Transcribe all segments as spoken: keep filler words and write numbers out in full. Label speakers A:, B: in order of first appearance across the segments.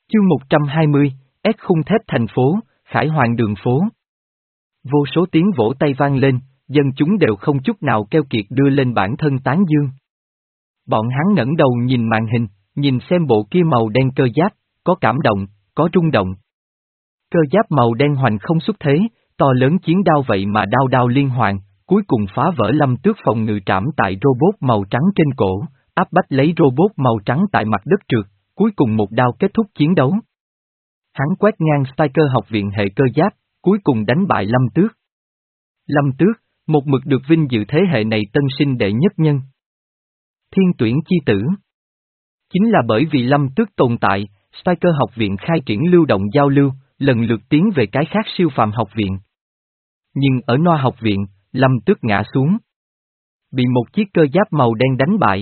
A: Chương một trăm hai mươi, S khung thép thành phố, Khải Hoàn đường phố. Vô số tiếng vỗ tay vang lên, dân chúng đều không chút nào keo kiệt đưa lên bản thân tán dương. Bọn hắn ngẩng đầu nhìn màn hình, nhìn xem bộ kia màu đen cơ giáp, có cảm động, có rung động. Cơ giáp màu đen hoành không xuất thế, to lớn chiến đao vậy mà đao đao liên hoàn, cuối cùng phá vỡ Lâm Tước phòng ngự trảm tại robot màu trắng trên cổ, áp bách lấy robot màu trắng tại mặt đất trượt, cuối cùng một đao kết thúc chiến đấu. Hắn quét ngang Striker học viện hệ cơ giáp, cuối cùng đánh bại Lâm Tước. Lâm Tước, một mực được vinh dự thế hệ này tân sinh đệ nhất nhân. Thiên tuyển chi tử. Chính là bởi vì Lâm Tước tồn tại, Striker học viện khai triển lưu động giao lưu, lần lượt tiến về cái khác siêu phàm học viện. Nhưng ở Noa học viện, Lâm Tước ngã xuống. Bị một chiếc cơ giáp màu đen đánh bại.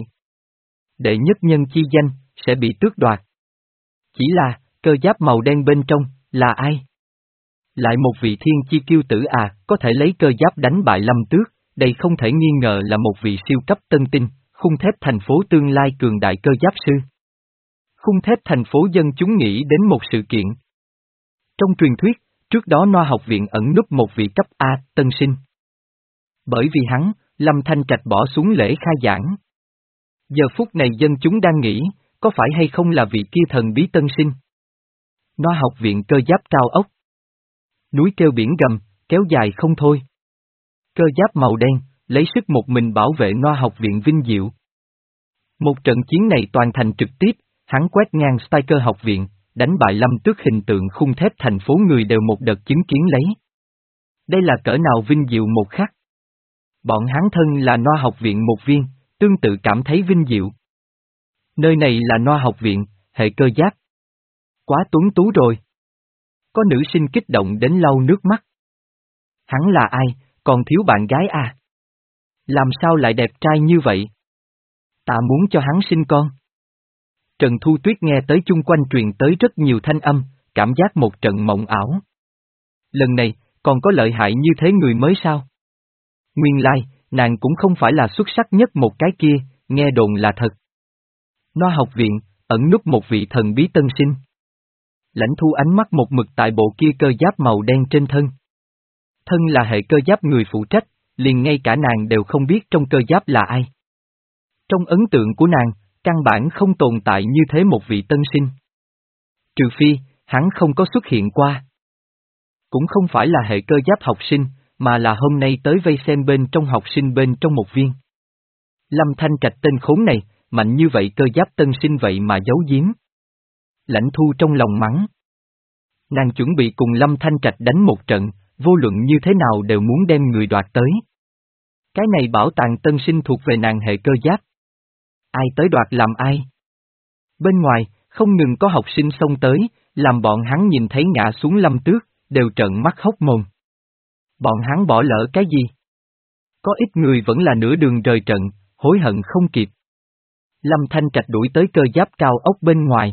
A: Đệ nhất nhân chi danh, sẽ bị tước đoạt. Chỉ là, cơ giáp màu đen bên trong, là ai? Lại một vị thiên chi kiêu tử à, có thể lấy cơ giáp đánh bại Lâm Tước, đây không thể nghi ngờ là một vị siêu cấp tân tinh, khung thép thành phố tương lai cường đại cơ giáp sư. Khung thép thành phố dân chúng nghĩ đến một sự kiện. Trong truyền thuyết, trước đó Noa học viện ẩn núp một vị cấp A, tân sinh. Bởi vì hắn, Lâm Thanh Trạch bỏ xuống lễ khai giảng. Giờ phút này dân chúng đang nghĩ, có phải hay không là vị kia thần bí tân sinh? Noa học viện cơ giáp cao ốc. Núi kêu biển gầm, kéo dài không thôi. Cơ giáp màu đen, lấy sức một mình bảo vệ Noa học viện vinh diệu. Một trận chiến này toàn thành trực tiếp, hắn quét ngang Striker học viện, đánh bại Lâm Tước, hình tượng khung thép thành phố người đều một đợt chứng kiến lấy. Đây là cỡ nào vinh diệu một khắc. Bọn hắn thân là Noa học viện một viên, tương tự cảm thấy vinh diệu. Nơi này là Noa học viện, hệ cơ giáp. Quá tuấn tú rồi. Có nữ sinh kích động đến lau nước mắt. Hắn là ai, còn thiếu bạn gái à? Làm sao lại đẹp trai như vậy? Ta muốn cho hắn sinh con. Trần Thu Tuyết nghe tới chung quanh truyền tới rất nhiều thanh âm, cảm giác một trận mộng ảo. Lần này, còn có lợi hại như thế người mới sao? Nguyên lai, nàng cũng không phải là xuất sắc nhất một cái kia, nghe đồn là thật. Noa học viện, ẩn núp một vị thần bí tân sinh. Lãnh Thu ánh mắt một mực tại bộ kia cơ giáp màu đen trên thân. Thân là hệ cơ giáp người phụ trách, liền ngay cả nàng đều không biết trong cơ giáp là ai. Trong ấn tượng của nàng, căn bản không tồn tại như thế một vị tân sinh. Trừ phi, hắn không có xuất hiện qua. Cũng không phải là hệ cơ giáp học sinh, mà là hôm nay tới vây xem bên trong học sinh bên trong một viên. Lâm Thanh Trạch tên khốn này, mạnh như vậy cơ giáp tân sinh vậy mà giấu giếm. Lãnh Thu trong lòng mắng. Nàng chuẩn bị cùng Lâm Thanh Trạch đánh một trận, vô luận như thế nào đều muốn đem người đoạt tới. Cái này bảo tàng tân sinh thuộc về nàng hệ cơ giáp. Ai tới đoạt làm ai? Bên ngoài, không ngừng có học sinh xông tới, làm bọn hắn nhìn thấy ngã xuống Lâm Tước, đều trợn mắt hốc mồm. Bọn hắn bỏ lỡ cái gì? Có ít người vẫn là nửa đường rời trận, hối hận không kịp. Lâm Thanh Trạch đuổi tới cơ giáp cao ốc bên ngoài.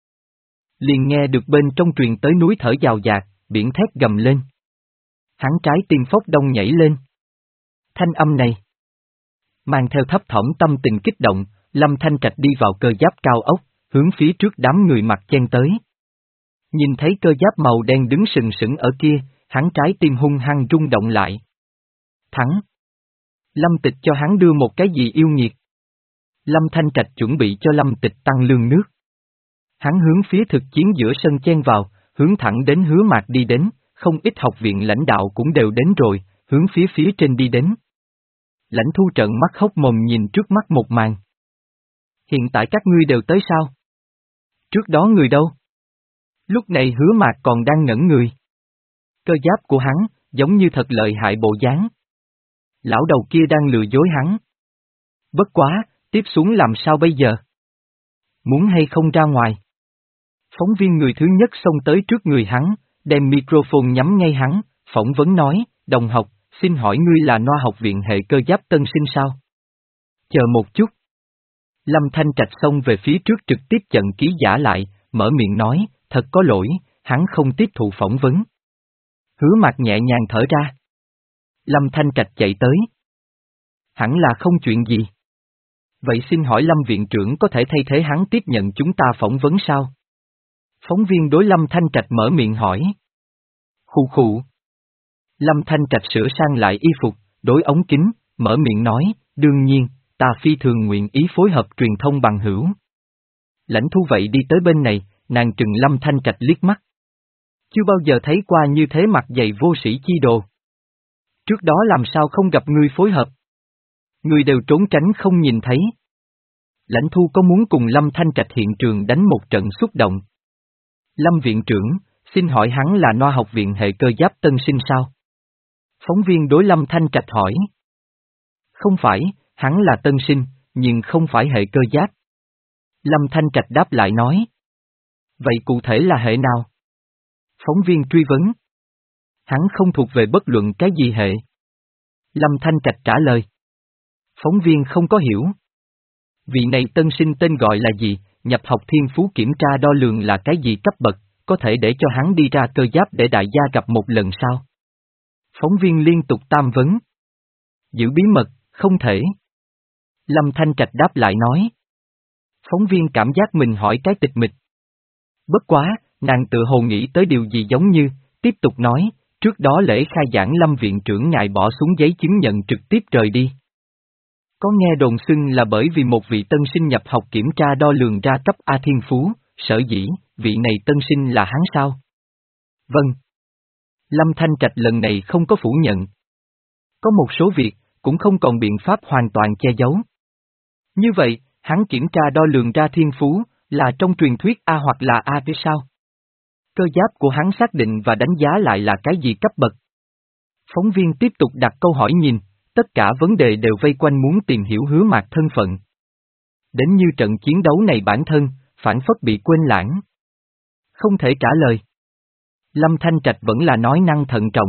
A: Liền nghe được bên trong truyền tới núi thở dào dạt, biển thét gầm lên. Hắn trái tim phốc đông nhảy lên. Thanh âm này mang theo thấp thỏm tâm tình kích động, Lâm Thanh Trạch đi vào cơ giáp cao ốc, hướng phía trước đám người mặt chen tới. Nhìn thấy cơ giáp màu đen đứng sừng sững ở kia, hắn trái tim hung hăng rung động lại. Thắng. Lâm Tịch cho hắn đưa một cái gì yêu nghiệt. Lâm Thanh Trạch chuẩn bị cho Lâm Tịch tăng lương nước. Hắn hướng phía thực chiến giữa sân chen vào, hướng thẳng đến Hứa Mạc đi đến, không ít học viện lãnh đạo cũng đều đến rồi, hướng phía phía trên đi đến. Lãnh Thu trợn mắt hốc mồm nhìn trước mắt một màn. Hiện tại các ngươi đều tới sao? Trước đó người đâu? Lúc này Hứa Mạc còn đang ngẩn người. Cơ giáp của hắn, giống như thật lợi hại bộ dáng. Lão đầu kia đang lừa dối hắn. Bất quá, tiếp xuống làm sao bây giờ? Muốn hay không ra ngoài? Phóng viên người thứ nhất xông tới trước người hắn, đem microphone nhắm ngay hắn, phỏng vấn nói, đồng học, xin hỏi ngươi là Noa học viện hệ cơ giáp tân sinh sao? Chờ một chút. Lâm Thanh Trạch xông về phía trước trực tiếp chặn ký giả lại, mở miệng nói, thật có lỗi, hắn không tiếp thụ phỏng vấn. Hứa Mạc nhẹ nhàng thở ra. Lâm Thanh Trạch chạy tới. Hẳn là không chuyện gì. Vậy xin hỏi Lâm viện trưởng có thể thay thế hắn tiếp nhận chúng ta phỏng vấn sao? Phóng viên đối Lâm Thanh Trạch mở miệng hỏi. Khụ khụ. Lâm Thanh Trạch sửa sang lại y phục, đối ống kính, mở miệng nói, đương nhiên, ta phi thường nguyện ý phối hợp truyền thông bằng hữu. Lãnh Thu vậy đi tới bên này, nàng trừng Lâm Thanh Trạch liếc mắt. Chưa bao giờ thấy qua như thế mặt dày vô sĩ chi đồ. Trước đó làm sao không gặp ngươi phối hợp? Ngươi đều trốn tránh không nhìn thấy. Lãnh Thu có muốn cùng Lâm Thanh Trạch hiện trường đánh một trận xúc động. Lâm viện trưởng, xin hỏi hắn là Noa học viện hệ cơ giáp tân sinh sao? Phóng viên đối Lâm Thanh Trạch hỏi. Không phải, hắn là tân sinh, nhưng không phải hệ cơ giáp. Lâm Thanh Trạch đáp lại nói. Vậy cụ thể là hệ nào? Phóng viên truy vấn. Hắn không thuộc về bất luận cái gì hệ. Lâm Thanh Trạch trả lời. Phóng viên không có hiểu. Vị này tân sinh tên gọi là gì, nhập học thiên phú kiểm tra đo lường là cái gì cấp bậc, có thể để cho hắn đi ra cơ giáp để đại gia gặp một lần sao? Phóng viên liên tục tam vấn. Giữ bí mật, không thể. Lâm Thanh Trạch đáp lại nói. Phóng viên cảm giác mình hỏi cái tịch mịch. Bất quá, nàng tự hồ nghĩ tới điều gì giống như, tiếp tục nói, trước đó lễ khai giảng Lâm viện trưởng ngài bỏ xuống giấy chứng nhận trực tiếp rời đi. Có nghe đồn xưng là bởi vì một vị tân sinh nhập học kiểm tra đo lường ra cấp A thiên phú, sở dĩ, vị này tân sinh là hắn sao? Vâng. Lâm Thanh Trạch lần này không có phủ nhận. Có một số việc, cũng không còn biện pháp hoàn toàn che giấu. Như vậy, hắn kiểm tra đo lường ra thiên phú, là trong truyền thuyết A hoặc là A thế sao? Cơ giáp của hắn xác định và đánh giá lại là cái gì cấp bậc? Phóng viên tiếp tục đặt câu hỏi nhìn, tất cả vấn đề đều vây quanh muốn tìm hiểu Hứa Mạc thân phận. Đến như trận chiến đấu này bản thân, phản phất bị quên lãng. Không thể trả lời. Lâm Thanh Trạch vẫn là nói năng thận trọng.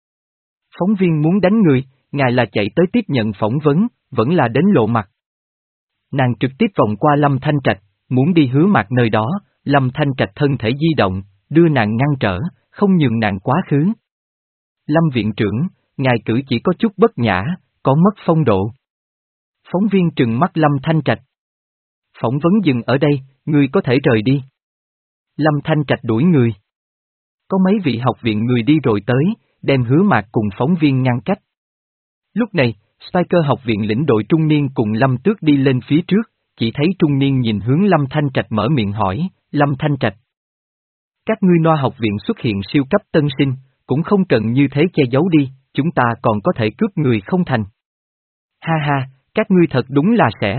A: Phóng viên muốn đánh người, ngài là chạy tới tiếp nhận phỏng vấn, vẫn là đến lộ mặt. Nàng trực tiếp vòng qua Lâm Thanh Trạch, muốn đi Hứa Mạc nơi đó, Lâm Thanh Trạch thân thể di động, đưa nàng ngăn trở, không nhường nàng quá khứ. Lâm viện trưởng, ngài cử chỉ có chút bất nhã, có mất phong độ. Phóng viên trừng mắt Lâm Thanh Trạch. Phỏng vấn dừng ở đây, người có thể rời đi. Lâm Thanh Trạch đuổi người. Có mấy vị học viện người đi rồi tới, đem Hứa Mạc cùng phóng viên ngăn cách. Lúc này, Spiker học viện lĩnh đội trung niên cùng Lâm Tước đi lên phía trước, chỉ thấy trung niên nhìn hướng Lâm Thanh Trạch mở miệng hỏi, Lâm Thanh Trạch. Các ngươi Noa học viện xuất hiện siêu cấp tân sinh, cũng không cần như thế che giấu đi, chúng ta còn có thể cướp người không thành. Ha ha, các ngươi thật đúng là sẽ.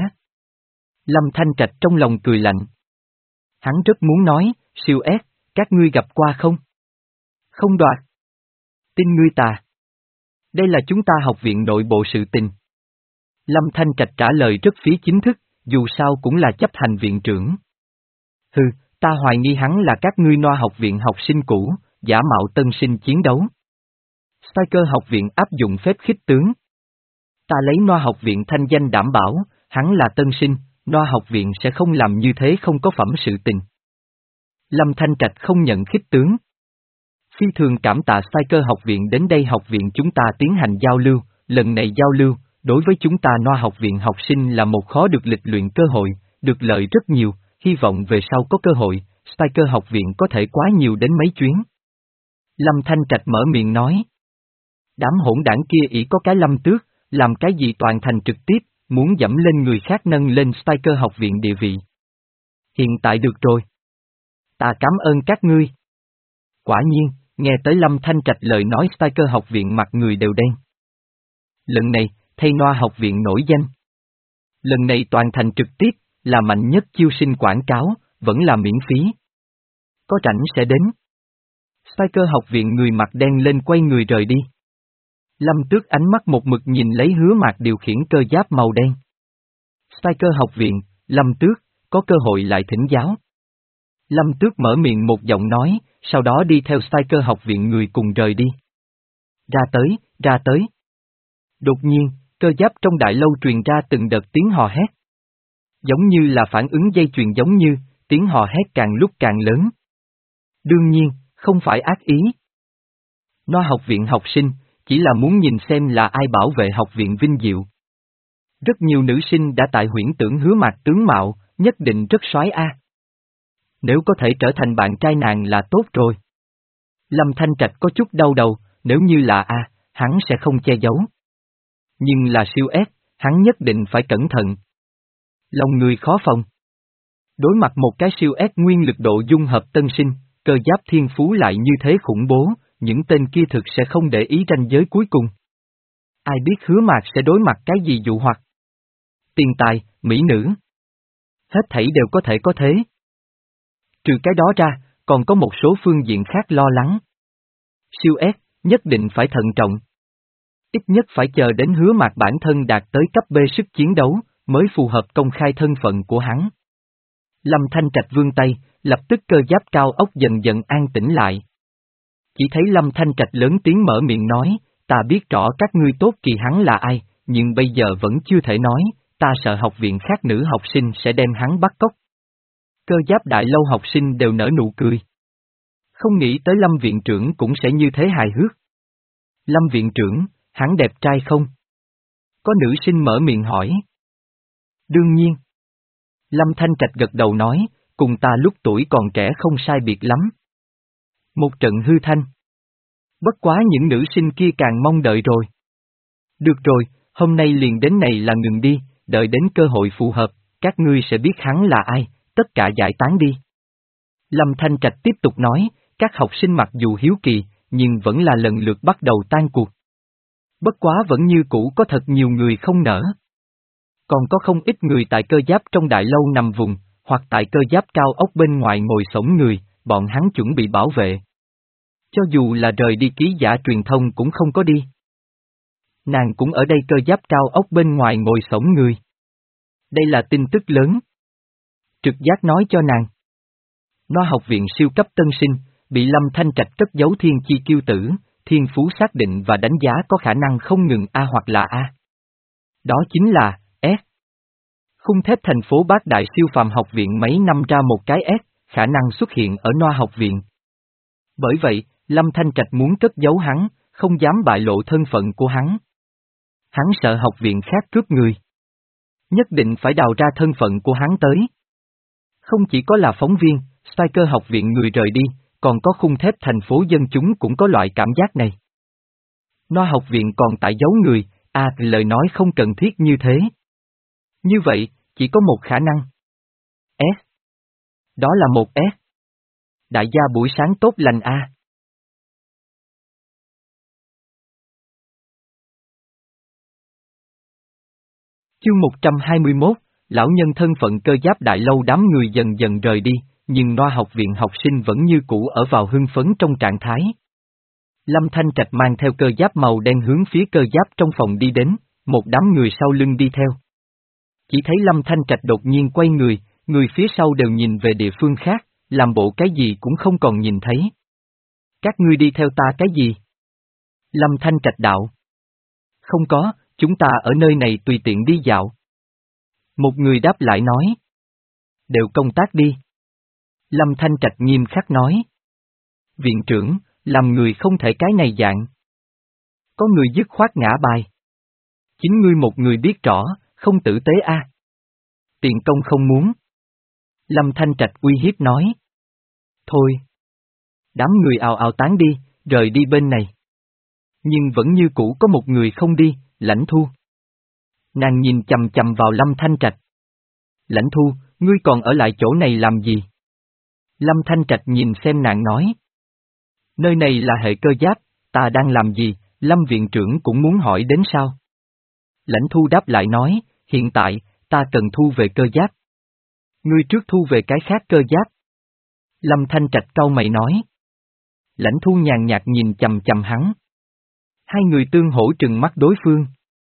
A: Lâm Thanh Trạch trong lòng cười lạnh. Hắn rất muốn nói, siêu ép, các ngươi gặp qua không? Không đoạt. Tin ngươi tà. Đây là chúng ta học viện nội bộ sự tình. Lâm Thanh Trạch trả lời rất phí chính thức, dù sao cũng là chấp hành viện trưởng. Hừ, ta hoài nghi hắn là các ngươi Noa học viện học sinh cũ, giả mạo tân sinh chiến đấu. Spiker học viện áp dụng phép khích tướng. Ta lấy Noa học viện thanh danh đảm bảo, hắn là tân sinh, Noa học viện sẽ không làm như thế không có phẩm sự tình. Lâm Thanh Trạch không nhận khích tướng. Phi thường cảm tạ Spiker học viện đến đây học viện chúng ta tiến hành giao lưu, lần này giao lưu, đối với chúng ta Noa học viện học sinh là một khó được lịch luyện cơ hội, được lợi rất nhiều, hy vọng về sau có cơ hội, Spiker học viện có thể quá nhiều đến mấy chuyến. Lâm Thanh Trạch mở miệng nói. Đám hỗn đảng kia ỷ có cái Lâm Tước, làm cái gì toàn thành trực tiếp, muốn dẫm lên người khác nâng lên Spiker học viện địa vị. Hiện tại được rồi. Ta cảm ơn các ngươi. Quả nhiên, nghe tới Lâm Thanh Trạch lời nói Spiker học viện mặt người đều đen. Lần này, thay Noa học viện nổi danh. Lần này toàn thành trực tiếp, là mạnh nhất chiêu sinh quảng cáo, vẫn là miễn phí. Có rảnh sẽ đến. Spiker học viện người mặt đen lên quay người rời đi. Lâm Tước ánh mắt một mực nhìn lấy Hứa Mạc điều khiển cơ giáp màu đen. Spiker học viện, Lâm Tước, có cơ hội lại thỉnh giáo. Lâm Tước mở miệng một giọng nói, sau đó đi theo Spiker học viện người cùng rời đi. Ra tới, ra tới. Đột nhiên, cơ giáp trong đại lâu truyền ra từng đợt tiếng hò hét. Giống như là phản ứng dây chuyền giống như, tiếng hò hét càng lúc càng lớn. Đương nhiên, không phải ác ý. Noa học viện học sinh, chỉ là muốn nhìn xem là ai bảo vệ học viện vinh diệu. Rất nhiều nữ sinh đã tại huyễn tưởng Hứa Mạc tướng mạo, nhất định rất soái a. Nếu có thể trở thành bạn trai nàng là tốt rồi. Lâm Thanh Trạch có chút đau đầu, nếu như là A, hắn sẽ không che giấu. Nhưng là siêu S, hắn nhất định phải cẩn thận. Lòng người khó phòng. Đối mặt một cái siêu S nguyên lực độ dung hợp tân sinh, cơ giáp thiên phú lại như thế khủng bố, những tên kia thực sẽ không để ý ranh giới cuối cùng. Ai biết Hứa Mạc sẽ đối mặt cái gì dụ hoặc. Tiền tài, mỹ nữ. Hết thảy đều có thể có thế. Trừ cái đó ra, còn có một số phương diện khác lo lắng. Siêu S, nhất định phải thận trọng. Ít nhất phải chờ đến Hứa Mạc bản thân đạt tới cấp B sức chiến đấu, mới phù hợp công khai thân phận của hắn. Lâm Thanh Trạch vươn tay, lập tức cơ giáp cao ốc dần dần an tĩnh lại. Chỉ thấy Lâm Thanh Trạch lớn tiếng mở miệng nói, ta biết rõ các ngươi tốt kỳ hắn là ai, nhưng bây giờ vẫn chưa thể nói, ta sợ học viện khác nữ học sinh sẽ đem hắn bắt cóc. Cơ giáp đại lâu học sinh đều nở nụ cười. Không nghĩ tới Lâm viện trưởng cũng sẽ như thế hài hước. Lâm viện trưởng, hắn đẹp trai không? Có nữ sinh mở miệng hỏi. Đương nhiên. Lâm Thanh Trạch gật đầu nói, cùng ta lúc tuổi còn trẻ không sai biệt lắm. Một trận hư thanh. Bất quá những nữ sinh kia càng mong đợi rồi. Được rồi, hôm nay liền đến này là ngừng đi, đợi đến cơ hội phù hợp, các ngươi sẽ biết hắn là ai, tất cả giải tán đi. Lâm Thanh Trạch tiếp tục nói, các học sinh mặc dù hiếu kỳ, nhưng vẫn là lần lượt bắt đầu tan cuộc. Bất quá vẫn như cũ có thật nhiều người không nỡ. Còn có không ít người tại cơ giáp trong đại lâu nằm vùng, hoặc tại cơ giáp cao ốc bên ngoài ngồi xổm người, bọn hắn chuẩn bị bảo vệ. Cho dù là rời đi ký giả truyền thông cũng không có đi. Nàng cũng ở đây cơ giáp cao ốc bên ngoài ngồi xổm người. Đây là tin tức lớn. Trực giác nói cho nàng. Nó học viện siêu cấp tân sinh, bị Lâm Thanh Trạch cất giấu thiên chi kiêu tử, thiên phú xác định và đánh giá có khả năng không ngừng A hoặc là A. Đó chính là S. Khung thép thành phố Bát Đại siêu phàm học viện mấy năm ra một cái S, khả năng xuất hiện ở Noa học viện. Bởi vậy, Lâm Thanh Trạch muốn cất giấu hắn, không dám bại lộ thân phận của hắn. Hắn sợ học viện khác cướp người. Nhất định phải đào ra thân phận của hắn tới. Không chỉ có là phóng viên, Striker học viện người rời đi, còn có khung thép thành phố dân chúng cũng có loại cảm giác này. Noa học viện còn tại giấu người, à lời nói không cần thiết như thế. Như vậy, chỉ có một khả năng. S. Đó là một S. Đại gia buổi sáng tốt lành a. Chương một trăm hai mươi mốt, lão nhân thân phận cơ giáp đại lâu đám người dần dần rời đi, nhưng Noa học viện học sinh vẫn như cũ ở vào hưng phấn trong trạng thái. Lâm Thanh Trạch mang theo cơ giáp màu đen hướng phía cơ giáp trong phòng đi đến, một đám người sau lưng đi theo. Chỉ thấy Lâm Thanh Trạch đột nhiên quay người, người phía sau đều nhìn về địa phương khác, làm bộ cái gì cũng không còn nhìn thấy. Các ngươi đi theo ta cái gì? Lâm Thanh Trạch đạo. Không có, chúng ta ở nơi này tùy tiện đi dạo. Một người đáp lại nói. Đều công tác đi. Lâm Thanh Trạch nghiêm khắc nói. Viện trưởng, làm người không thể cái này dạng. Có người dứt khoát ngã bài. Chính ngươi một người biết rõ, không tử tế a. Tiền công không muốn. Lâm Thanh Trạch uy hiếp nói. Thôi. Đám người ào ào tán đi, rời đi bên này. Nhưng vẫn như cũ có một người không đi, Lãnh Thu. Nàng nhìn chầm chầm vào Lâm Thanh Trạch. Lãnh Thu, ngươi còn ở lại chỗ này làm gì? Lâm Thanh Trạch nhìn xem nàng nói. Nơi này là hệ cơ giáp, ta đang làm gì, Lâm viện trưởng cũng muốn hỏi đến sao? Lãnh Thu đáp lại nói, hiện tại, ta cần thu về cơ giáp. Ngươi trước thu về cái khác cơ giáp. Lâm Thanh Trạch cau mày nói. Lãnh Thu nhàn nhạt nhìn chầm chầm hắn. Hai người tương hỗ trừng mắt đối phương.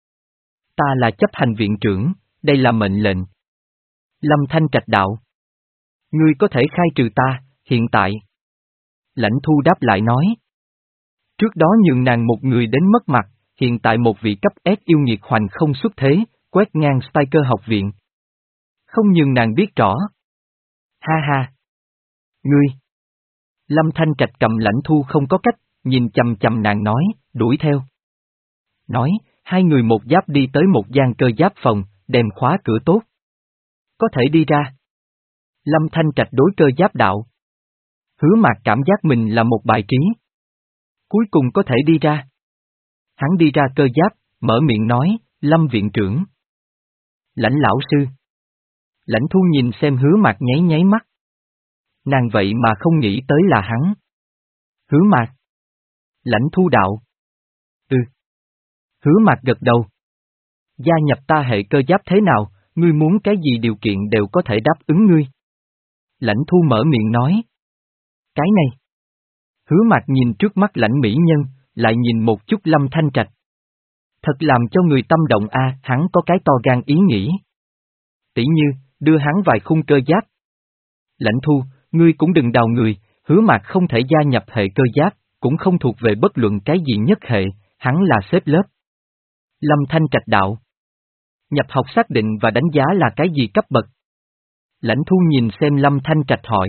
A: Ta là chấp hành viện trưởng, đây là mệnh lệnh. Lâm Thanh Trạch đạo. Ngươi có thể khai trừ ta, hiện tại. Lãnh Thu đáp lại nói. Trước đó nhường nàng một người đến mất mặt, hiện tại một vị cấp S yêu nghiệt hoành không xuất thế, quét ngang Striker học viện. Không nhường nàng biết rõ. Ha ha. Ngươi. Lâm Thanh Trạch cầm Lãnh Thu không có cách, nhìn chầm chầm nàng nói, đuổi theo. Nói, hai người một giáp đi tới một gian cơ giáp phòng, đem khóa cửa tốt. Có thể đi ra. Lâm Thanh Trạch đối cơ giáp đạo. Hứa Mạc cảm giác mình là một bài trí. Cuối cùng có thể đi ra. Hắn đi ra cơ giáp, mở miệng nói, Lâm viện trưởng. Lãnh lão sư. Lãnh Thu nhìn xem Hứa Mạc nháy nháy mắt. Nàng vậy mà không nghĩ tới là hắn. Hứa Mạc. Lãnh Thu đạo. Ừ. Hứa Mạc gật đầu. Gia nhập ta hệ cơ giáp thế nào, ngươi muốn cái gì điều kiện đều có thể đáp ứng ngươi. Lãnh Thu mở miệng nói. Cái này. Hứa Mạc nhìn trước mắt lãnh mỹ nhân, lại nhìn một chút Lâm Thanh Trạch. Thật làm cho người tâm động a, à, hắn có cái to gan ý nghĩ. Tỉ như, đưa hắn vài khung cơ giáp. Lãnh Thu, ngươi cũng đừng đào người, Hứa Mạc không thể gia nhập hệ cơ giáp, cũng không thuộc về bất luận cái gì nhất hệ, hắn là xếp lớp. Lâm Thanh Trạch đạo. Nhập học xác định và đánh giá là cái gì cấp bậc? Lãnh Thu nhìn xem Lâm Thanh Trạch hỏi.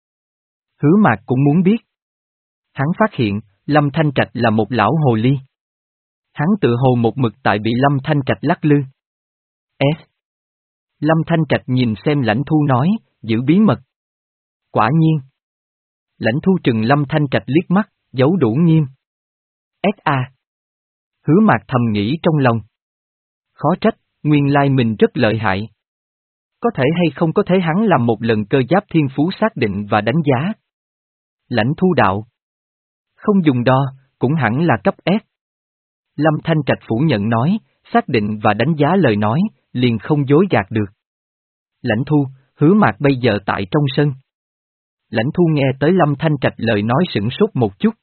A: Hứa Mạc cũng muốn biết. Hắn phát hiện, Lâm Thanh Trạch là một lão hồ ly. Hắn tự hồ một mực tại bị Lâm Thanh Trạch lắc lư. S. Lâm Thanh Trạch nhìn xem Lãnh Thu nói, giữ bí mật. Quả nhiên. Lãnh Thu trừng Lâm Thanh Trạch liếc mắt, giấu đủ nghiêm. ét a. Hứa Mạc thầm nghĩ trong lòng. Khó trách, nguyên lai mình rất lợi hại. Có thể hay không có thể hắn làm một lần cơ giáp thiên phú xác định và đánh giá. Lãnh Thu đạo. Không dùng đo, cũng hẳn là cấp S. Lâm Thanh Trạch phủ nhận nói, xác định và đánh giá lời nói, liền không dối gạt được. Lãnh Thu, Hứa Mạc bây giờ tại trong sân. Lãnh Thu nghe tới Lâm Thanh Trạch lời nói sửng sốt một chút.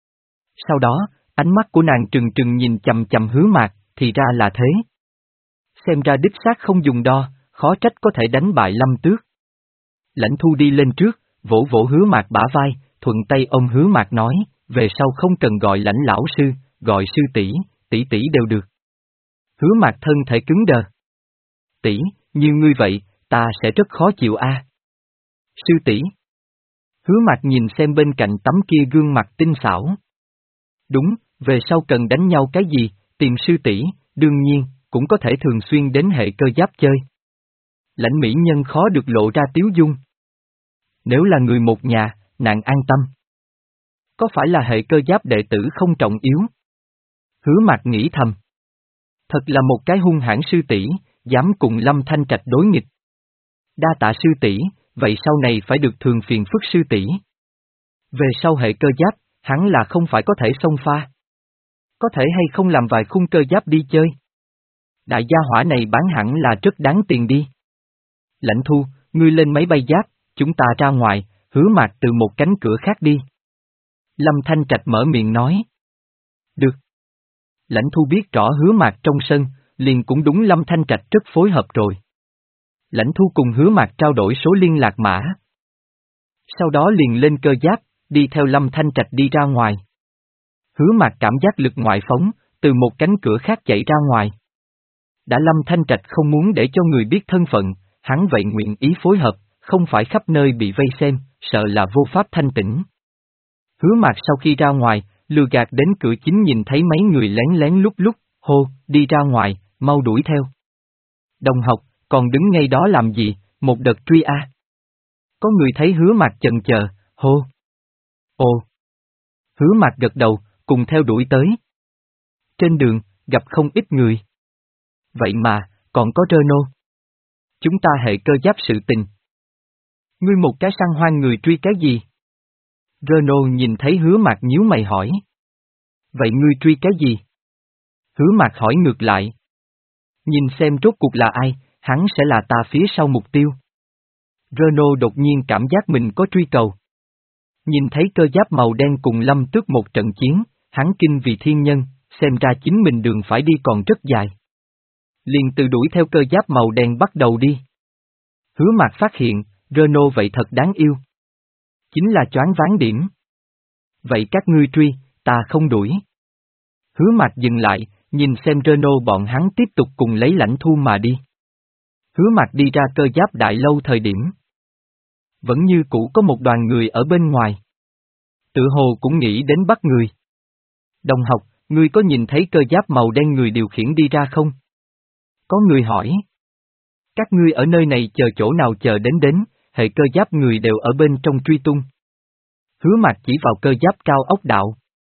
A: Sau đó, ánh mắt của nàng trừng trừng nhìn chầm chầm Hứa Mạc, thì ra là thế. Xem ra đích xác không dùng đo, khó trách có thể đánh bại Lâm Tước. Lãnh Thu đi lên trước, vỗ vỗ Hứa Mạc bả vai, thuận tay ôm Hứa Mạc nói, về sau không cần gọi lãnh lão sư, gọi sư tỷ, tỷ tỷ đều được. Hứa Mạc thân thể cứng đờ. Tỷ, như ngươi vậy, ta sẽ rất khó chịu a. Sư tỷ. Hứa Mạc nhìn xem bên cạnh tấm kia gương mặt tinh xảo. Đúng, về sau cần đánh nhau cái gì, tìm sư tỷ, đương nhiên, cũng có thể thường xuyên đến hệ cơ giáp chơi. Lãnh mỹ nhân khó được lộ ra tiếu dung. Nếu là người một nhà, nàng an tâm. Có phải là hệ cơ giáp đệ tử không trọng yếu? Hứa Mạc nghĩ thầm. Thật là một cái hung hãn sư tỷ, dám cùng Lâm Thanh Trạch đối nghịch. Đa tạ sư tỷ, vậy sau này phải được thường phiền phức sư tỷ. Về sau hệ cơ giáp, hắn là không phải có thể xông pha. Có thể hay không làm vài khung cơ giáp đi chơi. Đại gia hỏa này bán hẳn là rất đáng tiền đi. Lãnh Thu, ngươi lên máy bay giáp, chúng ta ra ngoài, Hứa Mạc từ một cánh cửa khác đi. Lâm Thanh Trạch mở miệng nói. Được. Lãnh Thu biết rõ Hứa Mạc trong sân, liền cũng đúng Lâm Thanh Trạch rất phối hợp rồi. Lãnh Thu cùng Hứa Mạc trao đổi số liên lạc mã. Sau đó liền lên cơ giáp, đi theo Lâm Thanh Trạch đi ra ngoài. Hứa Mạc cảm giác lực ngoại phóng, từ một cánh cửa khác chạy ra ngoài. Đã Lâm Thanh Trạch không muốn để cho người biết thân phận, hắn vậy nguyện ý phối hợp, không phải khắp nơi bị vây xem, sợ là vô pháp thanh tĩnh. Hứa Mạc sau khi ra ngoài, lừa gạt đến cửa chính nhìn thấy mấy người lén lén lúc lúc, hô, đi ra ngoài, mau đuổi theo. Đồng học, còn đứng ngay đó làm gì, một đợt truy a. Có người thấy Hứa Mạc chần chờ, hô. Ồ. Hứa Mạc gật đầu, cùng theo đuổi tới. Trên đường, gặp không ít người. Vậy mà, còn có Renault. Chúng ta hệ cơ giáp sự tình. Ngươi một cái săn hoang người truy cái gì? Renault nhìn thấy Hứa Mạc nhíu mày hỏi. Vậy ngươi truy cái gì? Hứa Mạc hỏi ngược lại. Nhìn xem rốt cuộc là ai, hắn sẽ là ta phía sau mục tiêu. Renault đột nhiên cảm giác mình có truy cầu. Nhìn thấy cơ giáp màu đen cùng Lâm Tước một trận chiến, hắn kinh vì thiên nhân, xem ra chính mình đường phải đi còn rất dài. Liền từ đuổi theo cơ giáp màu đen bắt đầu đi. Hứa Mạc phát hiện, Renault vậy thật đáng yêu. Chính là choáng váng điểm. Vậy các ngươi truy, ta không đuổi. Hứa Mạc dừng lại, nhìn xem Renault bọn hắn tiếp tục cùng lấy Lãnh Thu mà đi. Hứa Mạc đi ra cơ giáp đại lâu thời điểm. Vẫn như cũ có một đoàn người ở bên ngoài. Tự hồ cũng nghĩ đến bắt người. Đồng học, ngươi có nhìn thấy cơ giáp màu đen người điều khiển đi ra không? Có người hỏi. Các ngươi ở nơi này chờ chỗ nào chờ đến đến, hệ cơ giáp người đều ở bên trong truy tung. Hứa Mạc chỉ vào cơ giáp cao ốc đạo.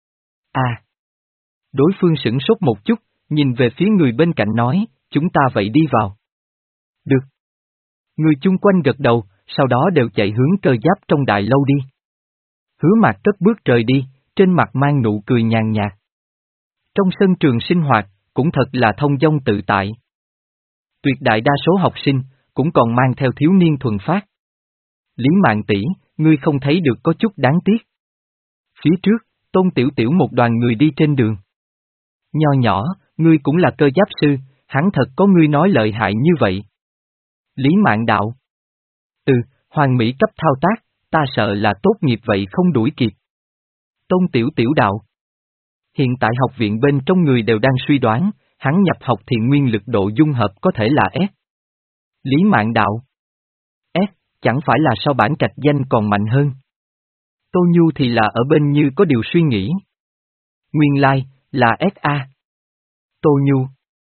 A: À! Đối phương sửng sốt một chút, nhìn về phía người bên cạnh nói, chúng ta vậy đi vào. Được. Người chung quanh gật đầu, sau đó đều chạy hướng cơ giáp trong đại lâu đi. Hứa Mạc cất bước rời đi, trên mặt mang nụ cười nhàn nhạt. Trong sân trường sinh hoạt, cũng thật là thông dong tự tại. Tuyệt đại đa số học sinh, cũng còn mang theo thiếu niên thuần phát. Lý Mạn tỷ, ngươi không thấy được có chút đáng tiếc. Phía trước, Tôn Tiểu Tiểu một đoàn người đi trên đường. Nho nhỏ, ngươi cũng là cơ giáp sư, hắn thật có ngươi nói lợi hại như vậy. Lý Mạn đạo. Ừ, hoàn mỹ cấp thao tác, ta sợ là tốt nghiệp vậy không đuổi kịp. Tôn Tiểu Tiểu đạo. Hiện tại học viện bên trong người đều đang suy đoán, hắn nhập học thì nguyên lực độ dung hợp có thể là S. Lý Mạn đạo. S, chẳng phải là so bản trạch danh còn mạnh hơn. Tô Nhu thì là ở bên như có điều suy nghĩ. Nguyên lai, like, là ét a. Tô Nhu.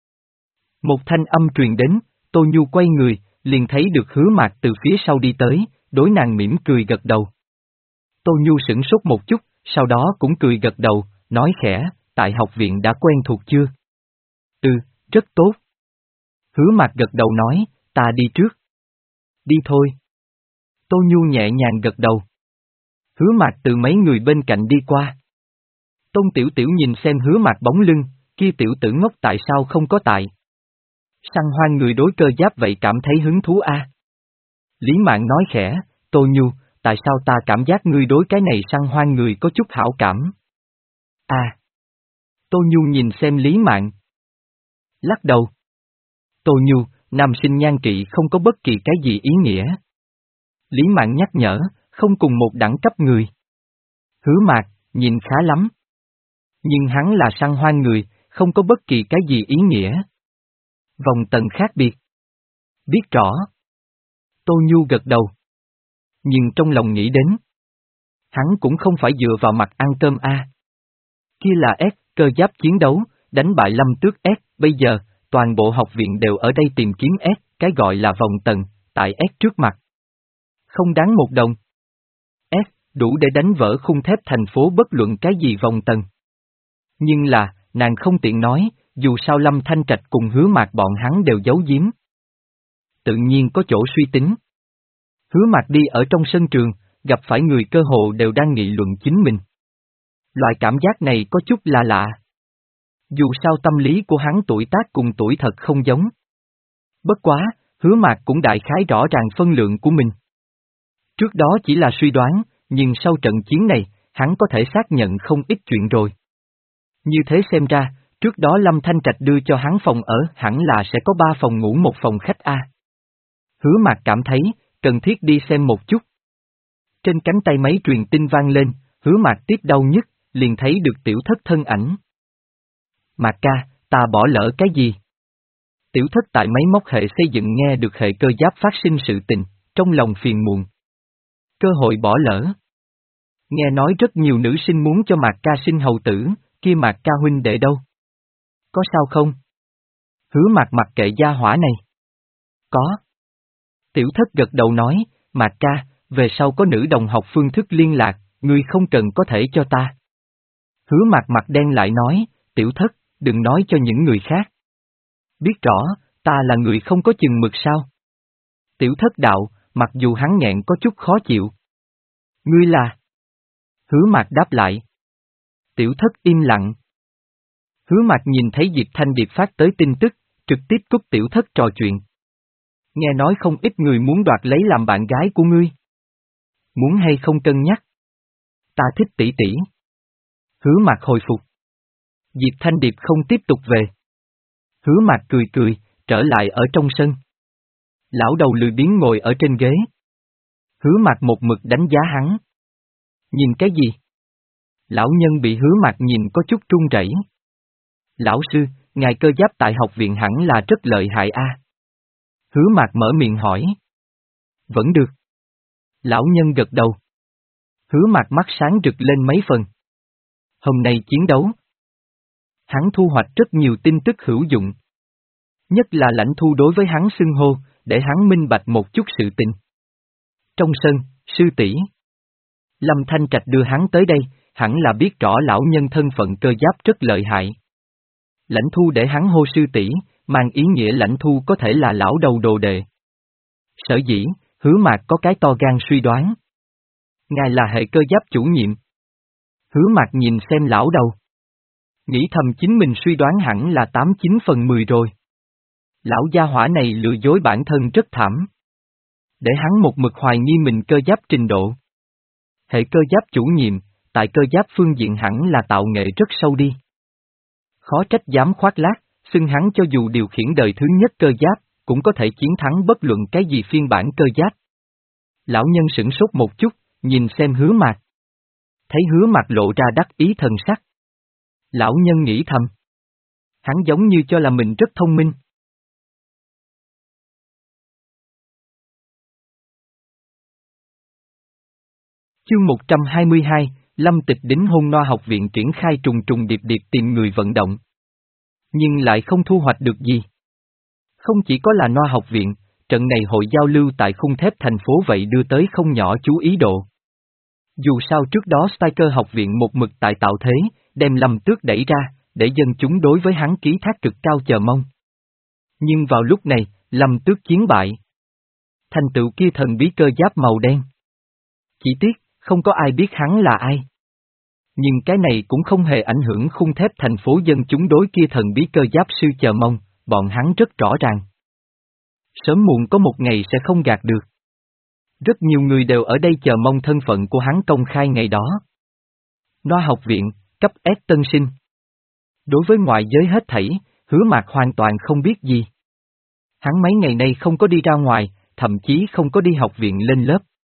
A: Một thanh âm truyền đến, Tô Nhu quay người, liền thấy được Hứa Mạc từ phía sau đi tới, đối nàng mỉm cười gật đầu. Tô Nhu sửng sốt một chút, sau đó cũng cười gật đầu, nói khẽ, tại học viện đã quen thuộc chưa? Ừ, rất tốt. Hứa Mạc gật đầu nói, ta đi trước. Đi thôi. Tô Nhu nhẹ nhàng gật đầu. Hứa Mạc từ mấy người bên cạnh đi qua. Tôn Tiểu Tiểu nhìn xem Hứa Mạc bóng lưng, kia tiểu tử ngốc tại sao không có tại. Săn hoang người đối cơ giáp vậy cảm thấy hứng thú a. À? Lý Mạn nói khẽ, Tô Nhu, tại sao ta cảm giác ngươi đối cái này săn hoang người có chút hảo cảm? À. Tô Nhu nhìn xem Lý Mạn. Lắc đầu. Tô Nhu, nam sinh nhan trị không có bất kỳ cái gì ý nghĩa. Lý Mạn nhắc nhở, không cùng một đẳng cấp người. Hứa Mạc, nhìn khá lắm. Nhưng hắn là săn hoang người, không có bất kỳ cái gì ý nghĩa. Vòng tầng khác biệt. Biết rõ. Tô Nhu gật đầu. Nhưng trong lòng nghĩ đến. Hắn cũng không phải dựa vào mặt ăn cơm a. À. Kia là S, cơ giáp chiến đấu, đánh bại Lâm Tước S, bây giờ, toàn bộ học viện đều ở đây tìm kiếm S, cái gọi là vòng tầng, tại S trước mặt. Không đáng một đồng. S, đủ để đánh vỡ khung thép thành phố bất luận cái gì vòng tầng. Nhưng là, nàng không tiện nói, dù sao Lâm Thanh Trạch cùng Hứa Mạc bọn hắn đều giấu giếm. Tự nhiên có chỗ suy tính. Hứa Mạc đi ở trong sân trường, gặp phải người cơ hồ đều đang nghị luận chính mình. Loại cảm giác này có chút là lạ. Dù sao tâm lý của hắn tuổi tác cùng tuổi thật không giống. Bất quá, Hứa Mạc cũng đại khái rõ ràng phân lượng của mình. Trước đó chỉ là suy đoán, nhưng sau trận chiến này, hắn có thể xác nhận không ít chuyện rồi. Như thế xem ra, trước đó Lâm Thanh Trạch đưa cho hắn phòng ở hẳn là sẽ có ba phòng ngủ một phòng khách A. Hứa Mạc cảm thấy, cần thiết đi xem một chút. Trên cánh tay máy truyền tin vang lên, Hứa Mạc tiếp đau nhất, liền thấy được Tiểu Thất thân ảnh. Mạc ca, ta bỏ lỡ cái gì? Tiểu Thất tại máy móc hệ xây dựng nghe được hệ cơ giáp phát sinh sự tình, trong lòng phiền muộn. Cơ hội bỏ lỡ. Nghe nói rất nhiều nữ sinh muốn cho Mạc ca sinh hầu tử, kia Mạc ca huynh đệ đâu? Có sao không? Hứa Mạc mặc kệ gia hỏa này. Có. Tiểu Thất gật đầu nói, Mạc ca, về sau có nữ đồng học phương thức liên lạc, ngươi không cần có thể cho ta. Hứa Mạc mặt đen lại nói, Tiểu Thất, đừng nói cho những người khác. Biết rõ, ta là người không có chừng mực sao? Tiểu Thất đạo, mặc dù hắn nghẹn có chút khó chịu. Ngươi là? Hứa Mạc đáp lại. Tiểu Thất im lặng. Hứa Mạc nhìn thấy Diệp Thanh Điệp phát tới tin tức, trực tiếp cúp Tiểu Thất trò chuyện. Nghe nói không ít người muốn đoạt lấy làm bạn gái của ngươi. Muốn hay không cân nhắc? Ta thích tỷ tỷ. Hứa Mạc hồi phục. Diệp Thanh Điệp không tiếp tục về. Hứa Mạc cười cười, trở lại ở trong sân. Lão đầu lười biếng ngồi ở trên ghế. Hứa Mạc một mực đánh giá hắn. Nhìn cái gì? Lão nhân bị Hứa Mạc nhìn có chút run rẩy. Lão sư, ngài cơ giáp tại học viện hẳn là rất lợi hại a. À? Hứa Mạc mở miệng hỏi. Vẫn được. Lão nhân gật đầu. Hứa Mạc mắt sáng rực lên mấy phần. Hôm nay chiến đấu. Hắn thu hoạch rất nhiều tin tức hữu dụng. Nhất là Lãnh Thu đối với hắn xưng hô, để hắn minh bạch một chút sự tình. Trong sân, sư tỷ. Lâm Thanh Trạch đưa hắn tới đây, hẳn là biết rõ lão nhân thân phận cơ giáp rất lợi hại. Lãnh Thu để hắn hô sư tỷ, mang ý nghĩa Lãnh Thu có thể là lão đầu đồ đệ. Sở dĩ, Hứa Mạc có cái to gan suy đoán. Ngài là hệ cơ giáp chủ nhiệm. Hứa Mạc nhìn xem lão đầu. Nghĩ thầm chính mình suy đoán hẳn là tám chín phần mười rồi. Lão gia hỏa này lừa dối bản thân rất thảm. Để hắn một mực hoài nghi mình cơ giáp trình độ. Hệ cơ giáp chủ nhiệm, tại cơ giáp phương diện hẳn là tạo nghệ rất sâu đi. Khó trách dám khoác lác, xưng hắn cho dù điều khiển đời thứ nhất cơ giáp, cũng có thể chiến thắng bất luận cái gì phiên bản cơ giáp. Lão nhân sửng sốt một chút, nhìn xem Hứa Mạc. Thấy Hứa Mạc lộ ra đắc ý thần sắc. Lão nhân nghĩ thầm. Hắn giống như cho là mình rất thông minh. Chương một trăm hai mươi hai, Lâm Tịch đính hôn. Noa học viện triển khai trùng trùng điệp điệp tìm người vận động. Nhưng lại không thu hoạch được gì. Không chỉ có là Noa học viện, trận này hội giao lưu tại khung thép thành phố vậy đưa tới không nhỏ chú ý độ. Dù sao trước đó Striker học viện một mực tại tạo thế, đem Lâm Tước đẩy ra, để dân chúng đối với hắn ký thác cực cao chờ mong. Nhưng vào lúc này, Lâm Tước chiến bại. Thành tựu kia thần bí cơ giáp màu đen. Chỉ tiếc, không có ai biết hắn là ai. Nhưng cái này cũng không hề ảnh hưởng khung thép thành phố dân chúng đối kia thần bí cơ giáp sư chờ mong, bọn hắn rất rõ ràng. Sớm muộn có một ngày sẽ không gạt được. Rất nhiều người đều ở đây chờ mong thân phận của hắn công khai ngày đó. Noa học viện, cấp S tân sinh. Đối với ngoại giới hết thảy, Hứa Mạc hoàn toàn không biết gì. Hắn mấy ngày nay không có đi ra ngoài, thậm chí không có đi học viện lên lớp.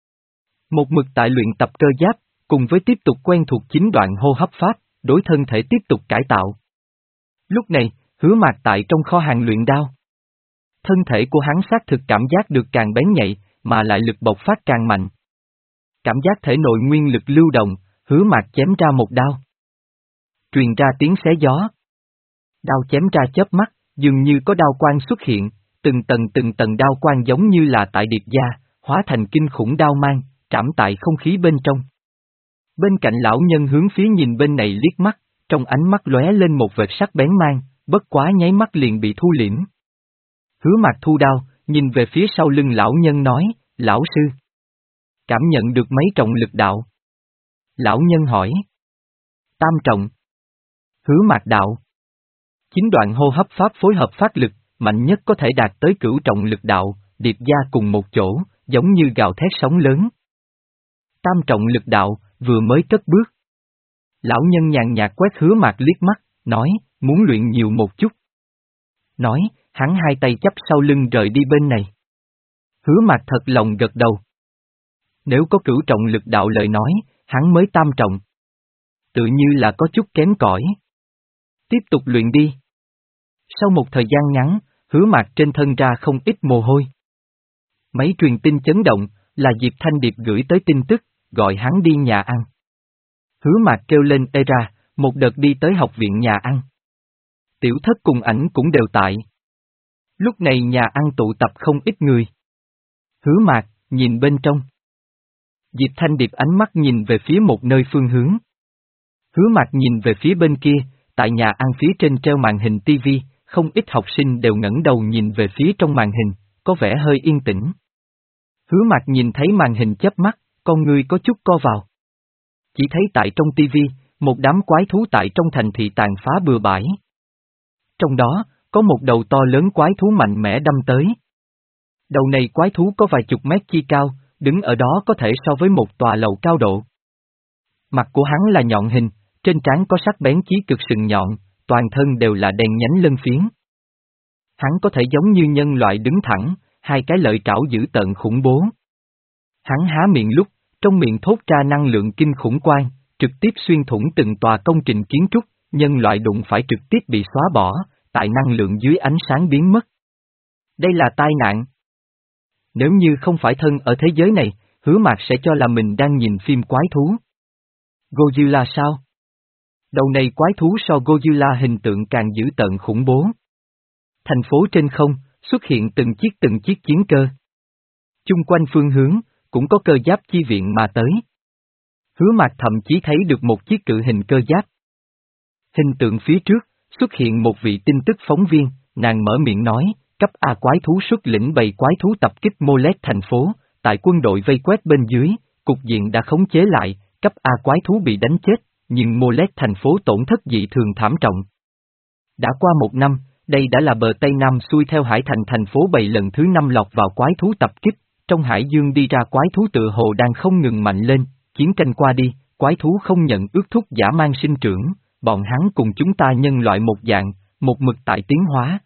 A: Một mực tại luyện tập cơ giáp, cùng với tiếp tục quen thuộc chín đoạn hô hấp pháp, đối thân thể tiếp tục cải tạo. Lúc này, Hứa Mạc tại trong kho hàng luyện đao. Thân thể của hắn xác thực cảm giác được càng bén nhạy, mà lại lực bộc phát càng mạnh. Cảm giác thể nội nguyên lực lưu động, Hứa Mạc chém ra một đao. Truyền ra tiếng xé gió. Đao chém ra chớp mắt, dường như có đao quang xuất hiện, từng tầng từng tầng đao quang giống như là tại điệp gia, hóa thành kinh khủng đao mang, trảm tại không khí bên trong. Bên cạnh lão nhân hướng phía nhìn bên này liếc mắt, trong ánh mắt lóe lên một vệt sắc bén mang, bất quá nháy mắt liền bị thu liễm. Hứa Mạc thu đao, nhìn về phía sau lưng lão nhân nói, lão sư. Cảm nhận được mấy trọng lực đạo. Lão nhân hỏi. Tam trọng. Hứa Mạc đạo. Chín đoạn hô hấp pháp phối hợp phát lực, mạnh nhất có thể đạt tới cửu trọng lực đạo, điệp gia cùng một chỗ, giống như gào thét sóng lớn. Tam trọng lực đạo, vừa mới cất bước. Lão nhân nhàn nhạt quét Hứa Mạc liếc mắt, nói, muốn luyện nhiều một chút. Nói, hắn hai tay chắp sau lưng rời đi bên này. Hứa Mạc thật lòng gật đầu. Nếu có cửu trọng lực đạo lời nói, hắn mới tam trọng. Tự như là có chút kém cỏi. Tiếp tục luyện đi. Sau một thời gian ngắn, Hứa Mạc trên thân ra không ít mồ hôi. Mấy truyền tin chấn động, là Diệp Thanh Điệp gửi tới tin tức, gọi hắn đi nhà ăn. Hứa Mạc kêu lên ê ra, một đợt đi tới học viện nhà ăn. Tiểu Thất cùng ảnh cũng đều tại. Lúc này nhà ăn tụ tập không ít người. Hứa Mạc, nhìn bên trong. Diệp Thanh Điệp ánh mắt nhìn về phía một nơi phương hướng. Hứa Mạc nhìn về phía bên kia, tại nhà ăn phía trên treo màn hình tivi, không ít học sinh đều ngẩng đầu nhìn về phía trong màn hình, có vẻ hơi yên tĩnh. Hứa Mạc nhìn thấy màn hình chớp mắt, con người có chút co vào. Chỉ thấy tại trong tivi, một đám quái thú tại trong thành thị tàn phá bừa bãi. Trong đó, có một đầu to lớn quái thú mạnh mẽ đâm tới. Đầu này quái thú có vài chục mét chi cao, đứng ở đó có thể so với một tòa lầu cao độ. Mặt của hắn là nhọn hình, trên trán có sắc bén chí cực sừng nhọn, toàn thân đều là đen nhánh lân phiến. Hắn có thể giống như nhân loại đứng thẳng, hai cái lợi trảo dữ tợn khủng bố. Hắn há miệng lúc, trong miệng thốt ra năng lượng kinh khủng quang, trực tiếp xuyên thủng từng tòa công trình kiến trúc, nhân loại đụng phải trực tiếp bị xóa bỏ, tại năng lượng dưới ánh sáng biến mất. Đây là tai nạn. Nếu như không phải thân ở thế giới này, Hứa Mạc sẽ cho là mình đang nhìn phim quái thú. Godzilla sao? Đầu này quái thú so Godzilla hình tượng càng dữ tợn khủng bố. Thành phố trên không, xuất hiện từng chiếc từng chiếc chiến cơ. Chung quanh phương hướng, cũng có cơ giáp chi viện mà tới. Hứa Mạc thậm chí thấy được một chiếc cự hình cơ giáp. Hình tượng phía trước, xuất hiện một vị tin tức phóng viên, nàng mở miệng nói, cấp A quái thú xuất lĩnh bầy quái thú tập kích Molet thành phố, tại quân đội vây quét bên dưới, cục diện đã khống chế lại, cấp A quái thú bị đánh chết, nhưng Molet thành phố tổn thất dị thường thảm trọng. Đã qua một năm, đây đã là bờ Tây Nam xuôi theo hải thành thành phố bầy lần thứ năm lọt vào quái thú tập kích, trong hải dương đi ra quái thú tựa hồ đang không ngừng mạnh lên, chiến tranh qua đi, quái thú không nhận ước thúc dã man sinh trưởng, bọn hắn cùng chúng ta nhân loại một dạng, một mực tại tiến hóa.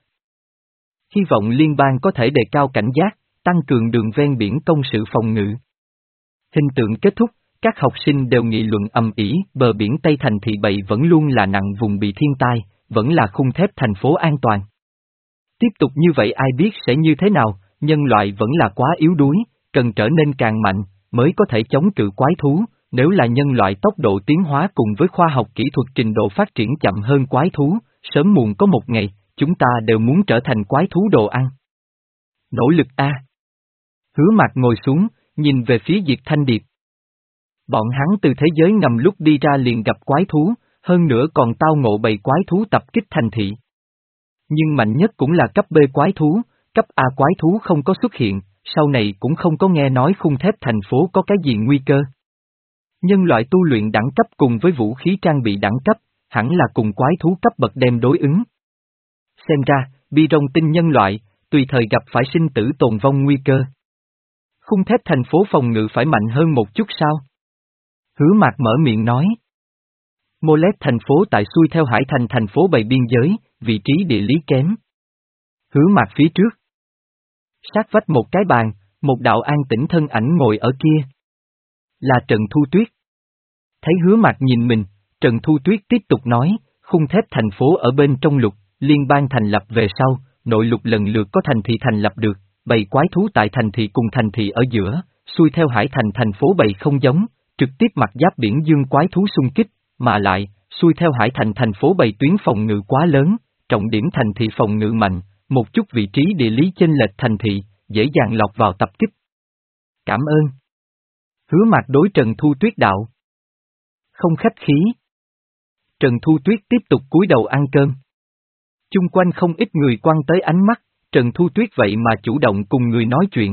A: Hy vọng liên bang có thể đề cao cảnh giác, tăng cường đường ven biển công sự phòng ngự. Hình tượng kết thúc, các học sinh đều nghị luận ầm ĩ, bờ biển Tây thành thị bầy vẫn luôn là nặng vùng bị thiên tai, vẫn là khung thép thành phố an toàn. Tiếp tục như vậy ai biết sẽ như thế nào, nhân loại vẫn là quá yếu đuối, cần trở nên càng mạnh, mới có thể chống cự quái thú, nếu là nhân loại tốc độ tiến hóa cùng với khoa học kỹ thuật trình độ phát triển chậm hơn quái thú, sớm muộn có một ngày, chúng ta đều muốn trở thành quái thú đồ ăn. Nỗ lực A. Hứa Mạc ngồi xuống, nhìn về phía Diệt Thanh Điệp. Bọn hắn từ thế giới ngầm lúc đi ra liền gặp quái thú, hơn nữa còn tao ngộ bầy quái thú tập kích thành thị. Nhưng mạnh nhất cũng là cấp B quái thú, cấp A quái thú không có xuất hiện, sau này cũng không có nghe nói khung thép thành phố có cái gì nguy cơ. Nhân loại tu luyện đẳng cấp cùng với vũ khí trang bị đẳng cấp, hẳn là cùng quái thú cấp bậc đem đối ứng. Xem ra, bi rong tinh nhân loại, tùy thời gặp phải sinh tử tồn vong nguy cơ. Khung thép thành phố phòng ngự phải mạnh hơn một chút sao? Hứa Mạc mở miệng nói. Molet thành phố tại xuôi theo hải thành thành phố bầy biên giới, vị trí địa lý kém. Hứa Mạc phía trước. Sát vách một cái bàn, một đạo an tĩnh thân ảnh ngồi ở kia. Là Trần Thu Tuyết. Thấy Hứa Mạc nhìn mình, Trần Thu Tuyết tiếp tục nói, khung thép thành phố ở bên trong lục, liên bang thành lập về sau, nội lục lần lượt có thành thị thành lập được, bầy quái thú tại thành thị cùng thành thị ở giữa, xuôi theo hải thành thành phố bầy không giống, trực tiếp mặt giáp biển dương quái thú xung kích, mà lại, xuôi theo hải thành thành phố bầy tuyến phòng ngự quá lớn, trọng điểm thành thị phòng ngự mạnh, một chút vị trí địa lý chênh lệch thành thị, dễ dàng lọt vào tập kích. Cảm ơn. Hứa Mạc đối Trần Thu Tuyết đạo. Không khách khí. Trần Thu Tuyết tiếp tục cúi đầu ăn cơm. Chung quanh không ít người quan tới ánh mắt, Trần Thu Tuyết vậy mà chủ động cùng người nói chuyện.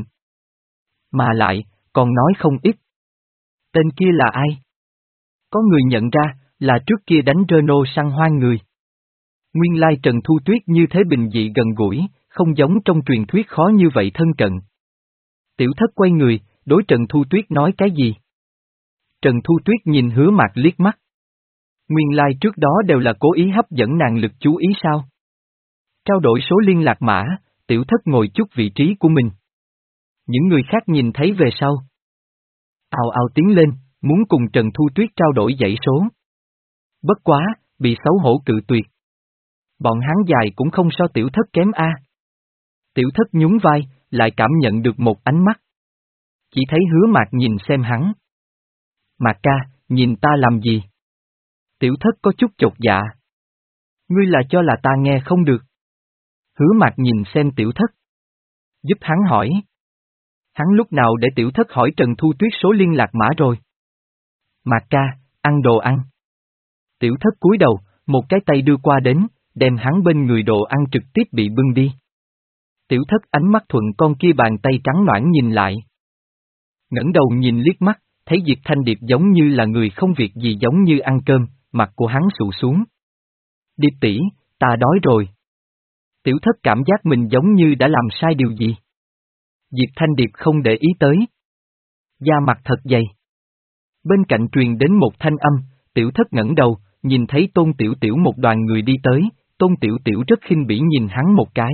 A: Mà lại, còn nói không ít. Tên kia là ai? Có người nhận ra, là trước kia đánh Renault săn hoang người. Nguyên lai Trần Thu Tuyết như thế bình dị gần gũi, không giống trong truyền thuyết khó như vậy thân cận. Tiểu Thất quay người, đối Trần Thu Tuyết nói cái gì? Trần Thu Tuyết nhìn Hứa Mạc liếc mắt. Nguyên lai trước đó đều là cố ý hấp dẫn nàng lực chú ý sao? Trao đổi số liên lạc mã, Tiểu Thất ngồi chút vị trí của mình. Những người khác nhìn thấy về sau. Ào ào tiến lên, muốn cùng Trần Thu Tuyết trao đổi dãy số. Bất quá, bị xấu hổ cự tuyệt. Bọn hắn dài cũng không so Tiểu Thất kém a. Tiểu Thất nhún vai, lại cảm nhận được một ánh mắt. Chỉ thấy Hứa Mạc nhìn xem hắn. Mạc ca, nhìn ta làm gì? Tiểu Thất có chút chột dạ. Ngươi là cho là ta nghe không được. Hứa Mạc nhìn xem Tiểu Thất. Giúp hắn hỏi. Hắn lúc nào để Tiểu Thất hỏi Trần Thu Tuyết số liên lạc mã rồi? Mạc ca, ăn đồ ăn. Tiểu Thất cúi đầu, một cái tay đưa qua đến, đem hắn bên người đồ ăn trực tiếp bị bưng đi. Tiểu Thất ánh mắt thuận con kia bàn tay trắng nõn nhìn lại. Ngẩng đầu nhìn liếc mắt, thấy Diệp Thanh Điệp giống như là người không việc gì giống như ăn cơm, mặt của hắn xụ xuống. Điệp tỷ, ta đói rồi. Tiểu Thất cảm giác mình giống như đã làm sai điều gì. Diệp Thanh Điệp không để ý tới. Da mặt thật dày. Bên cạnh truyền đến một thanh âm, Tiểu Thất ngẩng đầu, nhìn thấy Tôn Tiểu Tiểu một đoàn người đi tới, Tôn Tiểu Tiểu rất khinh bỉ nhìn hắn một cái.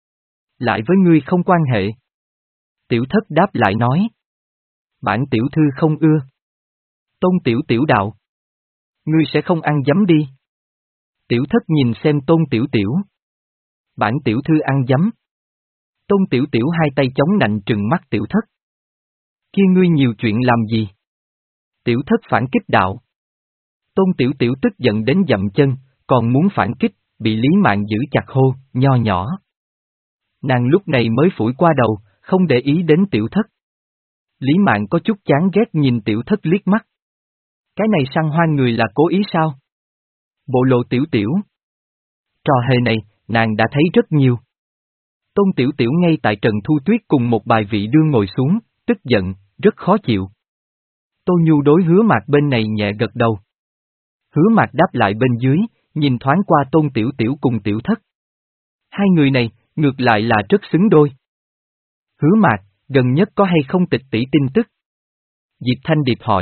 A: Lại với ngươi không quan hệ. Tiểu Thất đáp lại nói. Bản tiểu thư không ưa. Tôn Tiểu Tiểu đạo. Ngươi sẽ không ăn dấm đi. Tiểu Thất nhìn xem Tôn Tiểu Tiểu. Bản tiểu thư ăn dấm. Tôn Tiểu Tiểu hai tay chống nạnh trừng mắt Tiểu Thất. Kia ngươi nhiều chuyện làm gì? Tiểu Thất phản kích đạo. Tôn Tiểu Tiểu tức giận đến dậm chân, còn muốn phản kích, bị Lý Mạn giữ chặt hô, nho nhỏ. Nàng lúc này mới phủi qua đầu, không để ý đến Tiểu Thất. Lý Mạn có chút chán ghét nhìn tiểu thất liếc mắt. Cái này săn hoan người là cố ý sao? Bộ lộ tiểu tiểu. Trò hề này, nàng đã thấy rất nhiều. Tôn tiểu tiểu ngay tại Trần Thu Tuyết cùng một bài vị đương ngồi xuống, tức giận, rất khó chịu. Tô Nhu đối Hứa Mạc bên này nhẹ gật đầu. Hứa Mạc đáp lại bên dưới, nhìn thoáng qua Tôn tiểu tiểu cùng tiểu thất. Hai người này, ngược lại là rất xứng đôi. Hứa Mạc, gần nhất có hay không tịch tỷ tin tức? Diệp Thanh Điệp hỏi.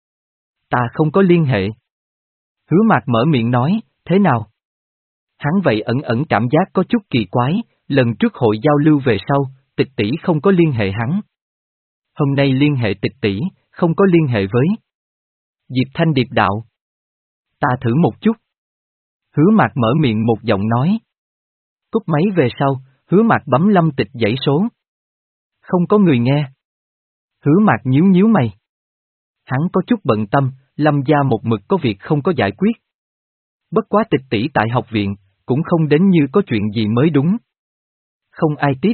A: Ta không có liên hệ. Hứa Mạc mở miệng nói, thế nào? Hắn vậy ẩn ẩn cảm giác có chút kỳ quái, lần trước hội giao lưu về sau, tịch tỷ không có liên hệ hắn. Hôm nay liên hệ tịch tỷ, không có liên hệ với. Diệp Thanh Điệp đạo. Ta thử một chút. Hứa Mạc mở miệng một giọng nói. Cúp máy về sau, Hứa Mạc bấm Lâm Tịch dãy số. Không có người nghe. Hứa Mạc nhíu nhíu mày. Hắn có chút bận tâm, Lâm gia một mực có việc không có giải quyết. Bất quá tịch tỷ tại học viện, cũng không đến như có chuyện gì mới đúng. Không ai tiếp.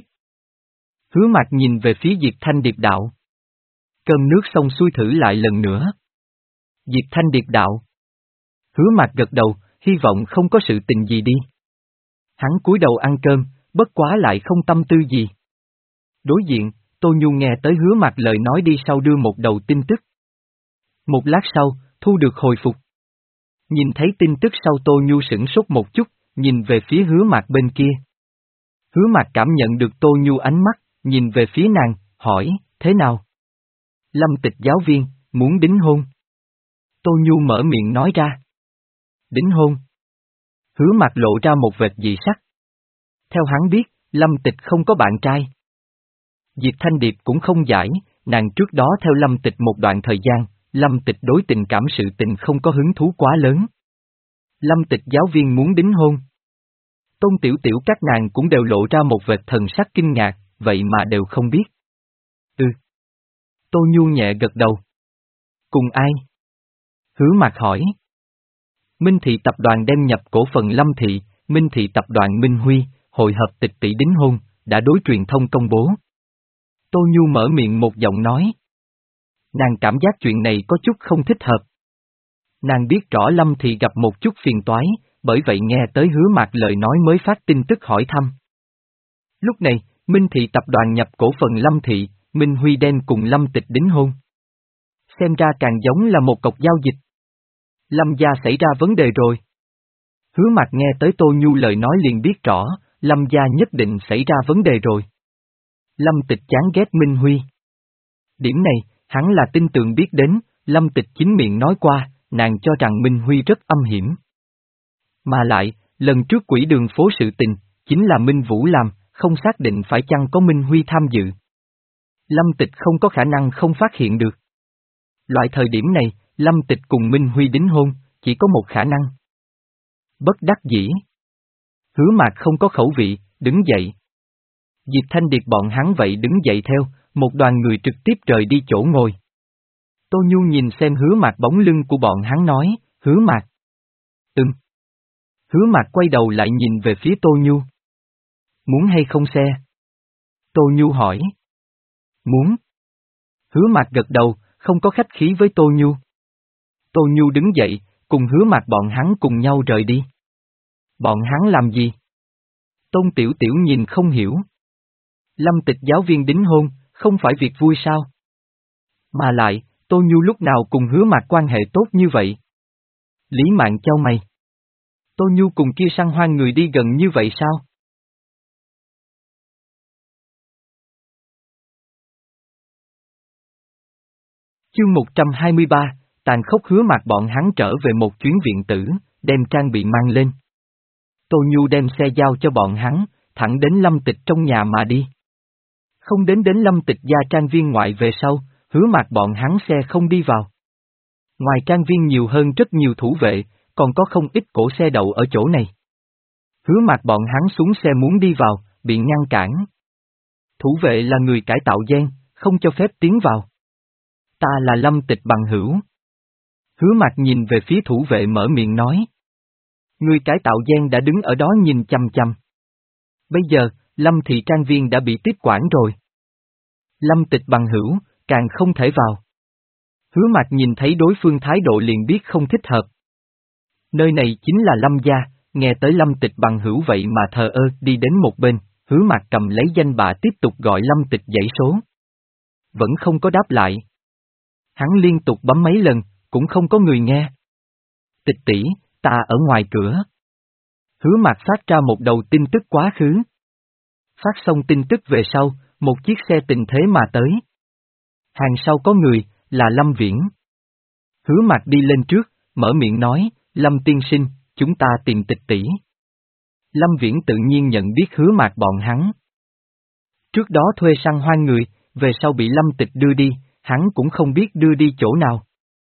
A: Hứa Mạc nhìn về phía Diệp Thanh Điệp đạo. Cơm nước xong xuôi thử lại lần nữa. Diệp Thanh Điệp đạo. Hứa Mạc gật đầu, hy vọng không có sự tình gì đi. Hắn cúi đầu ăn cơm, bất quá lại không tâm tư gì. Đối diện, Tô Nhu nghe tới Hứa Mạc lời nói đi sau đưa một đầu tin tức. Một lát sau, thu được hồi phục. Nhìn thấy tin tức sau Tô Nhu sửng sốt một chút, nhìn về phía Hứa Mạc bên kia. Hứa Mạc cảm nhận được Tô Nhu ánh mắt, nhìn về phía nàng, hỏi, thế nào? Lâm Tịch giáo viên, muốn đính hôn. Tô Nhu mở miệng nói ra. Đính hôn. Hứa Mạc lộ ra một vệt dị sắc. Theo hắn biết, Lâm Tịch không có bạn trai. Diệp Thanh Điệp cũng không giải, nàng trước đó theo Lâm Tịch một đoạn thời gian, Lâm Tịch đối tình cảm sự tình không có hứng thú quá lớn. Lâm Tịch giáo viên muốn đính hôn. Tôn Tiểu Tiểu các nàng cũng đều lộ ra một vệt thần sắc kinh ngạc, vậy mà đều không biết. Ừ. Tô Nhu nhẹ gật đầu. Cùng ai? Hứa Mạc hỏi. Minh Thị tập đoàn đem nhập cổ phần Lâm Thị, Minh Thị tập đoàn Minh Huy, hội hợp tịch tỷ đính hôn, đã đối truyền thông công bố. Tô Nhu mở miệng một giọng nói. Nàng cảm giác chuyện này có chút không thích hợp. Nàng biết rõ Lâm Thị gặp một chút phiền toái, bởi vậy nghe tới Hứa Mạc lời nói mới phát tin tức hỏi thăm. Lúc này, Minh Thị tập đoàn nhập cổ phần Lâm Thị, Minh Huy đem cùng Lâm Tịch đính hôn. Xem ra càng giống là một cọc giao dịch. Lâm gia xảy ra vấn đề rồi. Hứa Mạc nghe tới Tô Nhu lời nói liền biết rõ, Lâm gia nhất định xảy ra vấn đề rồi. Lâm Tịch chán ghét Minh Huy. Điểm này, hắn là tin tưởng biết đến, Lâm Tịch chính miệng nói qua, nàng cho rằng Minh Huy rất âm hiểm. Mà lại, lần trước quỷ đường phố sự tình, chính là Minh Vũ làm, không xác định phải chăng có Minh Huy tham dự. Lâm Tịch không có khả năng không phát hiện được. Loại thời điểm này, Lâm Tịch cùng Minh Huy đính hôn, chỉ có một khả năng. Bất đắc dĩ. Hứa Mạc không có khẩu vị, đứng dậy. Diệp Thanh Điệp bọn hắn vậy đứng dậy theo, một đoàn người trực tiếp rời đi chỗ ngồi. Tô Nhu nhìn xem Hứa Mạc bóng lưng của bọn hắn nói, Hứa Mạc. Ừm. Hứa Mạc quay đầu lại nhìn về phía Tô Nhu. Muốn hay không xe? Tô Nhu hỏi. Muốn. Hứa Mạc gật đầu, không có khách khí với Tô Nhu. Tô Nhu đứng dậy, cùng Hứa Mạc bọn hắn cùng nhau rời đi. Bọn hắn làm gì? Tôn Tiểu Tiểu nhìn không hiểu. Lâm Tịch giáo viên đính hôn, không phải việc vui sao? Mà lại, Tô Nhu lúc nào cùng Hứa Mạc quan hệ tốt như vậy? Lý Mạn chau mày. Tô Nhu cùng kia săn hoan người đi gần như vậy sao? Chương một trăm hai mươi ba, tàn khốc. Hứa Mạc bọn hắn trở về một chuyến viện tử, đem trang bị mang lên. Tô Nhu đem xe giao cho bọn hắn, thẳng đến Lâm Tịch trong nhà mà đi. Không đến đến Lâm Tịch gia trang viên ngoại về sau, Hứa Mạc bọn hắn xe không đi vào. Ngoài trang viên nhiều hơn rất nhiều thủ vệ, còn có không ít cổ xe đậu ở chỗ này. Hứa Mạc bọn hắn xuống xe muốn đi vào, bị ngăn cản. Thủ vệ là người cải tạo gen, không cho phép tiến vào. Ta là Lâm Tịch bằng hữu. Hứa Mạc nhìn về phía thủ vệ mở miệng nói. Người cải tạo gen đã đứng ở đó nhìn chằm chằm. Bây giờ, Lâm thị trang viên đã bị tiếp quản rồi. Lâm Tịch bằng hữu, càng không thể vào. Hứa Mạc nhìn thấy đối phương thái độ liền biết không thích hợp. Nơi này chính là Lâm gia, nghe tới Lâm Tịch bằng hữu vậy mà thờ ơ đi đến một bên, Hứa Mạc cầm lấy danh bạ tiếp tục gọi Lâm Tịch dãy số. Vẫn không có đáp lại. Hắn liên tục bấm mấy lần, cũng không có người nghe. Tịch tỷ, ta ở ngoài cửa. Hứa Mạc phát ra một đầu tin tức quá khứ. Phát xong tin tức về sau, một chiếc xe tình thế mà tới. Hàng sau có người, là Lâm Viễn. Hứa Mạc đi lên trước, mở miệng nói, Lâm tiên sinh, chúng ta tìm Tịch tỷ. Lâm Viễn tự nhiên nhận biết Hứa Mạc bọn hắn. Trước đó thuê săn hoang người, về sau bị Lâm Tịch đưa đi, hắn cũng không biết đưa đi chỗ nào.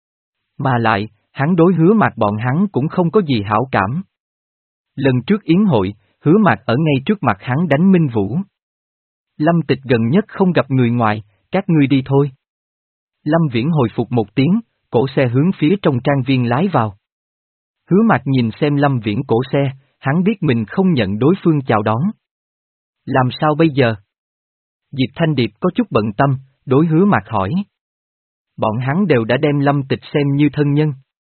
A: Mà lại, hắn đối Hứa Mạc bọn hắn cũng không có gì hảo cảm. Lần trước yến hội, Hứa Mạc ở ngay trước mặt hắn đánh Minh Vũ. Lâm Tịch gần nhất không gặp người ngoài, các ngươi đi thôi. Lâm Viễn hồi phục một tiếng, cổ xe hướng phía trong trang viên lái vào. Hứa Mạc nhìn xem Lâm Viễn cổ xe, hắn biết mình không nhận đối phương chào đón. Làm sao bây giờ? Diệp Thanh Điệp có chút bận tâm, đối Hứa Mạc hỏi. Bọn hắn đều đã đem Lâm Tịch xem như thân nhân.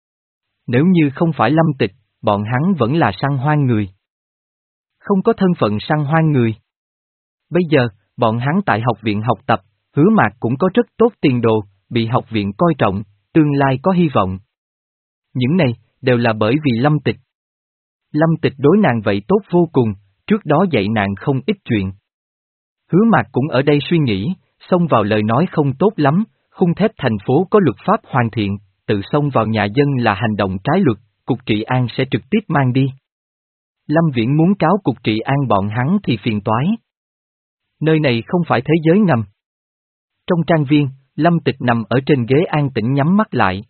A: Nếu như không phải Lâm Tịch, bọn hắn vẫn là săn hoang người. Không có thân phận săn hoang người. Bây giờ, bọn hắn tại học viện học tập, Hứa Mạc cũng có rất tốt tiền đồ, bị học viện coi trọng, tương lai có hy vọng. Những này, đều là bởi vì Lâm Tịch. Lâm Tịch đối nàng vậy tốt vô cùng, trước đó dạy nàng không ít chuyện. Hứa Mạc cũng ở đây suy nghĩ, xông vào lời nói không tốt lắm, khung thép thành phố có luật pháp hoàn thiện, tự xông vào nhà dân là hành động trái luật, cục trị an sẽ trực tiếp mang đi. Lâm Viễn muốn cáo cục trị an bọn hắn thì phiền toái. Nơi này không phải thế giới ngầm. Trong trang viên, Lâm Tịch nằm ở trên ghế an tĩnh nhắm mắt lại.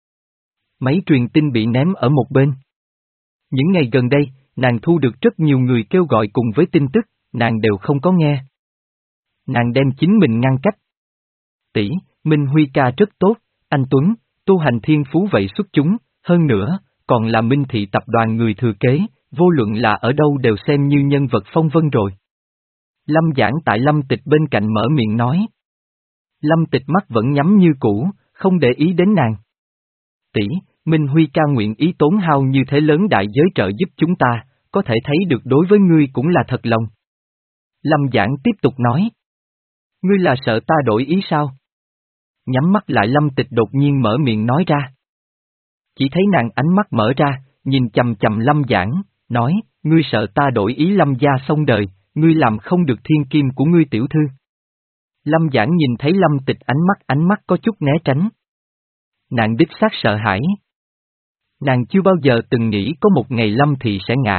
A: Máy truyền tin bị ném ở một bên. Những ngày gần đây, nàng thu được rất nhiều người kêu gọi cùng với tin tức, nàng đều không có nghe. Nàng đem chính mình ngăn cách. Tỷ, Minh Huy ca rất tốt, anh Tuấn, tu hành thiên phú vậy xuất chúng, hơn nữa, còn là Minh Thị tập đoàn người thừa kế, vô luận là ở đâu đều xem như nhân vật phong vân rồi. Lâm Giảng tại Lâm Tịch bên cạnh mở miệng nói. Lâm Tịch mắt vẫn nhắm như cũ, không để ý đến nàng. Tỷ, Minh Huy ca nguyện ý tốn hao như thế lớn đại giới trợ giúp chúng ta, có thể thấy được đối với ngươi cũng là thật lòng. Lâm Giảng tiếp tục nói. Ngươi là sợ ta đổi ý sao? Nhắm mắt lại Lâm Tịch đột nhiên mở miệng nói ra. Chỉ thấy nàng ánh mắt mở ra, nhìn chầm chầm Lâm Giảng, nói, ngươi sợ ta đổi ý Lâm gia xong đời, ngươi làm không được thiên kim của ngươi tiểu thư. Lâm Giảng nhìn thấy Lâm Tịch ánh mắt ánh mắt có chút né tránh. Nàng đích xác sợ hãi. Nàng chưa bao giờ từng nghĩ có một ngày Lâm Thị sẽ ngã.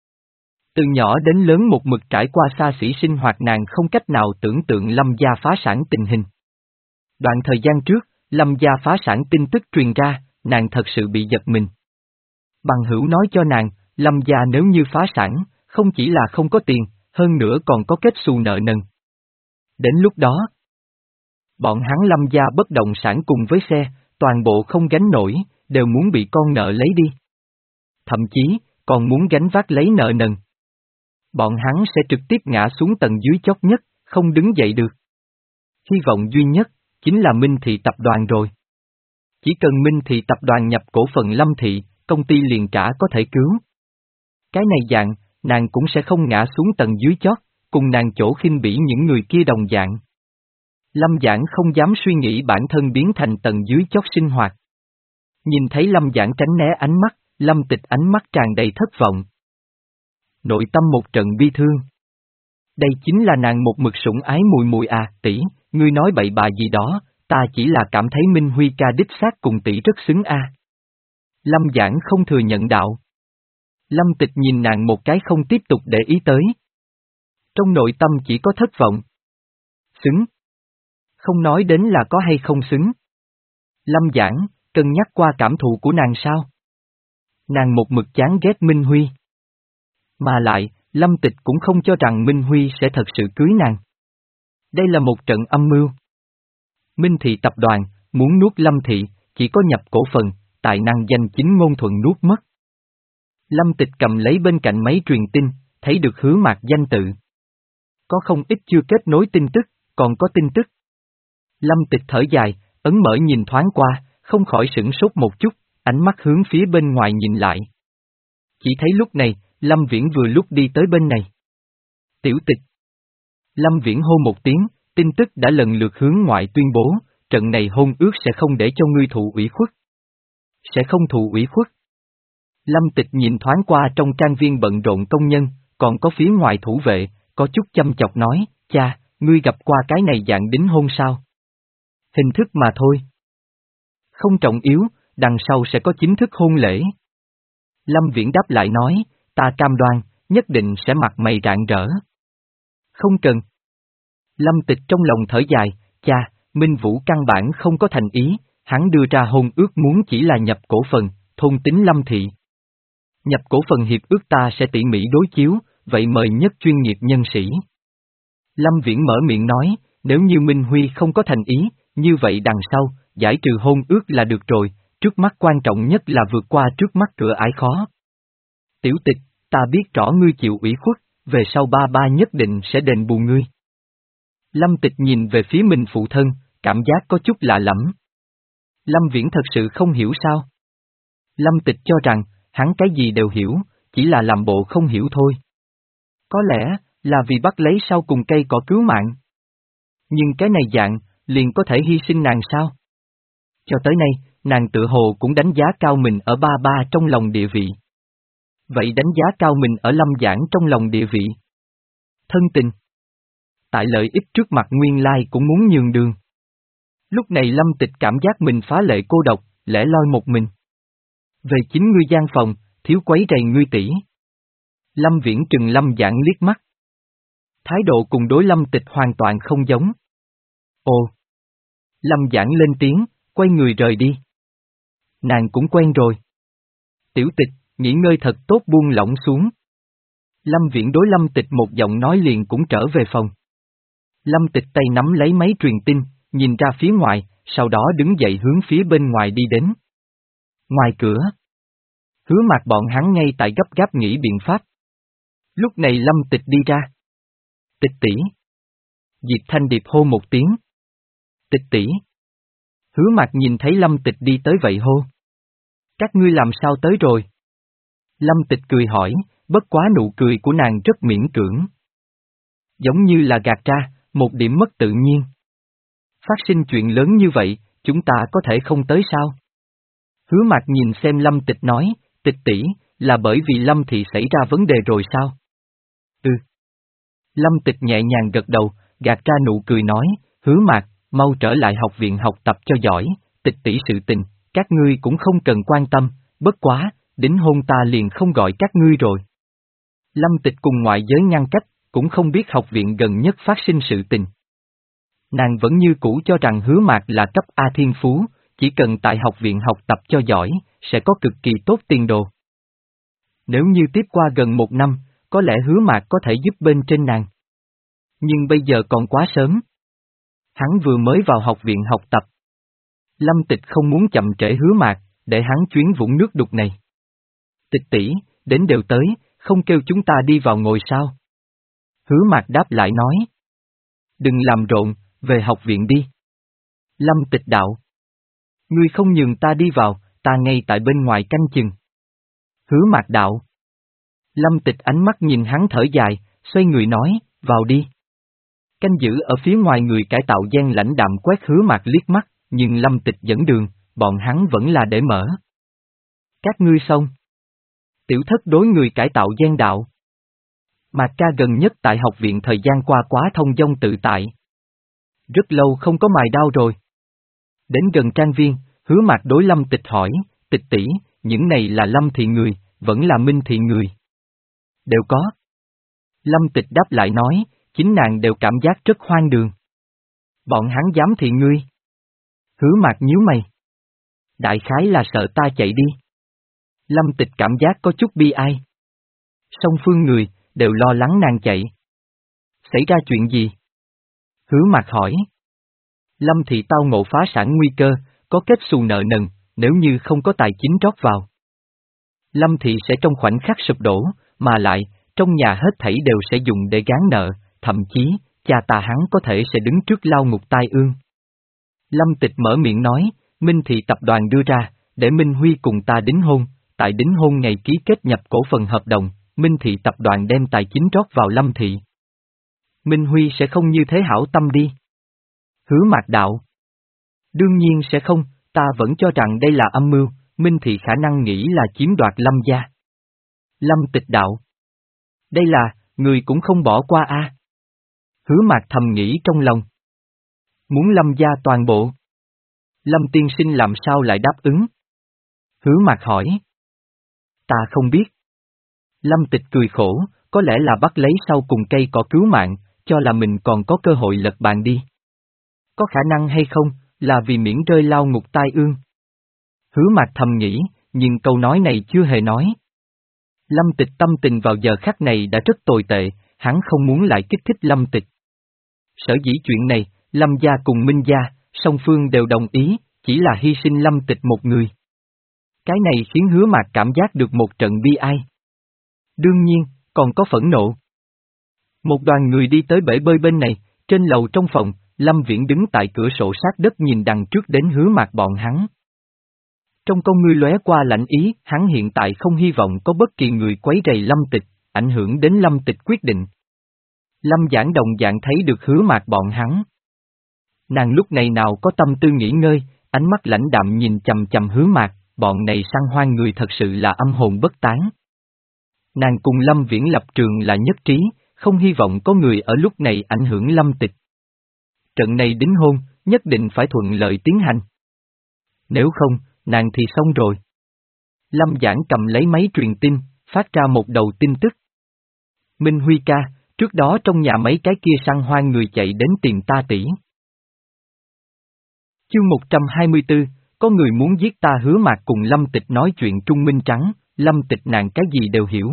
A: Từ nhỏ đến lớn một mực trải qua xa xỉ sinh hoạt nàng không cách nào tưởng tượng Lâm gia phá sản tình hình. Đoạn thời gian trước, Lâm gia phá sản tin tức truyền ra, nàng thật sự bị giật mình. Bằng hữu nói cho nàng, Lâm gia nếu như phá sản, không chỉ là không có tiền, hơn nữa còn có kết xù nợ nần. Đến lúc đó, bọn hắn Lâm gia bất động sản cùng với xe, toàn bộ không gánh nổi, đều muốn bị con nợ lấy đi. Thậm chí, còn muốn gánh vác lấy nợ nần. Bọn hắn sẽ trực tiếp ngã xuống tầng dưới chót nhất, không đứng dậy được. Hy vọng duy nhất, chính là Minh Thị tập đoàn rồi. Chỉ cần Minh Thị tập đoàn nhập cổ phần Lâm Thị, công ty liền trả có thể cứu. Cái này dạng, nàng cũng sẽ không ngã xuống tầng dưới chót, cùng nàng chỗ khinh bỉ những người kia đồng dạng. Lâm Giảng không dám suy nghĩ bản thân biến thành tầng dưới chót sinh hoạt. Nhìn thấy Lâm Giảng tránh né ánh mắt, Lâm Tịch ánh mắt tràn đầy thất vọng. Nội tâm một trận bi thương. Đây chính là nàng một mực sủng ái mùi mùi à, tỷ, ngươi nói bậy bạ gì đó, ta chỉ là cảm thấy Minh Huy ca đích xác cùng tỷ rất xứng a. À. Lâm Giảng không thừa nhận đạo. Lâm Tịch nhìn nàng một cái không tiếp tục để ý tới. Trong nội tâm chỉ có thất vọng. Xứng. Không nói đến là có hay không xứng. Lâm Giảng, cân nhắc qua cảm thụ của nàng sao? Nàng một mực chán ghét Minh Huy. Mà lại, Lâm Tịch cũng không cho rằng Minh Huy sẽ thật sự cưới nàng. Đây là một trận âm mưu. Minh Thị tập đoàn, muốn nuốt Lâm Thị, chỉ có nhập cổ phần, tài năng danh chính ngôn thuận nuốt mất. Lâm Tịch cầm lấy bên cạnh máy truyền tin, thấy được Hứa Mạc danh tự. Có không ít chưa kết nối tin tức, còn có tin tức. Lâm Tịch thở dài, ấn mở nhìn thoáng qua, không khỏi sửng sốt một chút, ánh mắt hướng phía bên ngoài nhìn lại. Chỉ thấy lúc này, Lâm Viễn vừa lúc đi tới bên này. Tiểu Tịch. Lâm Viễn hô một tiếng, tin tức đã lần lượt hướng ngoại tuyên bố, trận này hôn ước sẽ không để cho ngươi thụ ủy khuất. Sẽ không thụ ủy khuất. Lâm Tịch nhìn thoáng qua trong trang viên bận rộn công nhân, còn có phía ngoài thủ vệ, có chút chăm chọc nói, cha, ngươi gặp qua cái này dạng đính hôn sao? Hình thức mà thôi. Không trọng yếu, đằng sau sẽ có chính thức hôn lễ. Lâm Viễn đáp lại nói, ta cam đoan, nhất định sẽ mặt mày rạng rỡ. Không cần. Lâm Tịch trong lòng thở dài, cha, Minh Vũ căn bản không có thành ý, hắn đưa ra hôn ước muốn chỉ là nhập cổ phần, thôn tính Lâm thị. Nhập cổ phần hiệp ước ta sẽ tỉ mỉ đối chiếu, vậy mời nhất chuyên nghiệp nhân sĩ. Lâm Viễn mở miệng nói, nếu như Minh Huy không có thành ý, như vậy đằng sau, giải trừ hôn ước là được rồi, trước mắt quan trọng nhất là vượt qua trước mắt cửa ải khó. Tiểu Tịch, ta biết rõ ngươi chịu ủy khuất, về sau ba ba nhất định sẽ đền bù ngươi. Lâm Tịch nhìn về phía mình phụ thân, cảm giác có chút lạ lẫm. Lâm Viễn thật sự không hiểu sao. Lâm Tịch cho rằng, hắn cái gì đều hiểu, chỉ là làm bộ không hiểu thôi. Có lẽ, là vì bắt lấy sau cùng cây cỏ cứu mạng. Nhưng cái này dạng, liền có thể hy sinh nàng sao? Cho tới nay, nàng tự hồ cũng đánh giá cao mình ở ba ba trong lòng địa vị. Vậy đánh giá cao mình ở Lâm Giảng trong lòng địa vị. Thân tình. Tại lợi ích trước mặt nguyên lai cũng muốn nhường đường. Lúc này Lâm Tịch cảm giác mình phá lệ cô độc, lẻ loi một mình. Về chính ngươi gian phòng, thiếu quấy rầy ngươi tỷ. Lâm Viễn trừng Lâm Giảng liếc mắt. Thái độ cùng đối Lâm Tịch hoàn toàn không giống. Ồ! Lâm Giảng lên tiếng, quay người rời đi. Nàng cũng quen rồi. Tiểu Tịch, nghỉ ngơi thật tốt buông lỏng xuống. Lâm Viễn đối Lâm Tịch một giọng nói liền cũng trở về phòng. Lâm Tịch tay nắm lấy máy truyền tin, nhìn ra phía ngoài, sau đó đứng dậy hướng phía bên ngoài đi đến. Ngoài cửa. Hứa Mạc bọn hắn ngay tại gấp gáp nghĩ biện pháp. Lúc này Lâm Tịch đi ra. Tịch tỷ. Diệp Thanh Điệp hô một tiếng. Tịch tỷ. Hứa Mạc nhìn thấy Lâm Tịch đi tới vậy hô. Các ngươi làm sao tới rồi? Lâm Tịch cười hỏi, bất quá nụ cười của nàng rất miễn cưỡng. Giống như là gạt ra, một điểm mất tự nhiên. Phát sinh chuyện lớn như vậy, chúng ta có thể không tới sao? Hứa Mạc nhìn xem Lâm Tịch nói, Tịch tỷ, là bởi vì Lâm thị xảy ra vấn đề rồi sao? Ừ. Lâm Tịch nhẹ nhàng gật đầu, gạt ra nụ cười nói, Hứa Mạc, mau trở lại học viện học tập cho giỏi, Tịch tỷ sự tình, các ngươi cũng không cần quan tâm, bất quá, đính hôn ta liền không gọi các ngươi rồi. Lâm Tịch cùng ngoại giới ngăn cách, cũng không biết học viện gần nhất phát sinh sự tình. Nàng vẫn như cũ cho rằng Hứa Mạc là cấp A thiên phú, chỉ cần tại học viện học tập cho giỏi, sẽ có cực kỳ tốt tiền đồ. Nếu như tiếp qua gần một năm, có lẽ Hứa Mạc có thể giúp bên trên nàng. Nhưng bây giờ còn quá sớm. Hắn vừa mới vào học viện học tập. Lâm Tịch không muốn chậm trễ Hứa Mạc, để hắn chuyến vũng nước đục này. Tịch tỷ, đến đều tới, không kêu chúng ta đi vào ngồi sao? Hứa Mạc đáp lại nói. Đừng làm rộn, về học viện đi. Lâm Tịch đạo. Ngươi không nhường ta đi vào, ta ngay tại bên ngoài canh chừng. Hứa Mạc đạo. Lâm Tịch ánh mắt nhìn hắn thở dài, xoay người nói, vào đi. Canh giữ ở phía ngoài người cải tạo gian lãnh đạm quét Hứa Mạc liếc mắt, nhưng Lâm Tịch dẫn đường, bọn hắn vẫn là để mở. Các ngươi xong. Tiểu thất đối người cải tạo gian đạo. Mạc ca gần nhất tại học viện thời gian qua quá thông dong tự tại. Rất lâu không có mài đao rồi. Đến gần trang viên, Hứa Mạc đối Lâm Tịch hỏi, Tịch tỷ, những này là Lâm thị người, vẫn là Minh thị người. Đều có. Lâm Tịch đáp lại nói, chính nàng đều cảm giác rất hoang đường. Bọn hắn dám thị ngươi. Hứa Mạc nhíu mày. Đại khái là sợ ta chạy đi. Lâm Tịch cảm giác có chút bi ai. Song phương người, đều lo lắng nàng chạy. Xảy ra chuyện gì? Hứa Mạc hỏi. Lâm thị tao ngộ phá sản nguy cơ, có kết xù nợ nần, nếu như không có tài chính rót vào. Lâm thị sẽ trong khoảnh khắc sụp đổ, mà lại, trong nhà hết thảy đều sẽ dùng để gán nợ, thậm chí, cha ta hắn có thể sẽ đứng trước lao ngục tai ương. Lâm Tịch mở miệng nói, Minh Thị tập đoàn đưa ra, để Minh Huy cùng ta đính hôn, tại đính hôn ngày ký kết nhập cổ phần hợp đồng, Minh Thị tập đoàn đem tài chính rót vào Lâm Thị. Minh Huy sẽ không như thế hảo tâm đi. Hứa Mạc đạo. Đương nhiên sẽ không, ta vẫn cho rằng đây là âm mưu, Minh Thị khả năng nghĩ là chiếm đoạt Lâm gia. Lâm Tịch đạo. Đây là, người cũng không bỏ qua a. Hứa Mạc thầm nghĩ trong lòng. Muốn Lâm gia toàn bộ. Lâm tiên sinh làm sao lại đáp ứng? Hứa Mạc hỏi. Ta không biết. Lâm Tịch cười khổ, có lẽ là bắt lấy sau cùng cây cỏ cứu mạng, cho là mình còn có cơ hội lật bàn đi. Có khả năng hay không, là vì miễn rơi lao ngục tai ương. Hứa Mạc thầm nghĩ, nhưng câu nói này chưa hề nói. Lâm Tịch tâm tình vào giờ khắc này đã rất tồi tệ, hắn không muốn lại kích thích Lâm Tịch. Sở dĩ chuyện này, Lâm gia cùng Minh gia, song phương đều đồng ý, chỉ là hy sinh Lâm Tịch một người. Cái này khiến Hứa Mạc cảm giác được một trận bi ai. Đương nhiên, còn có phẫn nộ. Một đoàn người đi tới bể bơi bên này, trên lầu trong phòng, Lâm Viễn đứng tại cửa sổ sát đất nhìn đằng trước đến Hứa Mạc bọn hắn. Trong con ngươi lóe qua lạnh ý, hắn hiện tại không hy vọng có bất kỳ người quấy rầy Lâm Tịch, ảnh hưởng đến Lâm Tịch quyết định. Lâm Giảng đồng dạng thấy được Hứa Mạc bọn hắn. Nàng lúc này nào có tâm tư nghỉ ngơi, ánh mắt lãnh đạm nhìn chầm chầm Hứa Mạc, bọn này săn hoang người thật sự là âm hồn bất tán. Nàng cùng Lâm Viễn lập trường là nhất trí, không hy vọng có người ở lúc này ảnh hưởng Lâm Tịch. Trận này đính hôn, nhất định phải thuận lợi tiến hành. Nếu không, nàng thì xong rồi. Lâm Giảng cầm lấy máy truyền tin, phát ra một đầu tin tức. Minh Huy ca, trước đó trong nhà mấy cái kia săn hoang người chạy đến tìm ta tỷ. Chương một trăm hai mươi tư, có người muốn giết ta. Hứa Mạc cùng Lâm Tịch nói chuyện trung minh trắng, Lâm Tịch nàng cái gì đều hiểu.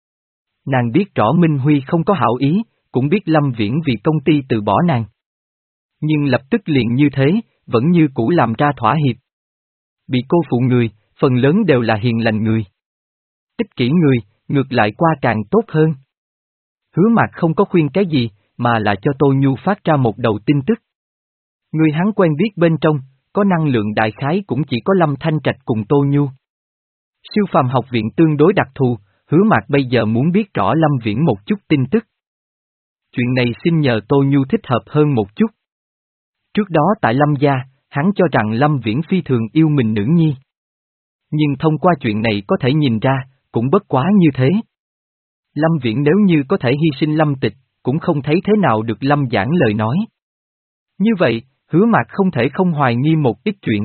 A: Nàng biết rõ Minh Huy không có hảo ý, cũng biết Lâm Viễn vì công ty từ bỏ nàng. Nhưng lập tức liền như thế, vẫn như cũ làm ra thỏa hiệp. Bị cô phụ người, phần lớn đều là hiền lành người. Ích kỷ người, ngược lại qua càng tốt hơn. Hứa Mạc không có khuyên cái gì, mà là cho Tô Nhu phát ra một đầu tin tức. Người hắn quen biết bên trong, có năng lượng đại khái cũng chỉ có Lâm Thanh Trạch cùng Tô Nhu. Siêu phàm học viện tương đối đặc thù, Hứa Mạc bây giờ muốn biết rõ Lâm Viễn một chút tin tức. Chuyện này xin nhờ Tô Nhu thích hợp hơn một chút. Trước đó tại Lâm gia, hắn cho rằng Lâm Viễn phi thường yêu mình nữ nhi. Nhưng thông qua chuyện này có thể nhìn ra, cũng bất quá như thế. Lâm Viễn nếu như có thể hy sinh Lâm Tịch, cũng không thấy thế nào được Lâm Giảng lời nói. Như vậy, Hứa Mạc không thể không hoài nghi một ít chuyện.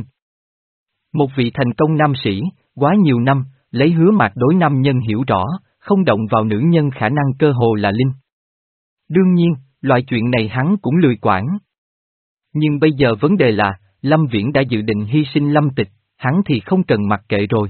A: Một vị thành công nam sĩ, quá nhiều năm, lấy Hứa Mạc đối nam nhân hiểu rõ, không động vào nữ nhân khả năng cơ hồ là linh. Đương nhiên, loại chuyện này hắn cũng lười quản. Nhưng bây giờ vấn đề là, Lâm Viễn đã dự định hy sinh Lâm Tịch, hắn thì không cần mặc kệ rồi.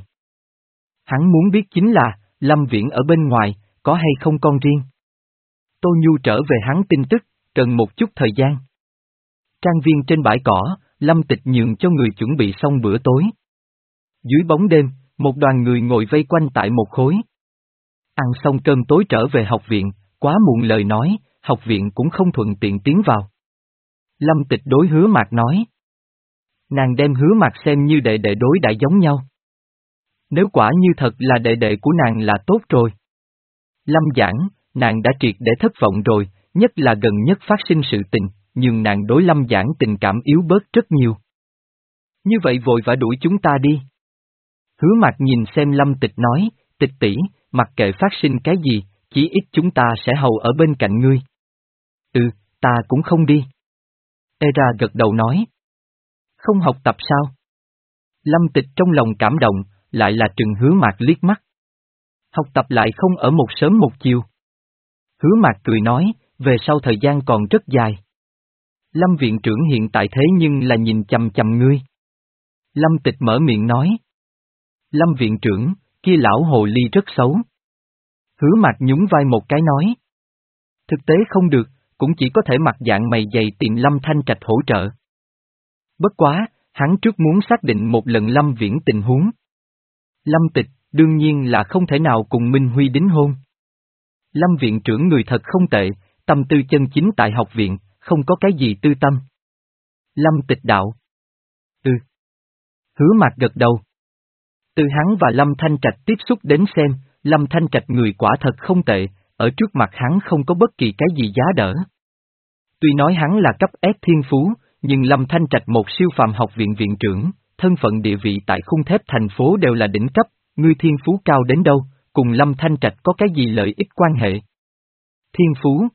A: Hắn muốn biết chính là, Lâm Viễn ở bên ngoài, có hay không con riêng. Tô Nhu trở về hắn tin tức, cần một chút thời gian. Trang viên trên bãi cỏ, Lâm Tịch nhường cho người chuẩn bị xong bữa tối. Dưới bóng đêm, một đoàn người ngồi vây quanh tại một khối. Ăn xong cơm tối trở về học viện, quá muộn lời nói, học viện cũng không thuận tiện tiến vào. Lâm Tịch đối Hứa Mạc nói. Nàng đem Hứa Mạc xem như đệ đệ đối đãi giống nhau. Nếu quả như thật là đệ đệ của nàng là tốt rồi. Lâm Giảng, nàng đã triệt để thất vọng rồi, nhất là gần nhất phát sinh sự tình, nhưng nàng đối Lâm Giảng tình cảm yếu bớt rất nhiều. Như vậy vội vã đuổi chúng ta đi. Hứa Mạc nhìn xem Lâm Tịch nói, Tịch tỷ, mặc kệ phát sinh cái gì, chỉ ít chúng ta sẽ hầu ở bên cạnh ngươi. Ừ, ta cũng không đi. Era gật đầu nói. Không học tập sao? Lâm Tịch trong lòng cảm động, lại là trừng Hứa Mạc liếc mắt. Học tập lại không ở một sớm một chiều. Hứa Mạc cười nói, về sau thời gian còn rất dài. Lâm viện trưởng hiện tại thế nhưng là nhìn chằm chằm ngươi. Lâm Tịch mở miệng nói. Lâm viện trưởng, kia lão hồ ly rất xấu. Hứa Mạc nhún vai một cái nói. Thực tế không được, cũng chỉ có thể mặc dạng mày dày tìm Lâm Thanh Trạch hỗ trợ. Bất quá, hắn trước muốn xác định một lần Lâm Viễn tình huống. Lâm Tịch, đương nhiên là không thể nào cùng Minh Huy đính hôn. Lâm viện trưởng người thật không tệ, tâm tư chân chính tại học viện, không có cái gì tư tâm. Lâm Tịch đạo, Hứa Mạc gật đầu. Từ hắn và Lâm Thanh Trạch tiếp xúc đến xem, Lâm Thanh Trạch người quả thật không tệ, ở trước mặt hắn không có bất kỳ cái gì giá đỡ. Tuy nói hắn là cấp S thiên phú, nhưng Lâm Thanh Trạch một siêu phàm học viện viện trưởng, thân phận địa vị tại khung thép thành phố đều là đỉnh cấp, ngươi thiên phú cao đến đâu, cùng Lâm Thanh Trạch có cái gì lợi ích quan hệ? Thiên phú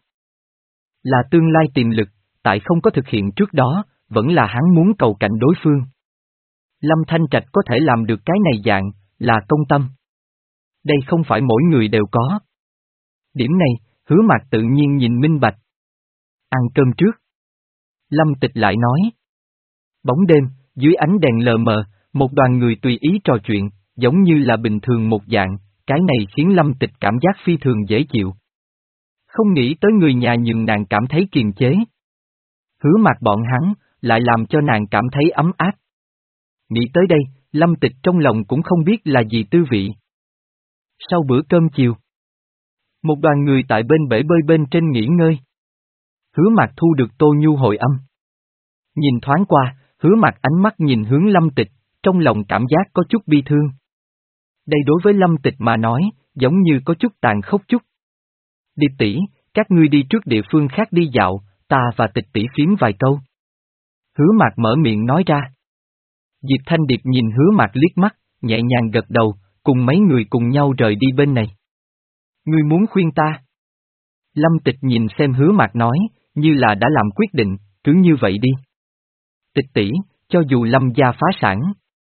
A: là tương lai tiềm lực, tại không có thực hiện trước đó, vẫn là hắn muốn cầu cạnh đối phương. Lâm Thanh Trạch có thể làm được cái này dạng, là công tâm. Đây không phải mỗi người đều có. Điểm này, Hứa Mạc tự nhiên nhìn minh bạch. Ăn cơm trước. Lâm Tịch lại nói. Bóng đêm, dưới ánh đèn lờ mờ, một đoàn người tùy ý trò chuyện, giống như là bình thường một dạng, cái này khiến Lâm Tịch cảm giác phi thường dễ chịu. Không nghĩ tới người nhà nhường nàng cảm thấy kiềm chế. Hứa Mạc bọn hắn, lại làm cho nàng cảm thấy ấm áp. Nghĩ tới đây, Lâm Tịch trong lòng cũng không biết là gì tư vị. Sau bữa cơm chiều, một đoàn người tại bên bể bơi bên trên nghỉ ngơi. Hứa Mạc thu được Tô Nhu hồi âm. Nhìn thoáng qua, Hứa Mạc ánh mắt nhìn hướng Lâm Tịch, trong lòng cảm giác có chút bi thương. Đây đối với Lâm Tịch mà nói, giống như có chút tàn khốc chút. Điệp tỷ, các ngươi đi trước địa phương khác đi dạo, ta và Tịch tỷ phiếm vài câu. Hứa Mạc mở miệng nói ra. Diệp Thanh Điệp nhìn Hứa Mạc liếc mắt, nhẹ nhàng gật đầu, cùng mấy người cùng nhau rời đi bên này. Ngươi muốn khuyên ta? Lâm Tịch nhìn xem Hứa Mạc nói, như là đã làm quyết định, cứ như vậy đi. Tịch tỷ, cho dù Lâm gia phá sản.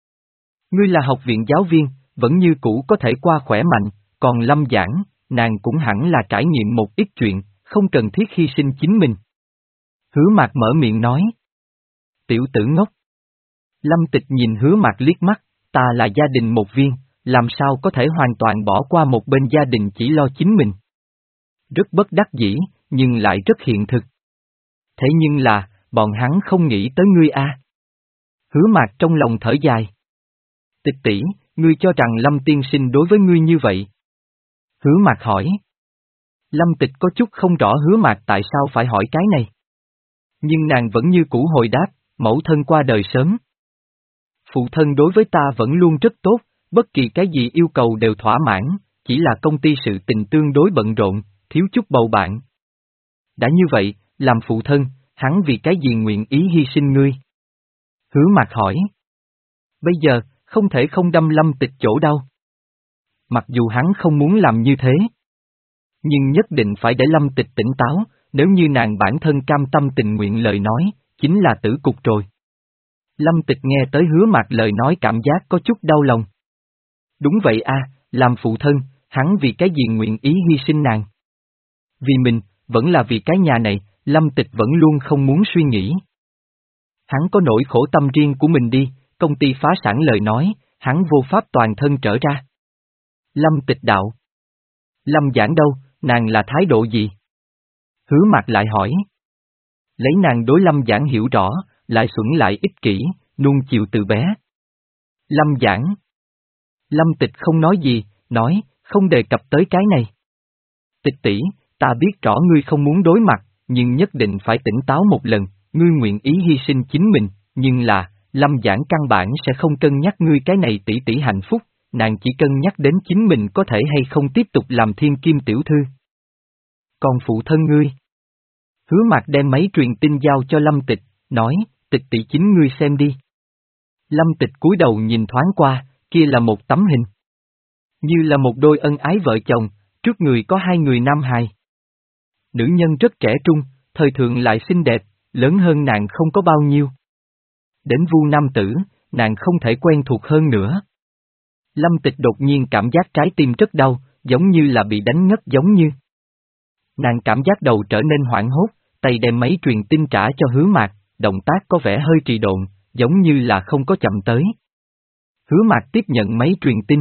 A: Ngươi là học viện giáo viên, vẫn như cũ có thể qua khỏe mạnh, còn Lâm giảng, nàng cũng hẳn là trải nghiệm một ít chuyện, không cần thiết hy sinh chính mình. Hứa Mạc mở miệng nói. Tiểu tử ngốc. Lâm Tịch nhìn Hứa Mạc liếc mắt, ta là gia đình một viên, làm sao có thể hoàn toàn bỏ qua một bên gia đình chỉ lo chính mình. Rất bất đắc dĩ, nhưng lại rất hiện thực. Thế nhưng là, bọn hắn không nghĩ tới ngươi a. Hứa Mạc trong lòng thở dài. Tịch tỷ, ngươi cho rằng Lâm tiên sinh đối với ngươi như vậy? Hứa Mạc hỏi. Lâm Tịch có chút không rõ Hứa Mạc tại sao phải hỏi cái này. Nhưng nàng vẫn như cũ hồi đáp, mẫu thân qua đời sớm. Phụ thân đối với ta vẫn luôn rất tốt, bất kỳ cái gì yêu cầu đều thỏa mãn, chỉ là công ty sự tình tương đối bận rộn, thiếu chút bầu bạn. Đã như vậy, làm phụ thân, hắn vì cái gì nguyện ý hy sinh ngươi? Hứa Mạc hỏi. Bây giờ, không thể không đâm Lâm Tịch chỗ đau. Mặc dù hắn không muốn làm như thế, nhưng nhất định phải để Lâm Tịch tỉnh táo, nếu như nàng bản thân cam tâm tình nguyện lời nói, chính là tử cục rồi. Lâm Tịch nghe tới Hứa Mạc lời nói cảm giác có chút đau lòng. Đúng vậy a, làm phụ thân, hắn vì cái gì nguyện ý hy sinh nàng? Vì mình, vẫn là vì cái nhà này, Lâm Tịch vẫn luôn không muốn suy nghĩ. Hắn có nỗi khổ tâm riêng của mình đi, công ty phá sản lời nói, hắn vô pháp toàn thân trở ra. Lâm Tịch đạo. Lâm giảng đâu, nàng là thái độ gì? Hứa Mạc lại hỏi. Lấy nàng đối Lâm giảng hiểu rõ, lại xuẩn lại ích kỷ, nuông chiều từ bé. Lâm giảng. Lâm Tịch không nói gì, nói, không đề cập tới cái này. Tịch tỷ, ta biết rõ ngươi không muốn đối mặt, nhưng nhất định phải tỉnh táo một lần, ngươi nguyện ý hy sinh chính mình, nhưng là, Lâm giảng căn bản sẽ không cân nhắc ngươi cái này tỷ tỷ hạnh phúc, nàng chỉ cân nhắc đến chính mình có thể hay không tiếp tục làm thiên kim tiểu thư. Còn phụ thân ngươi? Hứa Mạc đem máy truyền tin giao cho Lâm Tịch, nói, Tịch tỷ chính ngươi xem đi. Lâm Tịch cúi đầu nhìn thoáng qua, kia là một tấm hình. Như là một đôi ân ái vợ chồng, trước người có hai người nam hài. Nữ nhân rất trẻ trung, thời thượng lại xinh đẹp, lớn hơn nàng không có bao nhiêu. Đến Vu nam tử, nàng không thể quen thuộc hơn nữa. Lâm Tịch đột nhiên cảm giác trái tim rất đau, giống như là bị đánh ngất giống như. Nàng cảm giác đầu trở nên hoảng hốt, tay đem máy truyền tin trả cho Hứa Mạc, động tác có vẻ hơi trì độn, giống như là không có chậm tới. Hứa Mạc tiếp nhận máy truyền tin.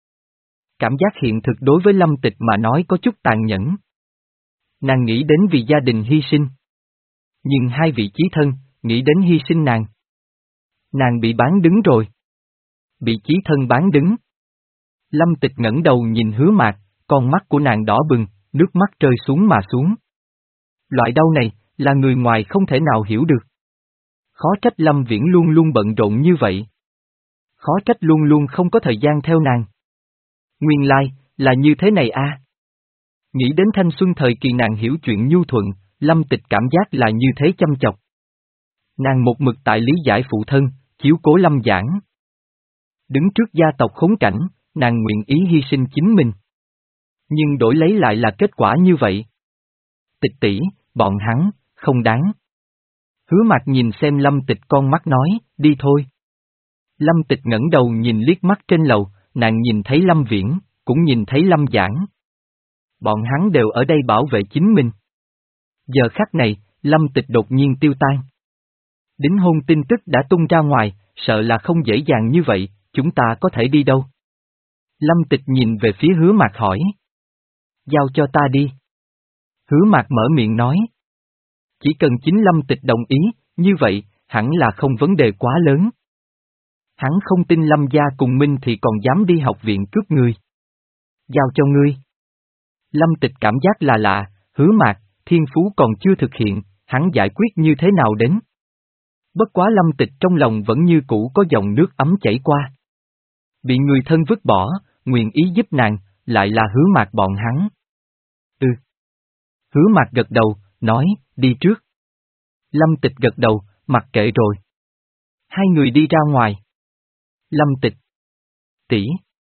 A: Cảm giác hiện thực đối với Lâm Tịch mà nói có chút tàn nhẫn. Nàng nghĩ đến vì gia đình hy sinh. Nhưng hai vị chí thân, nghĩ đến hy sinh nàng. Nàng bị bán đứng rồi. Bị chí thân bán đứng. Lâm Tịch ngẩng đầu nhìn Hứa Mạc, con mắt của nàng đỏ bừng, nước mắt rơi xuống mà xuống. Loại đau này, là người ngoài không thể nào hiểu được. Khó trách Lâm Viễn luôn luôn bận rộn như vậy. Khó trách luôn luôn không có thời gian theo nàng. Nguyên lai, là như thế này a. Nghĩ đến thanh xuân thời kỳ nàng hiểu chuyện nhu thuận, Lâm Tịch cảm giác là như thế chăm chọc. Nàng một mực tại lý giải phụ thân, chiếu cố Lâm Giảng. Đứng trước gia tộc khốn cảnh, nàng nguyện ý hy sinh chính mình. Nhưng đổi lấy lại là kết quả như vậy. Tịch tỷ, bọn hắn, không đáng. Hứa Mạc nhìn xem Lâm Tịch con mắt nói, đi thôi. Lâm Tịch ngẩng đầu nhìn liếc mắt trên lầu, nàng nhìn thấy Lâm Viễn, cũng nhìn thấy Lâm Giảng. Bọn hắn đều ở đây bảo vệ chính mình. Giờ khắc này, Lâm Tịch đột nhiên tiêu tan. Đính hôn tin tức đã tung ra ngoài, sợ là không dễ dàng như vậy, chúng ta có thể đi đâu? Lâm Tịch nhìn về phía Hứa Mạc hỏi. Giao cho ta đi. Hứa Mạc mở miệng nói. Chỉ cần chính Lâm Tịch đồng ý, như vậy, hẳn là không vấn đề quá lớn. Hắn không tin Lâm gia cùng Minh thì còn dám đi học viện cướp người. Giao cho ngươi. Lâm Tịch cảm giác là lạ, Hứa Mạc, thiên phú còn chưa thực hiện, hắn giải quyết như thế nào đến? Bất quá Lâm Tịch trong lòng vẫn như cũ có dòng nước ấm chảy qua. Bị người thân vứt bỏ, nguyện ý giúp nàng, lại là Hứa Mạc bọn hắn. Ừ. Hứa Mạc gật đầu, nói, đi trước. Lâm Tịch gật đầu, mặc kệ rồi. Hai người đi ra ngoài. Lâm Tịch. Tỷ.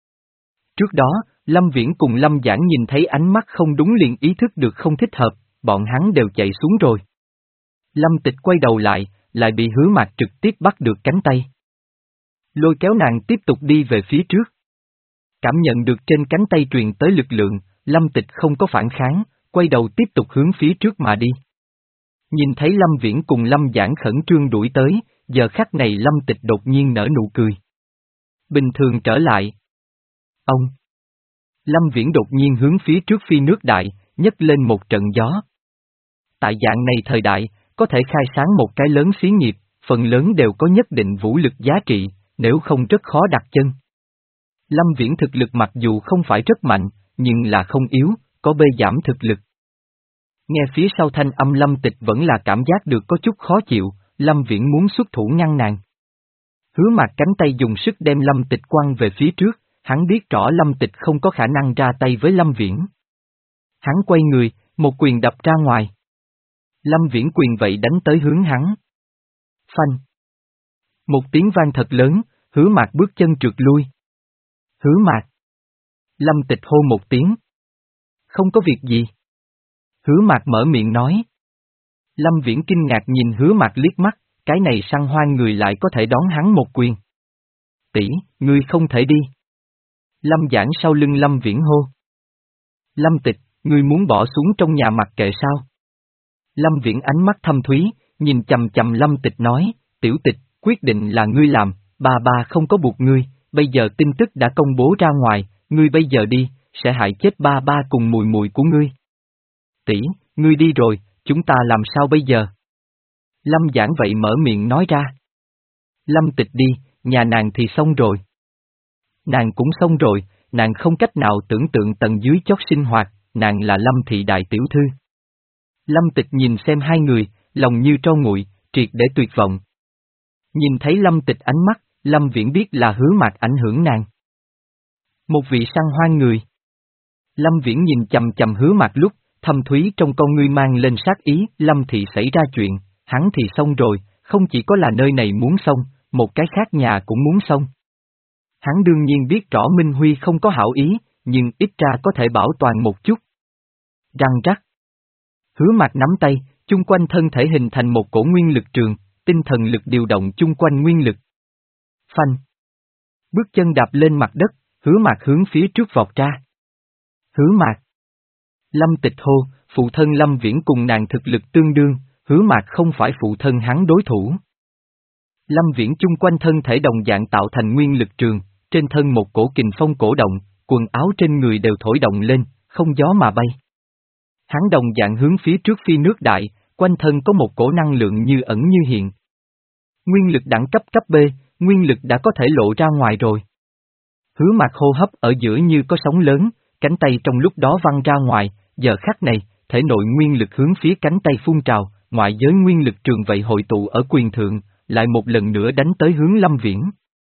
A: Trước đó, Lâm Viễn cùng Lâm Giảng nhìn thấy ánh mắt không đúng liền ý thức được không thích hợp, bọn hắn đều chạy xuống rồi. Lâm Tịch quay đầu lại, lại bị Hứa Mạc trực tiếp bắt được cánh tay. Lôi kéo nàng tiếp tục đi về phía trước. Cảm nhận được trên cánh tay truyền tới lực lượng, Lâm Tịch không có phản kháng, quay đầu tiếp tục hướng phía trước mà đi. Nhìn thấy Lâm Viễn cùng Lâm Giảng khẩn trương đuổi tới, giờ khắc này Lâm Tịch đột nhiên nở nụ cười. Bình thường trở lại. Ông. Lâm Viễn đột nhiên hướng phía trước phi nước đại, nhấc lên một trận gió. Tại dạng này thời đại, có thể khai sáng một cái lớn xí nghiệp, phần lớn đều có nhất định vũ lực giá trị, nếu không rất khó đặt chân. Lâm Viễn thực lực mặc dù không phải rất mạnh, nhưng là không yếu, có bê giảm thực lực. Nghe phía sau thanh âm Lâm Tịch vẫn là cảm giác được có chút khó chịu, Lâm Viễn muốn xuất thủ ngăn nàng. Hứa Mạc cánh tay dùng sức đem Lâm Tịch quăng về phía trước, hắn biết rõ Lâm Tịch không có khả năng ra tay với Lâm Viễn. Hắn quay người, một quyền đập ra ngoài. Lâm Viễn quyền vậy đánh tới hướng hắn. Phanh. Một tiếng vang thật lớn, Hứa Mạc bước chân trượt lui. Hứa Mạc. Lâm Tịch hô một tiếng. Không có việc gì. Hứa Mạc mở miệng nói. Lâm Viễn kinh ngạc nhìn Hứa Mạc liếc mắt, cái này săn hoang người lại có thể đón hắn một quyền. Tỷ, ngươi không thể đi. Lâm Giảng sau lưng Lâm Viễn hô. Lâm Tịch, ngươi muốn bỏ xuống trong nhà mặc kệ sao? Lâm Viễn ánh mắt thâm thúy, nhìn chầm chầm Lâm Tịch nói, tiểu tịch, quyết định là ngươi làm, bà bà không có buộc ngươi, bây giờ tin tức đã công bố ra ngoài, ngươi bây giờ đi, sẽ hại chết ba ba cùng mùi mùi của ngươi. Tỷ, ngươi đi rồi, chúng ta làm sao bây giờ? Lâm Giảng vậy mở miệng nói ra. Lâm Tịch đi, nhà nàng thì xong rồi. Nàng cũng xong rồi, nàng không cách nào tưởng tượng tầng dưới chót sinh hoạt, nàng là Lâm thị đại tiểu thư. Lâm Tịch nhìn xem hai người, lòng như tro nguội, triệt để tuyệt vọng. Nhìn thấy Lâm Tịch ánh mắt, Lâm Viễn biết là Hứa Mạc ảnh hưởng nàng. Một vị săn hoang người. Lâm Viễn nhìn chầm chầm Hứa Mạc lúc, thâm thúy trong con ngươi mang lên sát ý, Lâm thị xảy ra chuyện, hắn thì xong rồi, không chỉ có là nơi này muốn xong, một cái khác nhà cũng muốn xong. Hắn đương nhiên biết rõ Minh Huy không có hảo ý, nhưng ít ra có thể bảo toàn một chút. Răng rắc. Hứa Mạc nắm tay, chung quanh thân thể hình thành một cổ nguyên lực trường, tinh thần lực điều động chung quanh nguyên lực. Phanh. Bước chân đạp lên mặt đất, Hứa Mạc hướng phía trước vọt ra. Hứa Mạc. Lâm Tịch hô, phụ thân Lâm Viễn cùng nàng thực lực tương đương, Hứa Mạc không phải phụ thân hắn đối thủ. Lâm Viễn chung quanh thân thể đồng dạng tạo thành nguyên lực trường, trên thân một cổ kình phong cổ động, quần áo trên người đều thổi động lên, không gió mà bay. Hắn đồng dạng hướng phía trước phi nước đại, quanh thân có một cổ năng lượng như ẩn như hiện. Nguyên lực đẳng cấp cấp B, nguyên lực đã có thể lộ ra ngoài rồi. Hứa Mạc hô hấp ở giữa như có sóng lớn, cánh tay trong lúc đó văng ra ngoài, giờ khắc này, thể nội nguyên lực hướng phía cánh tay phun trào, ngoại giới nguyên lực trường vậy hội tụ ở quyền thượng, lại một lần nữa đánh tới hướng Lâm Viễn.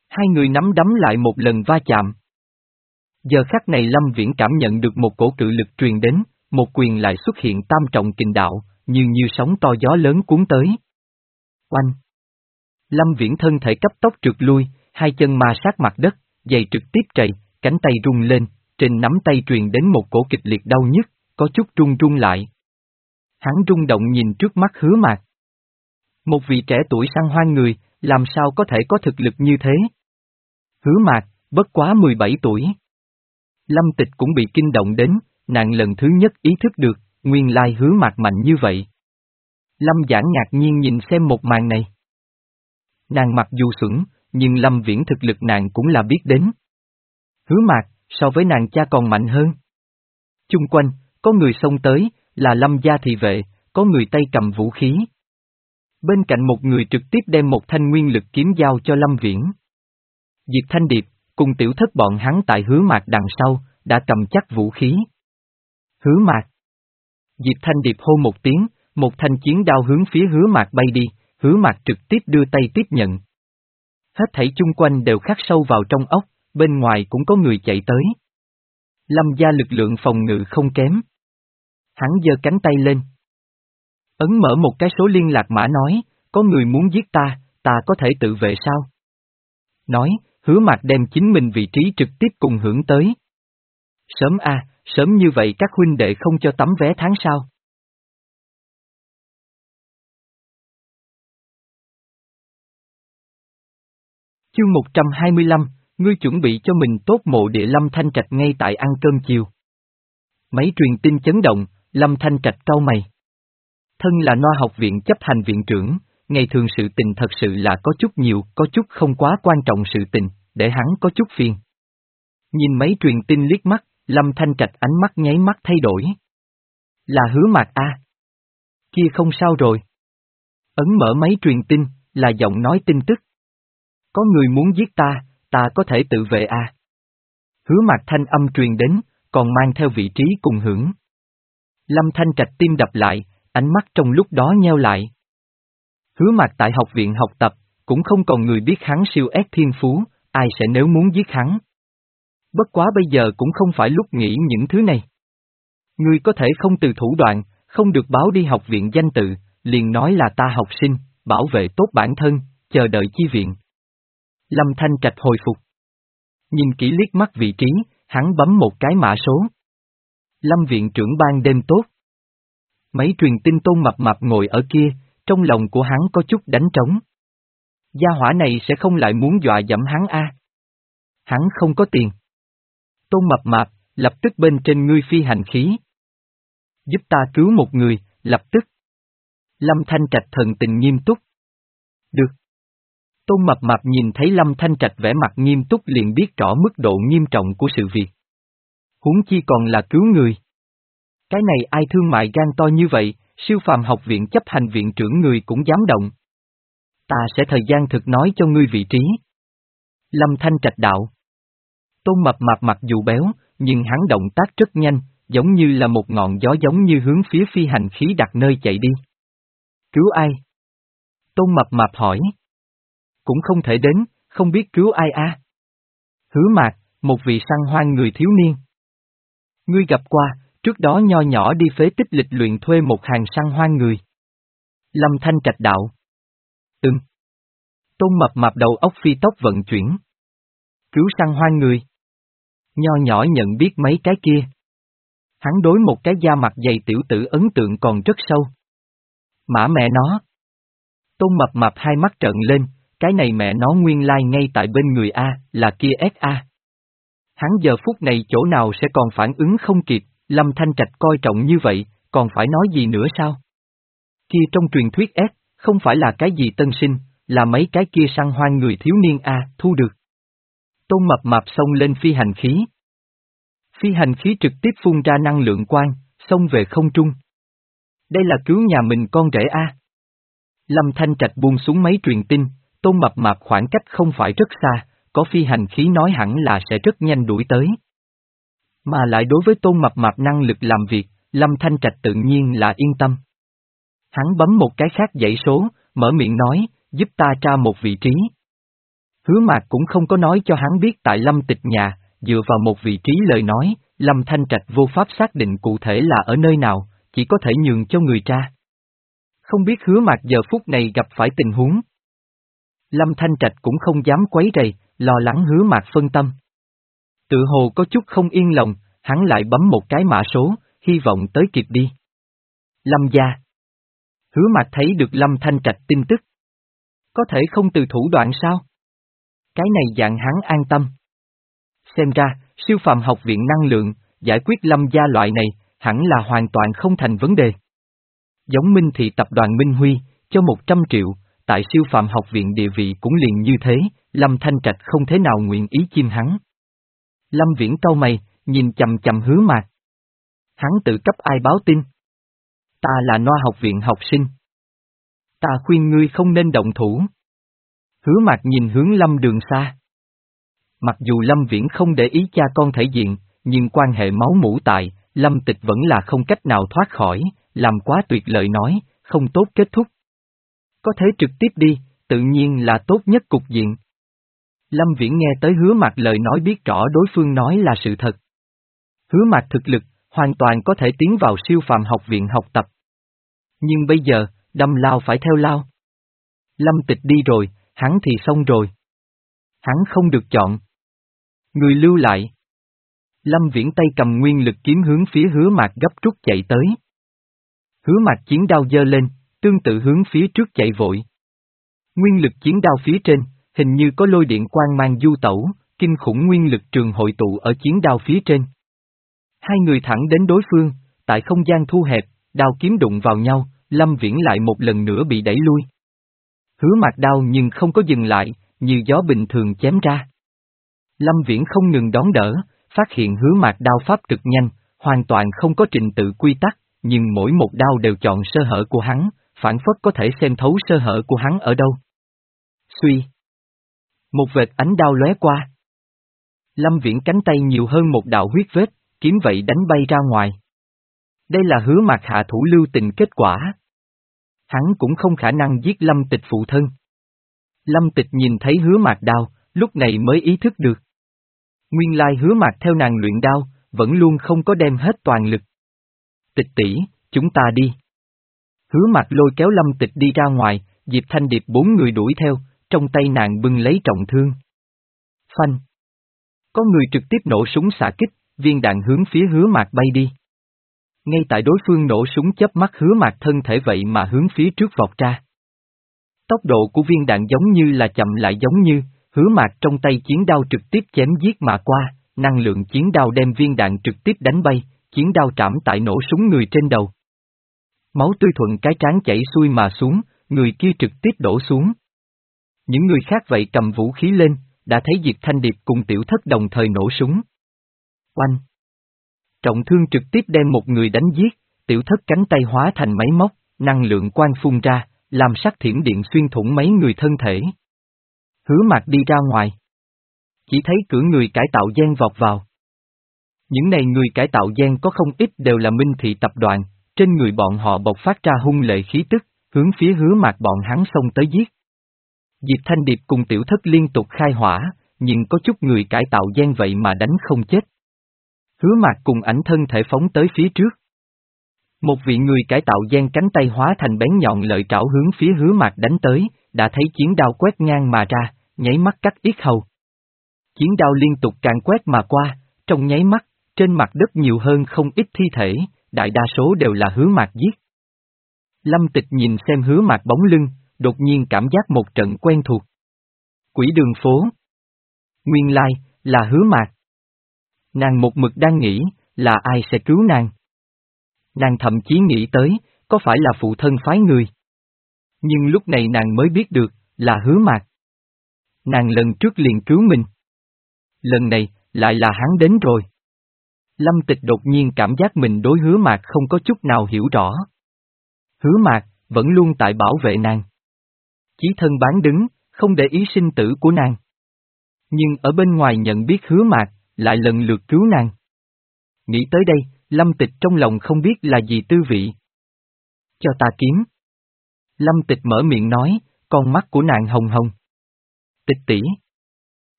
A: Hai người nắm đấm lại một lần va chạm. Giờ khắc này Lâm Viễn cảm nhận được một cổ cự lực truyền đến, một quyền lại xuất hiện tam trọng kình đạo, như như sóng to gió lớn cuốn tới. Oanh! Lâm Viễn thân thể cấp tốc trượt lui, hai chân ma sát mặt đất, giày trực tiếp trầy, cánh tay rung lên, trên nắm tay truyền đến một cổ kịch liệt đau nhức, có chút run run lại. Hắn rung động nhìn trước mắt Hứa Mạc. Một vị trẻ tuổi săn hoang người, làm sao có thể có thực lực như thế? Hứa Mạc, bất quá mười bảy tuổi. Lâm Tịch cũng bị kinh động đến, nàng lần thứ nhất ý thức được, nguyên lai Hứa Mạc mạnh như vậy. Lâm Giảng ngạc nhiên nhìn xem một màn này. Nàng mặc dù xuẩn, nhưng Lâm Viễn thực lực nàng cũng là biết đến. Hứa Mạc, so với nàng cha còn mạnh hơn. Chung quanh, có người xông tới, là Lâm gia thị vệ, có người tay cầm vũ khí. Bên cạnh một người trực tiếp đem một thanh nguyên lực kiếm giao cho Lâm Viễn. Diệp Thanh Điệp, cùng tiểu thất bọn hắn tại Hứa Mạc đằng sau, đã cầm chắc vũ khí. Hứa Mạc. Diệp Thanh Điệp hô một tiếng, một thanh chiến đao hướng phía Hứa Mạc bay đi, Hứa Mạc trực tiếp đưa tay tiếp nhận. Hết thảy chung quanh đều khắc sâu vào trong ốc, bên ngoài cũng có người chạy tới. Lâm gia lực lượng phòng ngự không kém. Hắn giơ cánh tay lên. Ấn mở một cái số liên lạc mã nói, có người muốn giết ta, ta có thể tự vệ sao? Nói, Hứa Mạc đem chính mình vị trí trực tiếp cùng hưởng tới. Sớm a, sớm như vậy các huynh đệ không cho tấm vé tháng sao? Chương một trăm hai mươi lăm, ngươi chuẩn bị cho mình tốt mộ địa Lâm Thanh Trạch ngay tại ăn cơm chiều. Máy truyền tin chấn động, Lâm Thanh Trạch cau mày. Thân là Noa học viện chấp hành viện trưởng, ngày thường sự tình thật sự là có chút nhiều, có chút không quá quan trọng sự tình, để hắn có chút phiền. Nhìn máy truyền tin liếc mắt, Lâm Thanh Trạch ánh mắt nháy mắt thay đổi. Là Hứa Mạc a. Kia không sao rồi. Ấn mở máy truyền tin, là giọng nói tin tức. Có người muốn giết ta, ta có thể tự vệ à? Hứa Mạc thanh âm truyền đến, còn mang theo vị trí cùng hưởng. Lâm Thanh Trạch tim đập lại, ánh mắt trong lúc đó nheo lại. Hứa Mạc tại học viện học tập, cũng không còn người biết hắn siêu ép thiên phú, ai sẽ nếu muốn giết hắn. Bất quá bây giờ cũng không phải lúc nghĩ những thứ này. Ngươi có thể không từ thủ đoạn, không được báo đi học viện danh tự, liền nói là ta học sinh, bảo vệ tốt bản thân, chờ đợi chi viện. Lâm Thanh Trạch hồi phục. Nhìn kỹ liếc mắt vị trí, hắn bấm một cái mã số. Lâm viện trưởng ban đêm tốt. Máy truyền tin Tôn Mập Mạp ngồi ở kia, trong lòng của hắn có chút đánh trống. Gia hỏa này sẽ không lại muốn dọa dẫm hắn a? Hắn không có tiền. Tôn Mập Mạp, lập tức bên trên ngươi phi hành khí. Giúp ta cứu một người, lập tức. Lâm Thanh Trạch thần tình nghiêm túc. Được. Tôn Mập Mạp nhìn thấy Lâm Thanh Trạch vẻ mặt nghiêm túc liền biết rõ mức độ nghiêm trọng của sự việc. Huống chi còn là cứu người. Cái này ai thương mại gan to như vậy, siêu phàm học viện chấp hành viện trưởng người cũng dám động. Ta sẽ thời gian thực nói cho ngươi vị trí. Lâm Thanh Trạch đạo. Tôn Mập Mạp mặc dù béo, nhưng hắn động tác rất nhanh, giống như là một ngọn gió giống như hướng phía phi hành khí đặt nơi chạy đi. Cứu ai? Tôn Mập Mạp hỏi. Cũng không thể đến, không biết cứu ai a? À? Hứa Mạc, một vị săn hoang người thiếu niên. Ngươi gặp qua, trước đó nho nhỏ đi phế tích lịch luyện thuê một hàng săn hoang người. Lâm Thanh Trạch đạo. Ừm. Tôn Mập Mạp đầu óc phi tốc vận chuyển. Cứu săn hoang người. Nho nhỏ nhận biết mấy cái kia. Hắn đối một cái da mặt dày tiểu tử ấn tượng còn rất sâu. Mã mẹ nó. Tôn Mập Mạp hai mắt trợn lên, cái này mẹ nó nguyên lai ngay tại bên người A, là kia ét a. Hắn giờ phút này chỗ nào sẽ còn phản ứng không kịp, Lâm Thanh Trạch coi trọng như vậy, còn phải nói gì nữa sao? Kia trong truyền thuyết S, không phải là cái gì tân sinh, là mấy cái kia săn hoang người thiếu niên A, thu được. Tôn Mập Mạp xông lên phi hành khí. Phi hành khí trực tiếp phun ra năng lượng quang, xông về không trung. Đây là cứu nhà mình con rể A. Lâm Thanh Trạch buông xuống máy truyền tin, Tôn Mập Mạp khoảng cách không phải rất xa, có phi hành khí nói hẳn là sẽ rất nhanh đuổi tới. Mà lại đối với Tôn Mập Mạp năng lực làm việc, Lâm Thanh Trạch tự nhiên là yên tâm. Hắn bấm một cái khác dãy số, mở miệng nói, giúp ta tra một vị trí. Hứa Mạc cũng không có nói cho hắn biết tại Lâm Tịch nhà, dựa vào một vị trí lời nói, Lâm Thanh Trạch vô pháp xác định cụ thể là ở nơi nào, chỉ có thể nhường cho người tra. Không biết Hứa Mạc giờ phút này gặp phải tình huống. Lâm Thanh Trạch cũng không dám quấy rầy, lo lắng Hứa Mạc phân tâm. Tự hồ có chút không yên lòng, hắn lại bấm một cái mã số, hy vọng tới kịp đi. Lâm gia. Hứa Mạc thấy được Lâm Thanh Trạch tin tức. Có thể không từ thủ đoạn sao? Cái này dạng hắn an tâm. Xem ra, siêu phàm học viện năng lượng, giải quyết Lâm gia loại này, hẳn là hoàn toàn không thành vấn đề. Giống Minh Thị tập đoàn Minh Huy, cho một trăm triệu, tại siêu phàm học viện địa vị cũng liền như thế, Lâm Thanh Trạch không thế nào nguyện ý chim hắn. Lâm Viễn cau mày, nhìn chầm chầm Hứa Mạc. Hắn tự cấp ai báo tin? Ta là Noa học viện học sinh. Ta khuyên ngươi không nên động thủ. Hứa Mạc nhìn hướng Lâm Đường xa. Mặc dù Lâm Viễn không để ý cha con thể diện, nhưng quan hệ máu mủ tại, Lâm Tịch vẫn là không cách nào thoát khỏi, làm quá tuyệt lợi nói, không tốt kết thúc. Có thể trực tiếp đi, tự nhiên là tốt nhất cục diện. Lâm Viễn nghe tới Hứa Mạc lời nói biết rõ đối phương nói là sự thật. Hứa Mạc thực lực, hoàn toàn có thể tiến vào siêu phàm học viện học tập. Nhưng bây giờ, đâm lao phải theo lao. Lâm Tịch đi rồi, hắn thì xong rồi. Hắn không được chọn. Người lưu lại. Lâm Viễn tay cầm nguyên lực kiếm hướng phía Hứa Mạc gấp rút chạy tới. Hứa Mạc chiến đao giơ lên, tương tự hướng phía trước chạy vội. Nguyên lực chiến đao phía trên, hình như có lôi điện quang mang du tẩu, kinh khủng nguyên lực trường hội tụ ở chiến đao phía trên. Hai người thẳng đến đối phương, tại không gian thu hẹp, đao kiếm đụng vào nhau, Lâm Viễn lại một lần nữa bị đẩy lui. Hứa Mạc đao nhưng không có dừng lại, như gió bình thường chém ra. Lâm Viễn không ngừng đón đỡ, phát hiện Hứa Mạc đao pháp cực nhanh, hoàn toàn không có trình tự quy tắc, nhưng mỗi một đao đều chọn sơ hở của hắn, phản phất có thể xem thấu sơ hở của hắn ở đâu. Suy. Một vệt ánh đao lóe qua. Lâm Viễn cánh tay nhiều hơn một đạo huyết vết, kiếm vậy đánh bay ra ngoài. Đây là Hứa Mạc hạ thủ lưu tình kết quả. Hắn cũng không khả năng giết Lâm Tịch phụ thân. Lâm Tịch nhìn thấy Hứa Mạc đao, lúc này mới ý thức được. Nguyên lai Hứa Mạc theo nàng luyện đao, vẫn luôn không có đem hết toàn lực. Tịch tỷ, chúng ta đi. Hứa Mạc lôi kéo Lâm Tịch đi ra ngoài, Diệp Thanh Điệp bốn người đuổi theo, trong tay nàng bưng lấy trọng thương. Phanh. Có người trực tiếp nổ súng xạ kích, viên đạn hướng phía Hứa Mạc bay đi. Ngay tại đối phương nổ súng chớp mắt Hứa Mạc thân thể vậy mà hướng phía trước vọt ra. Tốc độ của viên đạn giống như là chậm lại giống như, Hứa Mạc trong tay chiến đao trực tiếp chém giết mà qua, năng lượng chiến đao đem viên đạn trực tiếp đánh bay, chiến đao trảm tại nổ súng người trên đầu. Máu tươi thuận cái trán chảy xuôi mà xuống, người kia trực tiếp đổ xuống. Những người khác vậy cầm vũ khí lên, đã thấy Diệp Thanh Điệp cùng Tiểu Thất đồng thời nổ súng. Oanh! Trọng thương trực tiếp đem một người đánh giết, Tiểu Thất cánh tay hóa thành máy móc, năng lượng quang phun ra, làm sắc thiểm điện xuyên thủng mấy người thân thể. Hứa Mạc đi ra ngoài. Chỉ thấy cửa người cải tạo gen vọt vào. Những này người cải tạo gen có không ít đều là Minh Thị tập đoàn, trên người bọn họ bộc phát ra hung lệ khí tức, hướng phía Hứa Mạc bọn hắn xông tới giết. Diệp Thanh Điệp cùng Tiểu Thất liên tục khai hỏa, nhưng có chút người cải tạo gen vậy mà đánh không chết. Hứa Mạc cùng ảnh thân thể phóng tới phía trước. Một vị người cải tạo gen cánh tay hóa thành bén nhọn lợi trảo hướng phía Hứa Mạc đánh tới, đã thấy chiến đao quét ngang mà ra, nháy mắt cắt yết hầu. Chiến đao liên tục càn quét mà qua, trong nháy mắt, trên mặt đất nhiều hơn không ít thi thể, đại đa số đều là Hứa Mạc giết. Lâm Tịch nhìn xem Hứa Mạc bóng lưng, đột nhiên cảm giác một trận quen thuộc. Quỷ đường phố. Nguyên lai, là Hứa Mạc. Nàng một mực đang nghĩ, là ai sẽ cứu nàng. Nàng thậm chí nghĩ tới, có phải là phụ thân phái người. Nhưng lúc này nàng mới biết được, là Hứa Mạc. Nàng lần trước liền cứu mình. Lần này, lại là hắn đến rồi. Lâm Tịch đột nhiên cảm giác mình đối Hứa Mạc không có chút nào hiểu rõ. Hứa Mạc, vẫn luôn tại bảo vệ nàng. Chí thân bán đứng, không để ý sinh tử của nàng. Nhưng ở bên ngoài nhận biết Hứa Mạc, lại lần lượt cứu nàng. Nghĩ tới đây, Lâm Tịch trong lòng không biết là gì tư vị. Cho ta kiếm. Lâm Tịch mở miệng nói, con mắt của nàng hồng hồng. Tịch tỷ.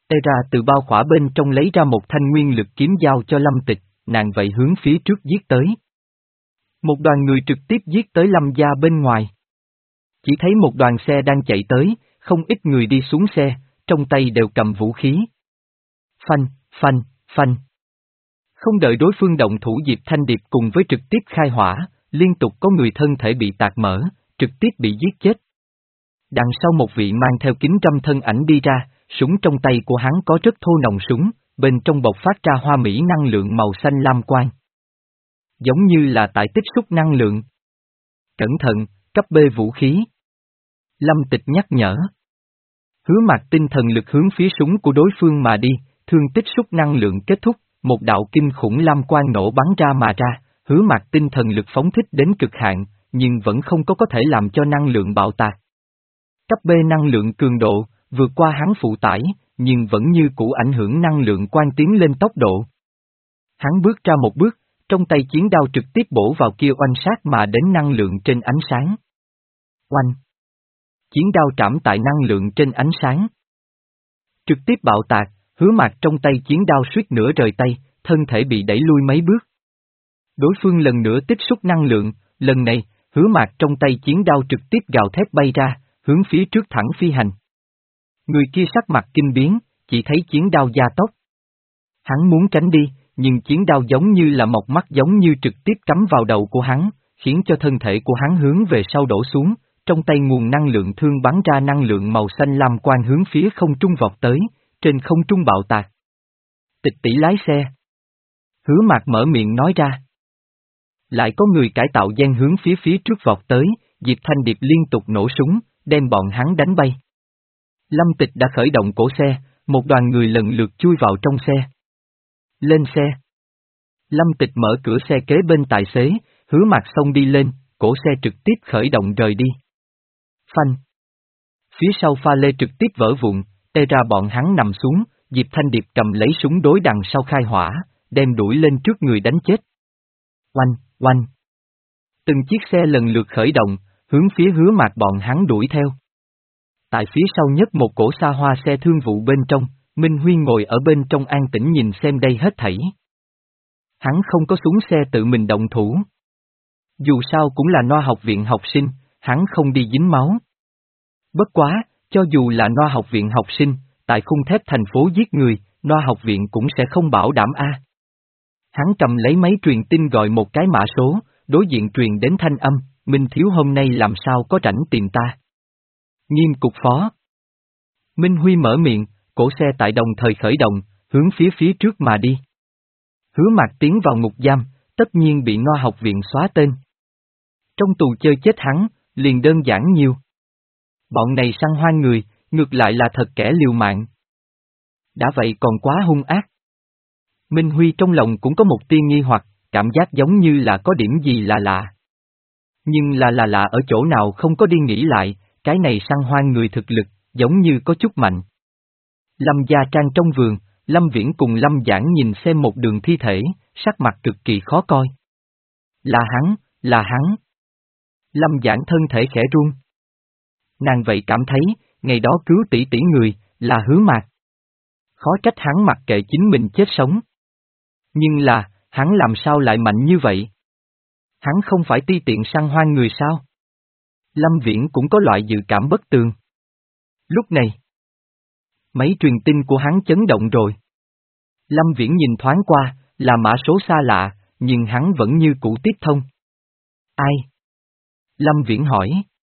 A: Tê ra từ bao khỏa bên trong lấy ra một thanh nguyên lực kiếm giao cho Lâm Tịch, nàng vậy hướng phía trước giết tới. Một đoàn người trực tiếp giết tới Lâm gia bên ngoài. Chỉ thấy một đoàn xe đang chạy tới, không ít người đi xuống xe, trong tay đều cầm vũ khí. Phanh, phanh, phanh. Không đợi đối phương động thủ, Diệp Thanh Điệp cùng với trực tiếp khai hỏa, liên tục có người thân thể bị tạc mở, trực tiếp bị giết chết. Đằng sau một vị mang theo kính râm thân ảnh đi ra, súng trong tay của hắn có rất thô nòng súng, bên trong bộc phát ra hoa mỹ năng lượng màu xanh lam quang. Giống như là tại tích xúc năng lượng. Cẩn thận, cấp B vũ khí. Lâm Tịch nhắc nhở. Hứa Mạc tinh thần lực hướng phía súng của đối phương mà đi, thương tích xúc năng lượng kết thúc, một đạo kinh khủng lam quang nổ bắn ra mà ra, Hứa Mạc tinh thần lực phóng thích đến cực hạn, nhưng vẫn không có có thể làm cho năng lượng bạo tạc. Cấp B năng lượng cường độ, vượt qua hắn phụ tải, nhưng vẫn như cũ ảnh hưởng năng lượng quang tiến lên tốc độ. Hắn bước ra một bước, trong tay chiến đao trực tiếp bổ vào kia oanh sát mà đến năng lượng trên ánh sáng. Oanh! Chiến đao trảm tại năng lượng trên ánh sáng. Trực tiếp bạo tạc, Hứa Mạc trong tay chiến đao suýt nữa rời tay, thân thể bị đẩy lui mấy bước. Đối phương lần nữa tích xúc năng lượng, lần này, Hứa Mạc trong tay chiến đao trực tiếp gào thét bay ra, hướng phía trước thẳng phi hành. Người kia sắc mặt kinh biến, chỉ thấy chiến đao gia tốc. Hắn muốn tránh đi, nhưng chiến đao giống như là mọc mắt giống như trực tiếp cắm vào đầu của hắn, khiến cho thân thể của hắn hướng về sau đổ xuống, trong tay nguồn năng lượng thương bắn ra năng lượng màu xanh lam quang hướng phía không trung vọt tới, trên không trung bạo tạc. Tịch tỷ lái xe. Hứa Mạc mở miệng nói ra. Lại có người cải tạo gen hướng phía phía trước vọt tới, Diệp Thanh Điệp liên tục nổ súng, đem bọn hắn đánh bay. Lâm Tịch đã khởi động cổ xe, một đoàn người lần lượt chui vào trong xe. Lên xe. Lâm Tịch mở cửa xe kế bên tài xế, Hứa Mạc xông đi lên, cổ xe trực tiếp khởi động rời đi. Phanh. Phía sau pha lê trực tiếp vỡ vụn, tê ra bọn hắn nằm xuống, Diệp Thanh Điệp cầm lấy súng đối đằng sau khai hỏa, đem đuổi lên trước người đánh chết. Oanh, oanh. Từng chiếc xe lần lượt khởi động, hướng phía Hứa Mạc bọn hắn đuổi theo. Tại phía sau nhất một cổ xa hoa xe thương vụ bên trong, Minh Huy ngồi ở bên trong an tĩnh nhìn xem đây hết thảy. Hắn không có súng xe tự mình động thủ. Dù sao cũng là Noa học viện học sinh, hắn không đi dính máu. Bất quá, cho dù là Noa học viện học sinh, tại khung thép thành phố giết người, Noa học viện cũng sẽ không bảo đảm a. Hắn cầm lấy máy truyền tin gọi một cái mã số, đối diện truyền đến thanh âm, Minh Thiếu hôm nay làm sao có rảnh tìm ta. Nghiêm cục phó. Minh Huy mở miệng, cổ xe tại đồng thời khởi động, hướng phía phía trước mà đi. Hứa Mạc tiến vào ngục giam, tất nhiên bị Noa học viện xóa tên. Trong tù chơi chết hắn, liền đơn giản nhiều. Bọn này săn hoang người, ngược lại là thật kẻ liều mạng. Đã vậy còn quá hung ác. Minh Huy trong lòng cũng có một tia nghi hoặc, cảm giác giống như là có điểm gì là lạ. Nhưng là là lạ ở chỗ nào không có đi nghĩ lại, cái này săn hoang người thực lực, giống như có chút mạnh. Lâm Gia Trang trong vườn, Lâm Viễn cùng Lâm Giảng nhìn xem một đường thi thể, sắc mặt cực kỳ khó coi. Là hắn, là hắn. Lâm Giảng thân thể khẽ run. Nàng vậy cảm thấy, ngày đó cứu tỷ tỷ người, là Hứa Mạc. Khó trách hắn mặc kệ chính mình chết sống. Nhưng là, hắn làm sao lại mạnh như vậy? Hắn không phải ti tiện săn hoang người sao? Lâm Viễn cũng có loại dự cảm bất tường. Lúc này, máy truyền tin của hắn chấn động rồi. Lâm Viễn nhìn thoáng qua, là mã số xa lạ, nhưng hắn vẫn như cũ tiếp thông. Ai? Lâm Viễn hỏi.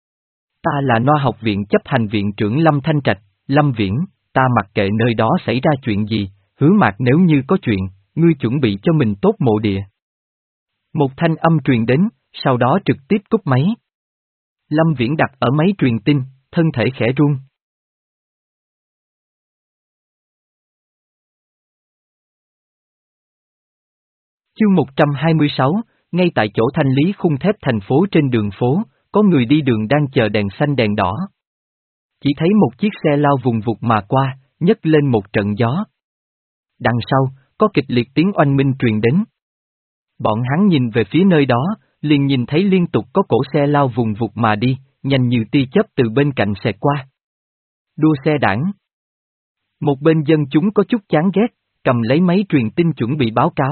A: Ta là Noa học viện chấp hành viện trưởng Lâm Thanh Trạch, Lâm Viễn, ta mặc kệ nơi đó xảy ra chuyện gì, Hứa Mạc nếu như có chuyện, ngươi chuẩn bị cho mình tốt mộ địa. Một thanh âm truyền đến, sau đó trực tiếp cúp máy. Lâm Viễn đặt ở máy truyền tin, thân thể khẽ run. Chương một trăm hai mươi sáu, ngay tại chỗ thanh lý khung thép thành phố trên đường phố, có người đi đường đang chờ đèn xanh đèn đỏ. Chỉ thấy một chiếc xe lao vùng vụt mà qua, nhấc lên một trận gió. Đằng sau, có kịch liệt tiếng oanh minh truyền đến. Bọn hắn nhìn về phía nơi đó, liền nhìn thấy liên tục có cổ xe lao vùng vụt mà đi, nhanh như tia chớp từ bên cạnh xẹt qua. Đua xe đảng. Một bên dân chúng có chút chán ghét, cầm lấy máy truyền tin chuẩn bị báo cáo.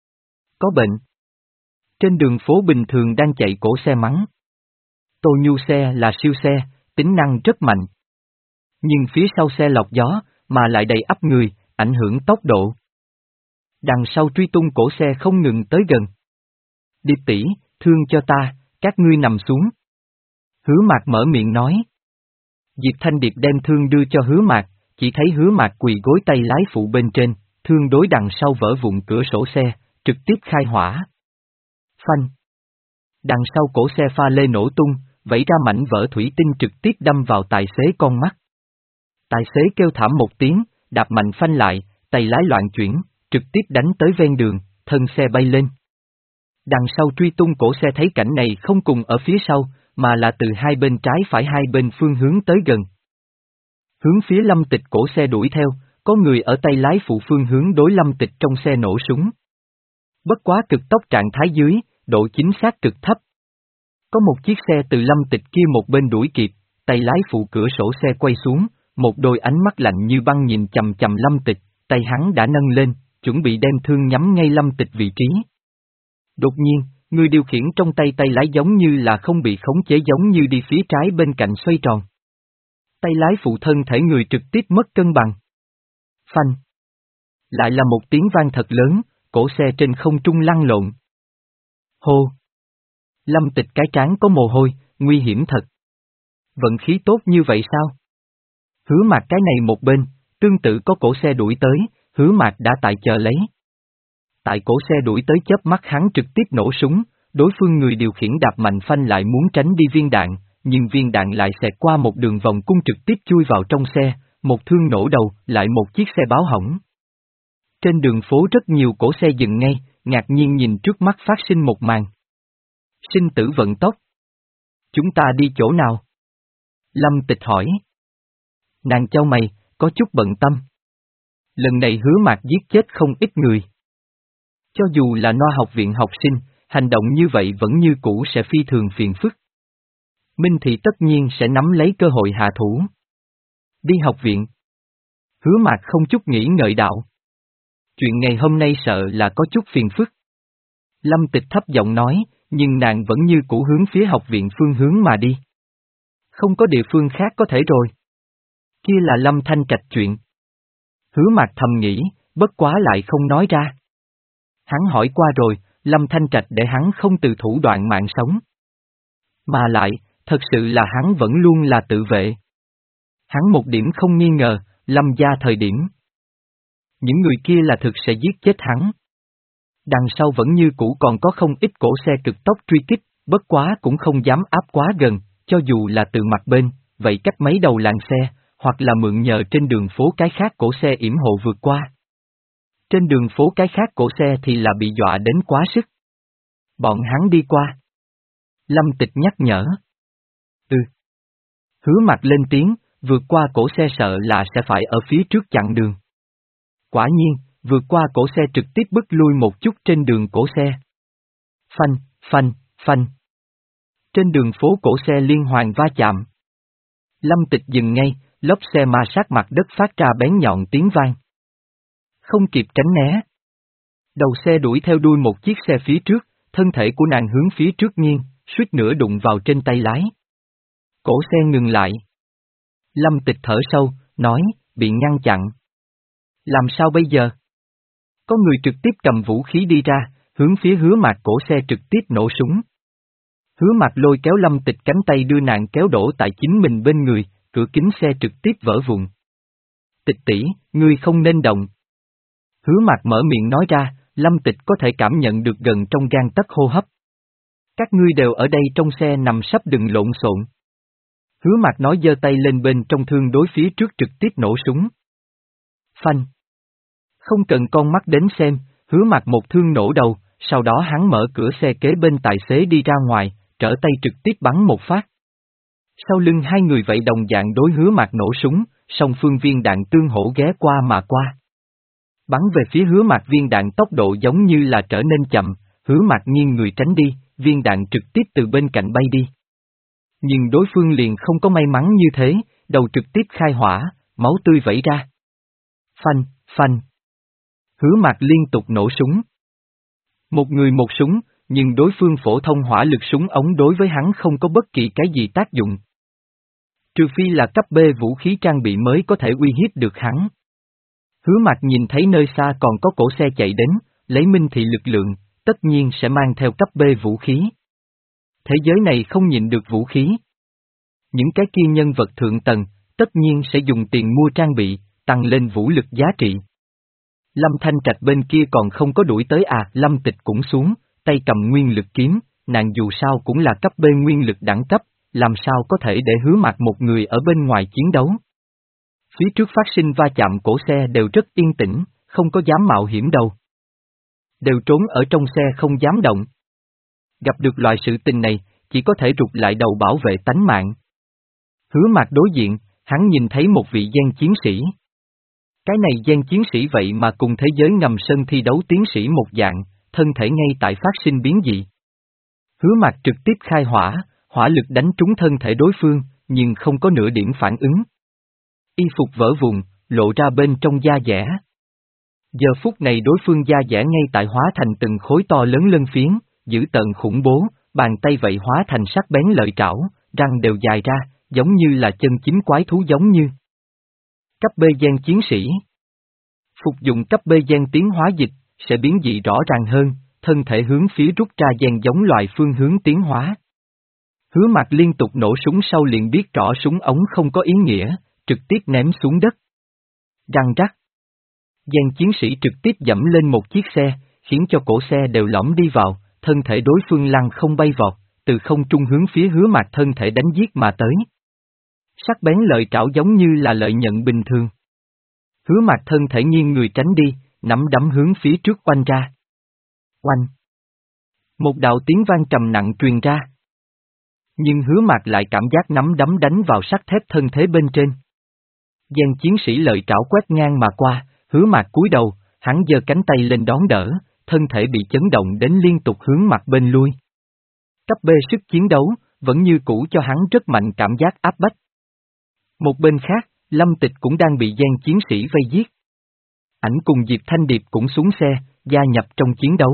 A: Có bệnh. Trên đường phố bình thường đang chạy cổ xe mắng. Tô Nhu xe là siêu xe, tính năng rất mạnh. Nhưng phía sau xe lọc gió, mà lại đầy ắp người, ảnh hưởng tốc độ. Đằng sau truy tung cổ xe không ngừng tới gần. Điệp tỷ, thương cho ta, các ngươi nằm xuống. Hứa Mạc mở miệng nói. Diệp Thanh Điệp đem thương đưa cho Hứa Mạc, chỉ thấy Hứa Mạc quỳ gối tay lái phụ bên trên, thương đối đằng sau vỡ vụn cửa sổ xe, trực tiếp khai hỏa. Phanh. Đằng sau cổ xe pha lê nổ tung, vẩy ra mảnh vỡ thủy tinh trực tiếp đâm vào tài xế con mắt. Tài xế kêu thảm một tiếng, đạp mạnh phanh lại, tay lái loạn chuyển, trực tiếp đánh tới ven đường, thân xe bay lên. Đằng sau truy tung cổ xe thấy cảnh này không cùng ở phía sau, mà là từ hai bên trái phải hai bên phương hướng tới gần. Hướng phía Lâm Tịch cổ xe đuổi theo, có người ở tay lái phụ phương hướng đối Lâm Tịch trong xe nổ súng. Bất quá cực tốc trạng thái dưới, độ chính xác cực thấp. Có một chiếc xe từ Lâm Tịch kia một bên đuổi kịp, tay lái phụ cửa sổ xe quay xuống, một đôi ánh mắt lạnh như băng nhìn chầm chầm Lâm Tịch, tay hắn đã nâng lên, chuẩn bị đem thương nhắm ngay Lâm Tịch vị trí. Đột nhiên, người điều khiển trong tay tay lái giống như là không bị khống chế giống như đi phía trái bên cạnh xoay tròn. Tay lái phụ thân thể người trực tiếp mất cân bằng. Phanh. Lại là một tiếng vang thật lớn, cổ xe trên không trung lăn lộn. Hô. Lâm Tịch cái trán có mồ hôi, nguy hiểm thật. Vận khí tốt như vậy sao? Hứa Mạc cái này một bên, tương tự có cổ xe đuổi tới, Hứa Mạc đã tại chờ lấy. Tại cổ xe đuổi tới chớp mắt hắn trực tiếp nổ súng, đối phương người điều khiển đạp mạnh phanh lại muốn tránh đi viên đạn, nhưng viên đạn lại xẹt qua một đường vòng cung trực tiếp chui vào trong xe, một thương nổ đầu, lại một chiếc xe báo hỏng. Trên đường phố rất nhiều cổ xe dừng ngay, ngạc nhiên nhìn trước mắt phát sinh một màn. Sinh tử vận tốc. Chúng ta đi chỗ nào? Lâm Tịch hỏi. Nàng chau mày, có chút bận tâm. Lần này Hứa Mạc giết chết không ít người. Cho dù là Noa học viện học sinh, hành động như vậy vẫn như cũ sẽ phi thường phiền phức. Minh Thị tất nhiên sẽ nắm lấy cơ hội hạ thủ. Đi học viện. Hứa Mạc không chút nghĩ ngợi đạo. Chuyện ngày hôm nay sợ là có chút phiền phức. Lâm Tịch thấp giọng nói, nhưng nàng vẫn như cũ hướng phía học viện phương hướng mà đi. Không có địa phương khác có thể rồi. Kia là Lâm Thanh Trạch chuyện. Hứa Mạc thầm nghĩ, bất quá lại không nói ra. Hắn hỏi qua rồi, Lâm Thanh Trạch để hắn không từ thủ đoạn mạng sống. Mà lại, thật sự là hắn vẫn luôn là tự vệ. Hắn một điểm không nghi ngờ, Lâm gia thời điểm. Những người kia là thực sẽ giết chết hắn. Đằng sau vẫn như cũ còn có không ít cổ xe cực tốc truy kích, bất quá cũng không dám áp quá gần, cho dù là từ mặt bên, vậy cách mấy đầu làn xe, hoặc là mượn nhờ trên đường phố cái khác cổ xe yểm hộ vượt qua. Trên đường phố cái khác cổ xe thì là bị dọa đến quá sức. Bọn hắn đi qua. Lâm Tịch nhắc nhở. Ừ. Hứa Mạc lên tiếng, vượt qua cổ xe sợ là sẽ phải ở phía trước chặn đường. Quả nhiên, vượt qua cổ xe trực tiếp bứt lui một chút trên đường cổ xe. Phanh, phanh, phanh. Trên đường phố cổ xe liên hoàn va chạm. Lâm Tịch dừng ngay, lốp xe ma sát mặt đất phát ra bén nhọn tiếng vang. Không kịp tránh né. Đầu xe đuổi theo đuôi một chiếc xe phía trước, thân thể của nàng hướng phía trước nghiêng, suýt nữa đụng vào trên tay lái. Cổ xe ngừng lại. Lâm Tịch thở sâu, nói, bị ngăn chặn. Làm sao bây giờ? Có người trực tiếp cầm vũ khí đi ra, hướng phía Hứa Mạc cổ xe trực tiếp nổ súng. Hứa Mạc lôi kéo Lâm Tịch cánh tay đưa nàng kéo đổ tại chính mình bên người, cửa kính xe trực tiếp vỡ vụn. Tịch tỷ, ngươi không nên động. Hứa Mạc mở miệng nói ra, Lâm Tịch có thể cảm nhận được gần trong gang tấc hô hấp. Các ngươi đều ở đây trong xe nằm sắp đừng lộn xộn. Hứa Mạc nói giơ tay lên bên trong thương đối phía trước trực tiếp nổ súng. Phanh. Không cần con mắt đến xem, Hứa Mạc một thương nổ đầu, sau đó hắn mở cửa xe kế bên tài xế đi ra ngoài, trở tay trực tiếp bắn một phát. Sau lưng hai người vậy đồng dạng đối Hứa Mạc nổ súng, song phương viên đạn tương hỗ ghé qua mà qua. Bắn về phía Hứa Mạc viên đạn tốc độ giống như là trở nên chậm, Hứa Mạc nghiêng người tránh đi, viên đạn trực tiếp từ bên cạnh bay đi. Nhưng đối phương liền không có may mắn như thế, đầu trực tiếp khai hỏa, máu tươi vẩy ra. Phanh, phanh. Hứa Mạc liên tục nổ súng. Một người một súng, nhưng đối phương phổ thông hỏa lực súng ống đối với hắn không có bất kỳ cái gì tác dụng. Trừ phi là cấp B vũ khí trang bị mới có thể uy hiếp được hắn. Hứa Mạc nhìn thấy nơi xa còn có cổ xe chạy đến, lấy minh thị lực lượng, tất nhiên sẽ mang theo cấp B vũ khí. Thế giới này không nhịn được vũ khí. Những cái kia nhân vật thượng tầng, tất nhiên sẽ dùng tiền mua trang bị, tăng lên vũ lực giá trị. Lâm Thanh Trạch bên kia còn không có đuổi tới à, Lâm Tịch cũng xuống, tay cầm nguyên lực kiếm, nàng dù sao cũng là cấp B nguyên lực đẳng cấp, làm sao có thể để Hứa Mạc một người ở bên ngoài chiến đấu. Phía trước phát sinh va chạm cổ xe đều rất yên tĩnh, không có dám mạo hiểm đâu. Đều trốn ở trong xe không dám động. Gặp được loại sự tình này, chỉ có thể rụt lại đầu bảo vệ tánh mạng. Hứa Mạc đối diện, hắn nhìn thấy một vị gen chiến sĩ. Cái này gen chiến sĩ vậy mà cùng thế giới ngầm sân thi đấu tiến sĩ một dạng, thân thể ngay tại phát sinh biến dị. Hứa Mạc trực tiếp khai hỏa, hỏa lực đánh trúng thân thể đối phương, nhưng không có nửa điểm phản ứng. Y phục vỡ vụn, lộ ra bên trong da dẻ. Giờ phút này đối phương da dẻ ngay tại hóa thành từng khối to lớn lân phiến, dữ tợn khủng bố, bàn tay vậy hóa thành sắc bén lợi trảo, răng đều dài ra, giống như là chân chính quái thú giống như. Cấp B gen chiến sĩ. Phục dụng cấp B gen tiến hóa dịch, sẽ biến dị rõ ràng hơn, thân thể hướng phía rút ra gen giống loài phương hướng tiến hóa. Hứa Mạc liên tục nổ súng sau liền biết rõ súng ống không có ý nghĩa, trực tiếp ném xuống đất. Răng rắc. Gen chiến sĩ trực tiếp dẫm lên một chiếc xe, khiến cho cổ xe đều lõm đi vào, thân thể đối phương lăn không bay vọt, từ không trung hướng phía Hứa Mạc thân thể đánh giết mà tới. Sắc bén lợi trảo giống như là lợi nhận bình thường. Hứa Mạc thân thể nghiêng người tránh đi, nắm đấm hướng phía trước oanh ra. Oanh. Một đạo tiếng vang trầm nặng truyền ra. Nhưng Hứa Mạc lại cảm giác nắm đấm đánh vào sắt thép thân thế bên trên. Gen chiến sĩ lợi trảo quét ngang mà qua, Hứa Mạc cúi đầu, hắn giơ cánh tay lên đón đỡ, thân thể bị chấn động đến liên tục hướng mặt bên lui. Cấp B sức chiến đấu, vẫn như cũ cho hắn rất mạnh cảm giác áp bách. Một bên khác, Lâm Tịch cũng đang bị gen chiến sĩ vây giết. Ảnh cùng Diệp Thanh Điệp cũng xuống xe, gia nhập trong chiến đấu.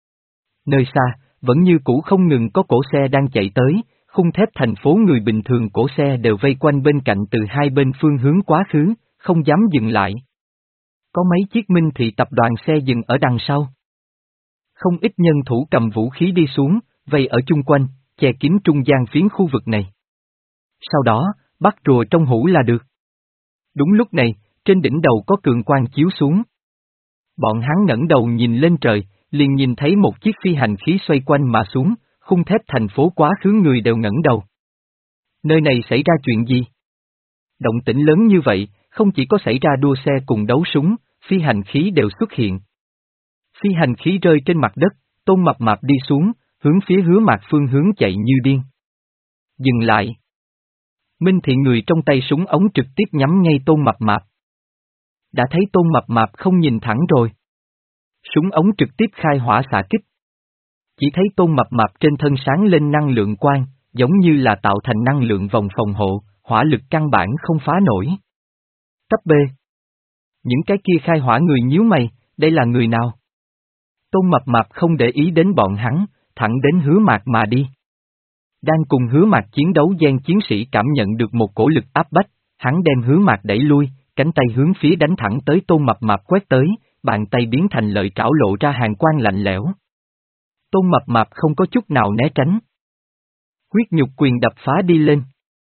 A: Nơi xa, vẫn như cũ không ngừng có cổ xe đang chạy tới, khung thép thành phố người bình thường cổ xe đều vây quanh bên cạnh từ hai bên phương hướng quá khứ, không dám dừng lại. Có mấy chiếc Minh Thị tập đoàn xe dừng ở đằng sau. Không ít nhân thủ cầm vũ khí đi xuống, vây ở chung quanh, che kín trung gian phiến khu vực này. Sau đó, bắt rùa trong hũ là được. Đúng lúc này, trên đỉnh đầu có cường quang chiếu xuống. Bọn hắn ngẩng đầu nhìn lên trời, liền nhìn thấy một chiếc phi hành khí xoay quanh mà xuống, khung thép thành phố quá khứ người đều ngẩng đầu. Nơi này xảy ra chuyện gì? Động tĩnh lớn như vậy, không chỉ có xảy ra đua xe cùng đấu súng, phi hành khí đều xuất hiện. Phi hành khí rơi trên mặt đất, Tôn Mập Mạp đi xuống, hướng phía Hứa Mạc phương hướng chạy như điên. Dừng lại. Minh Thị người trong tay súng ống trực tiếp nhắm ngay Tôn Mập Mạp. Đã thấy Tôn Mập Mạp không nhìn thẳng rồi. Súng ống trực tiếp khai hỏa xạ kích. Chỉ thấy Tôn Mập Mạp trên thân sáng lên năng lượng quang, giống như là tạo thành năng lượng vòng phòng hộ, hỏa lực căn bản không phá nổi. Cấp B. Những cái kia khai hỏa người nhíu mày, đây là người nào? Tôn Mập Mạp không để ý đến bọn hắn, thẳng đến Hứa Mạc mà đi. Đang cùng Hứa Mạc chiến đấu gen chiến sĩ cảm nhận được một cổ lực áp bách, hắn đem Hứa Mạc đẩy lui, cánh tay hướng phía đánh thẳng tới Tôn Mập Mạp quét tới, bàn tay biến thành lợi trảo lộ ra hàn quang lạnh lẽo. Tôn Mập Mạp không có chút nào né tránh. Huyết nhục quyền đập phá đi lên.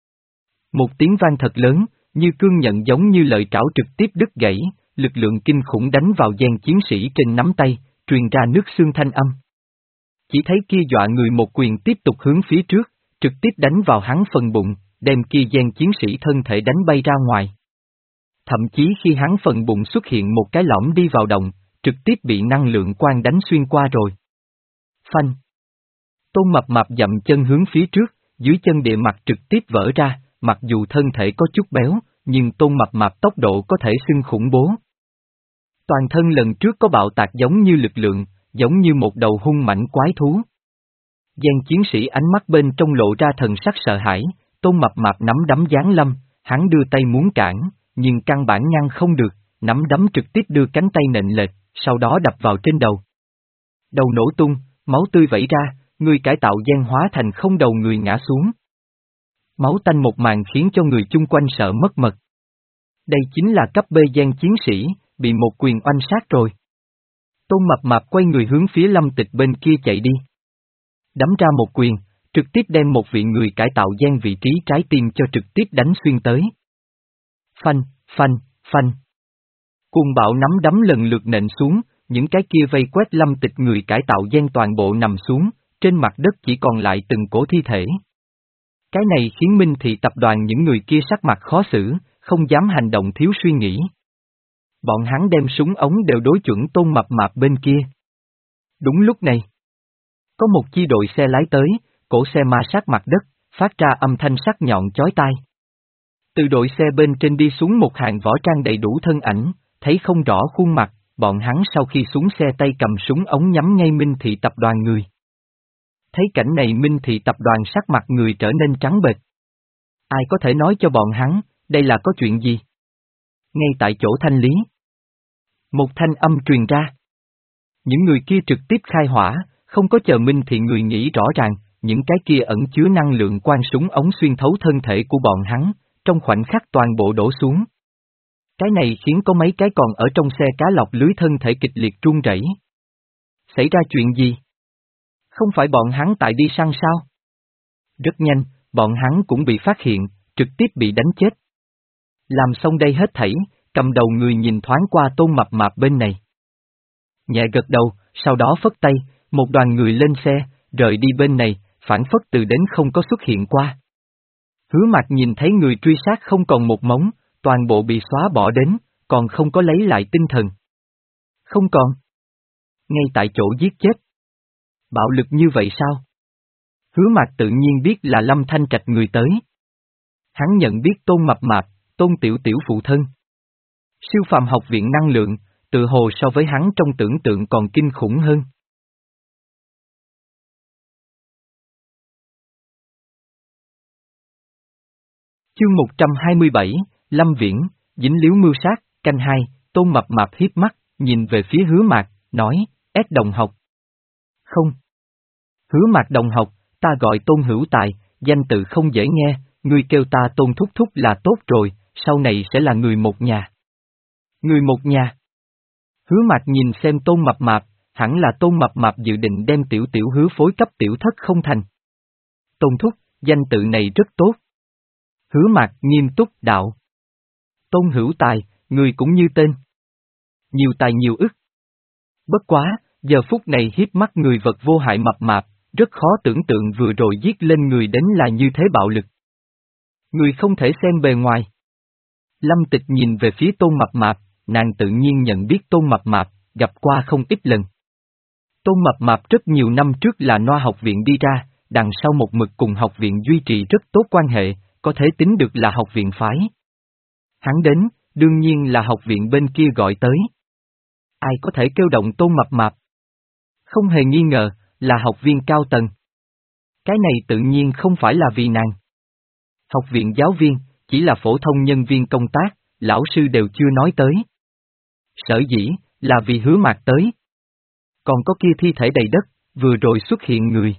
A: Một tiếng vang thật lớn, như cương nhận giống như lợi trảo trực tiếp đứt gãy, lực lượng kinh khủng đánh vào gen chiến sĩ trên nắm tay, truyền ra nước xương thanh âm. Chỉ thấy kia dọa người một quyền tiếp tục hướng phía trước, trực tiếp đánh vào hắn phần bụng, đem kia gen chiến sĩ thân thể đánh bay ra ngoài. Thậm chí khi hắn phần bụng xuất hiện một cái lõm đi vào đồng, trực tiếp bị năng lượng quang đánh xuyên qua rồi. Phanh. Tôn Mập Mạp dậm chân hướng phía trước, dưới chân địa mặt trực tiếp vỡ ra, mặc dù thân thể có chút béo, nhưng Tôn Mập Mạp tốc độ có thể xưng khủng bố. Toàn thân lần trước có bạo tạc giống như lực lượng, giống như một đầu hung mãnh quái thú. Gen chiến sĩ ánh mắt bên trong lộ ra thần sắc sợ hãi, Tôn Mập Mạp nắm đấm giáng lâm, hắn đưa tay muốn cản, nhưng căn bản ngăn không được, nắm đấm trực tiếp đưa cánh tay nện lệch, sau đó đập vào trên đầu. Đầu nổ tung, máu tươi vẩy ra, người cải tạo gen hóa thành không đầu người ngã xuống. Máu tanh một màn khiến cho người chung quanh sợ mất mật. Đây chính là cấp B gen chiến sĩ, bị một quyền oanh sát rồi. Tôn Mập Mạp quay người hướng phía Lâm Tịch bên kia chạy đi. Đấm ra một quyền, trực tiếp đem một vị người cải tạo gen vị trí trái tim cho trực tiếp đánh xuyên tới. Phanh, phanh, phanh. Cuồng bạo nắm đấm lần lượt nện xuống, những cái kia vây quét Lâm Tịch người cải tạo gen toàn bộ nằm xuống, trên mặt đất chỉ còn lại từng cổ thi thể. Cái này khiến Minh Thị tập đoàn những người kia sắc mặt khó xử, không dám hành động thiếu suy nghĩ. Bọn hắn đem súng ống đều đối chuẩn Tôn Mập Mạp bên kia. Đúng lúc này, có một chi đội xe lái tới, cổ xe ma sát mặt đất, phát ra âm thanh sắc nhọn chói tai. Từ đội xe bên trên đi xuống một hàng võ trang đầy đủ thân ảnh, thấy không rõ khuôn mặt, bọn hắn sau khi xuống xe tay cầm súng ống nhắm ngay Minh Thị tập đoàn người. Thấy cảnh này Minh Thị tập đoàn sắc mặt người trở nên trắng bệch. Ai có thể nói cho bọn hắn, đây là có chuyện gì? Ngay tại chỗ thanh lý. Một thanh âm truyền ra. Những người kia trực tiếp khai hỏa, không có chờ Minh Thị người nghĩ rõ ràng, những cái kia ẩn chứa năng lượng quang súng ống xuyên thấu thân thể của bọn hắn, trong khoảnh khắc toàn bộ đổ xuống. Cái này khiến có mấy cái còn ở trong xe cá lọc lưới thân thể kịch liệt run rẩy. Xảy ra chuyện gì? Không phải bọn hắn tại đi săn sao? Rất nhanh, bọn hắn cũng bị phát hiện, trực tiếp bị đánh chết. Làm xong đây hết thảy, cầm đầu người nhìn thoáng qua Tôn Mập Mạp bên này. Nhẹ gật đầu, sau đó phất tay, một đoàn người lên xe, rời đi bên này, phản phất từ đến không có xuất hiện qua. Hứa Mạc nhìn thấy người truy sát không còn một móng, toàn bộ bị xóa bỏ đến, còn không có lấy lại tinh thần. Không còn. Ngay tại chỗ giết chết. Bạo lực như vậy sao? Hứa Mạc tự nhiên biết là Lâm Thanh Trạch người tới. Hắn nhận biết Tôn Mập Mạp, Tôn Tiểu Tiểu phụ thân. Siêu phàm học viện năng lượng, tự hồ so với hắn trong tưởng tượng còn kinh khủng hơn. Chương một trăm hai mươi bảy, Lâm Viễn, dính líu mưu sát, canh hai, Tôn Mập Mạp hiếp mắt, nhìn về phía Hứa Mạc, nói, S đồng học. Không. Hứa Mạc đồng học, ta gọi Tôn Hữu Tài, danh tự không dễ nghe, ngươi kêu ta Tôn thúc thúc là tốt rồi, sau này sẽ là người một nhà. Người một nhà. Hứa Mạc nhìn xem Tôn Mập Mạp, hẳn là Tôn Mập Mạp dự định đem Tiểu Tiểu Hứa phối cấp tiểu thất không thành. Tôn thúc, danh tự này rất tốt. Hứa Mạc nghiêm túc đạo. Tôn Hữu Tài, người cũng như tên. Nhiều tài nhiều ức. Bất quá, giờ phút này hiếp mắt người vật vô hại mập mạp, rất khó tưởng tượng vừa rồi giết lên người đến là như thế bạo lực. Người không thể xem bề ngoài. Lâm Tịch nhìn về phía Tôn Mập Mạp, nàng tự nhiên nhận biết Tôn Mập Mạp, gặp qua không ít lần. Tôn Mập Mạp rất nhiều năm trước là Noa học viện đi ra, đằng sau một mực cùng học viện duy trì rất tốt quan hệ, có thể tính được là học viện phái. Hắn đến, đương nhiên là học viện bên kia gọi tới. Ai có thể kêu động Tôn Mập Mạp? Không hề nghi ngờ, là học viên cao tầng. Cái này tự nhiên không phải là vì nàng. Học viện giáo viên, chỉ là phổ thông nhân viên công tác, lão sư đều chưa nói tới. Sở dĩ, là vì Hứa Mạc tới. Còn có kia thi thể đầy đất, vừa rồi xuất hiện người.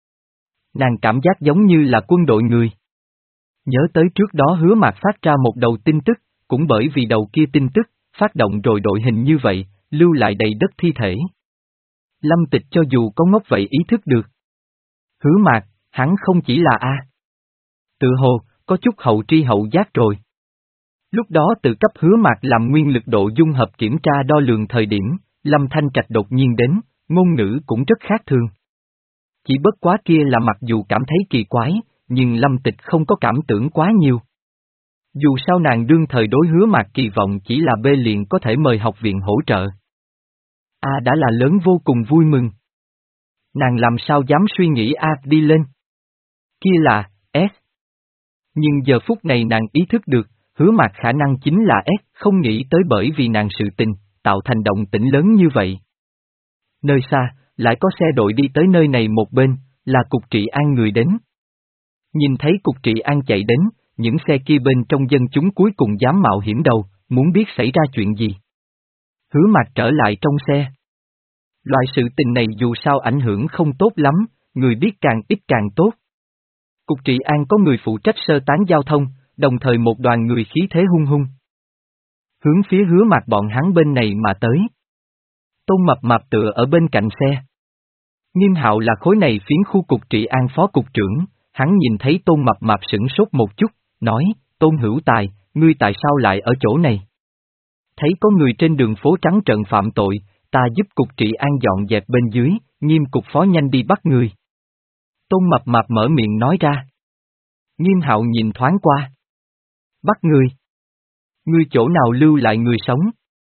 A: Nàng cảm giác giống như là quân đội người. Nhớ tới trước đó Hứa Mạc phát ra một đầu tin tức, cũng bởi vì đầu kia tin tức, phát động rồi đội hình như vậy, lưu lại đầy đất thi thể. Lâm Tịch cho dù có ngốc vậy ý thức được. Hứa Mạc, hắn không chỉ là A. Tự hồ, có chút hậu tri hậu giác rồi. Lúc đó tự cấp Hứa Mạc làm nguyên lực độ dung hợp kiểm tra đo lường thời điểm, Lâm Thanh Trạch đột nhiên đến, ngôn ngữ cũng rất khác thường. Chỉ bất quá kia là mặc dù cảm thấy kỳ quái, nhưng Lâm Tịch không có cảm tưởng quá nhiều. Dù sao nàng đương thời đối Hứa Mạc kỳ vọng chỉ là B liền có thể mời học viện hỗ trợ. A đã là lớn vô cùng vui mừng. Nàng làm sao dám suy nghĩ A đi lên. Kia là S. Nhưng giờ phút này nàng ý thức được, Hứa Mạc khả năng chính là S, không nghĩ tới bởi vì nàng sự tình, tạo thành động tĩnh lớn như vậy. Nơi xa, lại có xe đội đi tới nơi này một bên, là cục trị an người đến. Nhìn thấy cục trị an chạy đến, những xe kia bên trong dân chúng cuối cùng dám mạo hiểm đầu, muốn biết xảy ra chuyện gì. Hứa Mạc trở lại trong xe. Loại sự tình này dù sao ảnh hưởng không tốt lắm, người biết càng ít càng tốt. Cục trị an có người phụ trách sơ tán giao thông, đồng thời một đoàn người khí thế hung hung. Hướng phía Hứa Mạc bọn hắn bên này mà tới. Tôn Mập Mạp tựa ở bên cạnh xe. Nghiêm Hạo là khối này phiến khu cục trị an phó cục trưởng, hắn nhìn thấy Tôn Mập Mạp sửng sốt một chút, nói, Tôn Hữu Tài, ngươi tại sao lại ở chỗ này? Thấy có người trên đường phố trắng trợn phạm tội, ta giúp cục trị an dọn dẹp bên dưới, Nghiêm cục phó nhanh đi bắt người. Tôn Mập Mạp mở miệng nói ra. Nghiêm Hạo nhìn thoáng qua. Bắt người. Ngươi chỗ nào lưu lại người sống?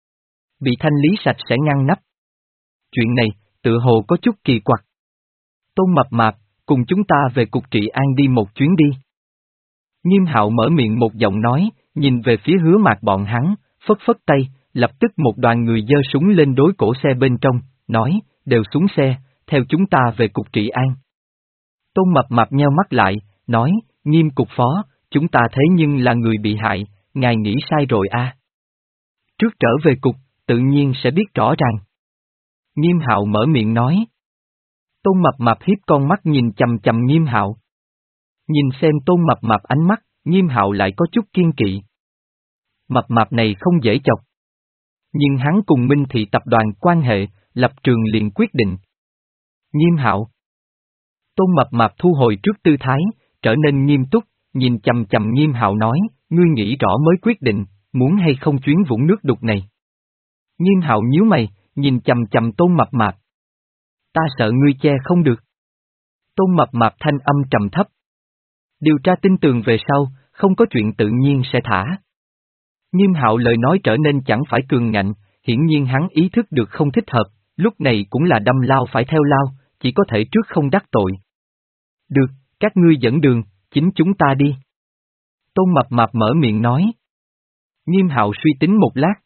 A: Bị thanh lý sạch sẽ ngăn nắp. Chuyện này, tự hồ có chút kỳ quặc. Tôn Mập Mạp, cùng chúng ta về cục trị an đi một chuyến đi. Nghiêm Hạo mở miệng một giọng nói, nhìn về phía Hứa Mạc bọn hắn, phất phất tay, lập tức một đoàn người giơ súng lên đối cổ xe bên trong, nói, đều xuống xe, theo chúng ta về cục trị an. Tôn Mập Mạp nheo mắt lại, nói, Nghiêm cục phó, chúng ta thế nhưng là người bị hại, ngài nghĩ sai rồi a. À. Trước trở về cục, tự nhiên sẽ biết rõ ràng. Nghiêm Hạo mở miệng nói. Tôn Mập Mạp hiếp con mắt nhìn chằm chằm Nghiêm Hạo. Nhìn xem Tôn Mập Mạp ánh mắt, Nghiêm Hạo lại có chút kiên kỵ. Mập Mạp này không dễ chọc. Nhưng hắn cùng Minh Thị tập đoàn quan hệ, lập trường liền quyết định. Nghiêm Hạo. Tôn Mập Mạp thu hồi trước tư thái, trở nên nghiêm túc, nhìn chằm chằm Nghiêm Hạo nói, ngươi nghĩ rõ mới quyết định, muốn hay không chuyến vũng nước đục này. Nghiêm Hạo nhíu mày, nhìn chằm chằm Tôn Mập Mạp. Ta sợ ngươi che không được. Tôn Mập Mạp thanh âm trầm thấp. Điều tra tin tường về sau, không có chuyện tự nhiên sẽ thả. Nghiêm Hạo lời nói trở nên chẳng phải cường ngạnh, hiển nhiên hắn ý thức được không thích hợp, lúc này cũng là đâm lao phải theo lao, chỉ có thể trước không đắc tội. Được, các ngươi dẫn đường, chính chúng ta đi. Tôn Mập Mạp mở miệng nói. Nghiêm Hạo suy tính một lát.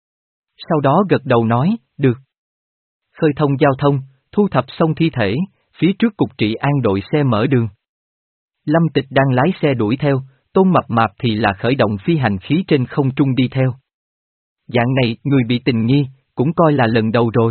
A: Sau đó gật đầu nói, được. Khơi thông giao thông, thu thập xong thi thể, phía trước cục trị an đội xe mở đường. Lâm Tịch đang lái xe đuổi theo, Tôn Mập Mạp thì là khởi động phi hành khí trên không trung đi theo. Dạng này, người bị tình nghi, cũng coi là lần đầu rồi.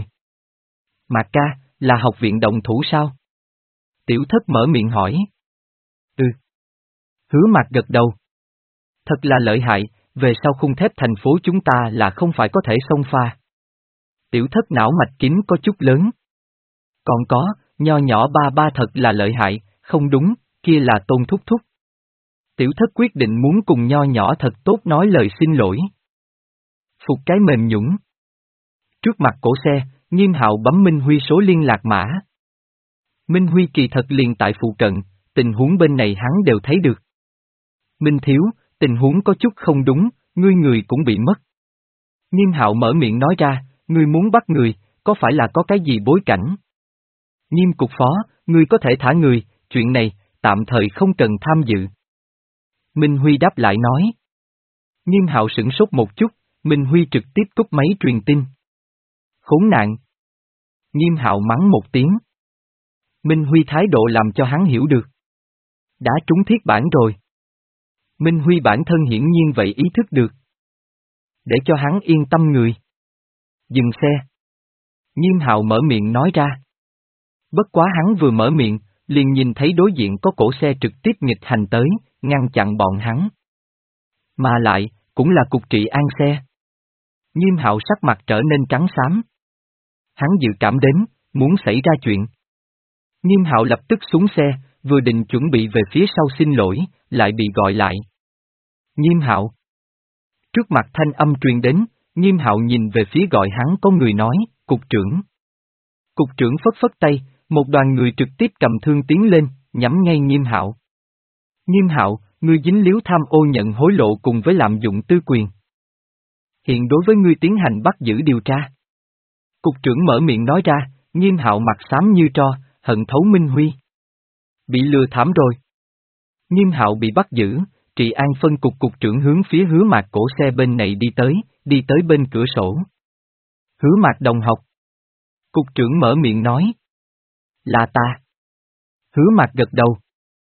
A: Mạc ca, là học viện động thủ sao? Tiểu Thất mở miệng hỏi. Ừ. Hứa Mạc gật đầu. Thật là lợi hại, về sau khung thép thành phố chúng ta là không phải có thể xông pha. Tiểu Thất não mạch kín có chút lớn. Còn có, nho nhỏ ba ba thật là lợi hại, không đúng, kia là Tôn Thúc Thúc. Tiểu Thất quyết định muốn cùng nho nhỏ thật tốt nói lời xin lỗi. Phục cái mềm nhũng. Trước mặt cổ xe, Nghiêm Hạo bấm Minh Huy số liên lạc mã. Minh Huy kỳ thật liền tại phụ cận, tình huống bên này hắn đều thấy được. Minh thiếu, tình huống có chút không đúng, ngươi người cũng bị mất. Nghiêm Hạo mở miệng nói ra, ngươi muốn bắt người, có phải là có cái gì bối cảnh? Nghiêm cục phó, ngươi có thể thả người, chuyện này, tạm thời không cần tham dự. Minh Huy đáp lại nói. Nghiêm Hạo sửng sốt một chút, Minh Huy trực tiếp cúp máy truyền tin. Khốn nạn. Nghiêm Hạo mắng một tiếng. Minh Huy thái độ làm cho hắn hiểu được. Đã trúng thiết bản rồi. Minh Huy bản thân hiển nhiên vậy ý thức được. Để cho hắn yên tâm người. Dừng xe. Nghiêm Hạo mở miệng nói ra. Bất quá hắn vừa mở miệng, liền nhìn thấy đối diện có cổ xe trực tiếp nghịch hành tới, ngăn chặn bọn hắn. Mà lại, cũng là cục trị an xe. Nghiêm Hạo sắc mặt trở nên trắng xám. Hắn dự cảm đến, muốn xảy ra chuyện. Nghiêm Hạo lập tức xuống xe, vừa định chuẩn bị về phía sau xin lỗi, lại bị gọi lại. Nghiêm Hạo. Trước mặt thanh âm truyền đến, Nghiêm Hạo nhìn về phía gọi hắn có người nói, cục trưởng. Cục trưởng phất phất tay, một đoàn người trực tiếp cầm thương tiến lên, nhắm ngay Nghiêm Hạo. Nghiêm Hạo, ngươi dính líu tham ô nhận hối lộ cùng với lạm dụng tư quyền. Hiện đối với ngươi tiến hành bắt giữ điều tra. Cục trưởng mở miệng nói ra, Nghiêm Hạo mặt xám như tro, hận thấu Minh Huy. Bị lừa thảm rồi. Nghiêm Hạo bị bắt giữ, Trị An phân cục cục trưởng hướng phía Hứa Mạc cổ xe bên này đi tới, đi tới bên cửa sổ. Hứa Mạc đồng học. Cục trưởng mở miệng nói. Là ta. Hứa Mạc gật đầu.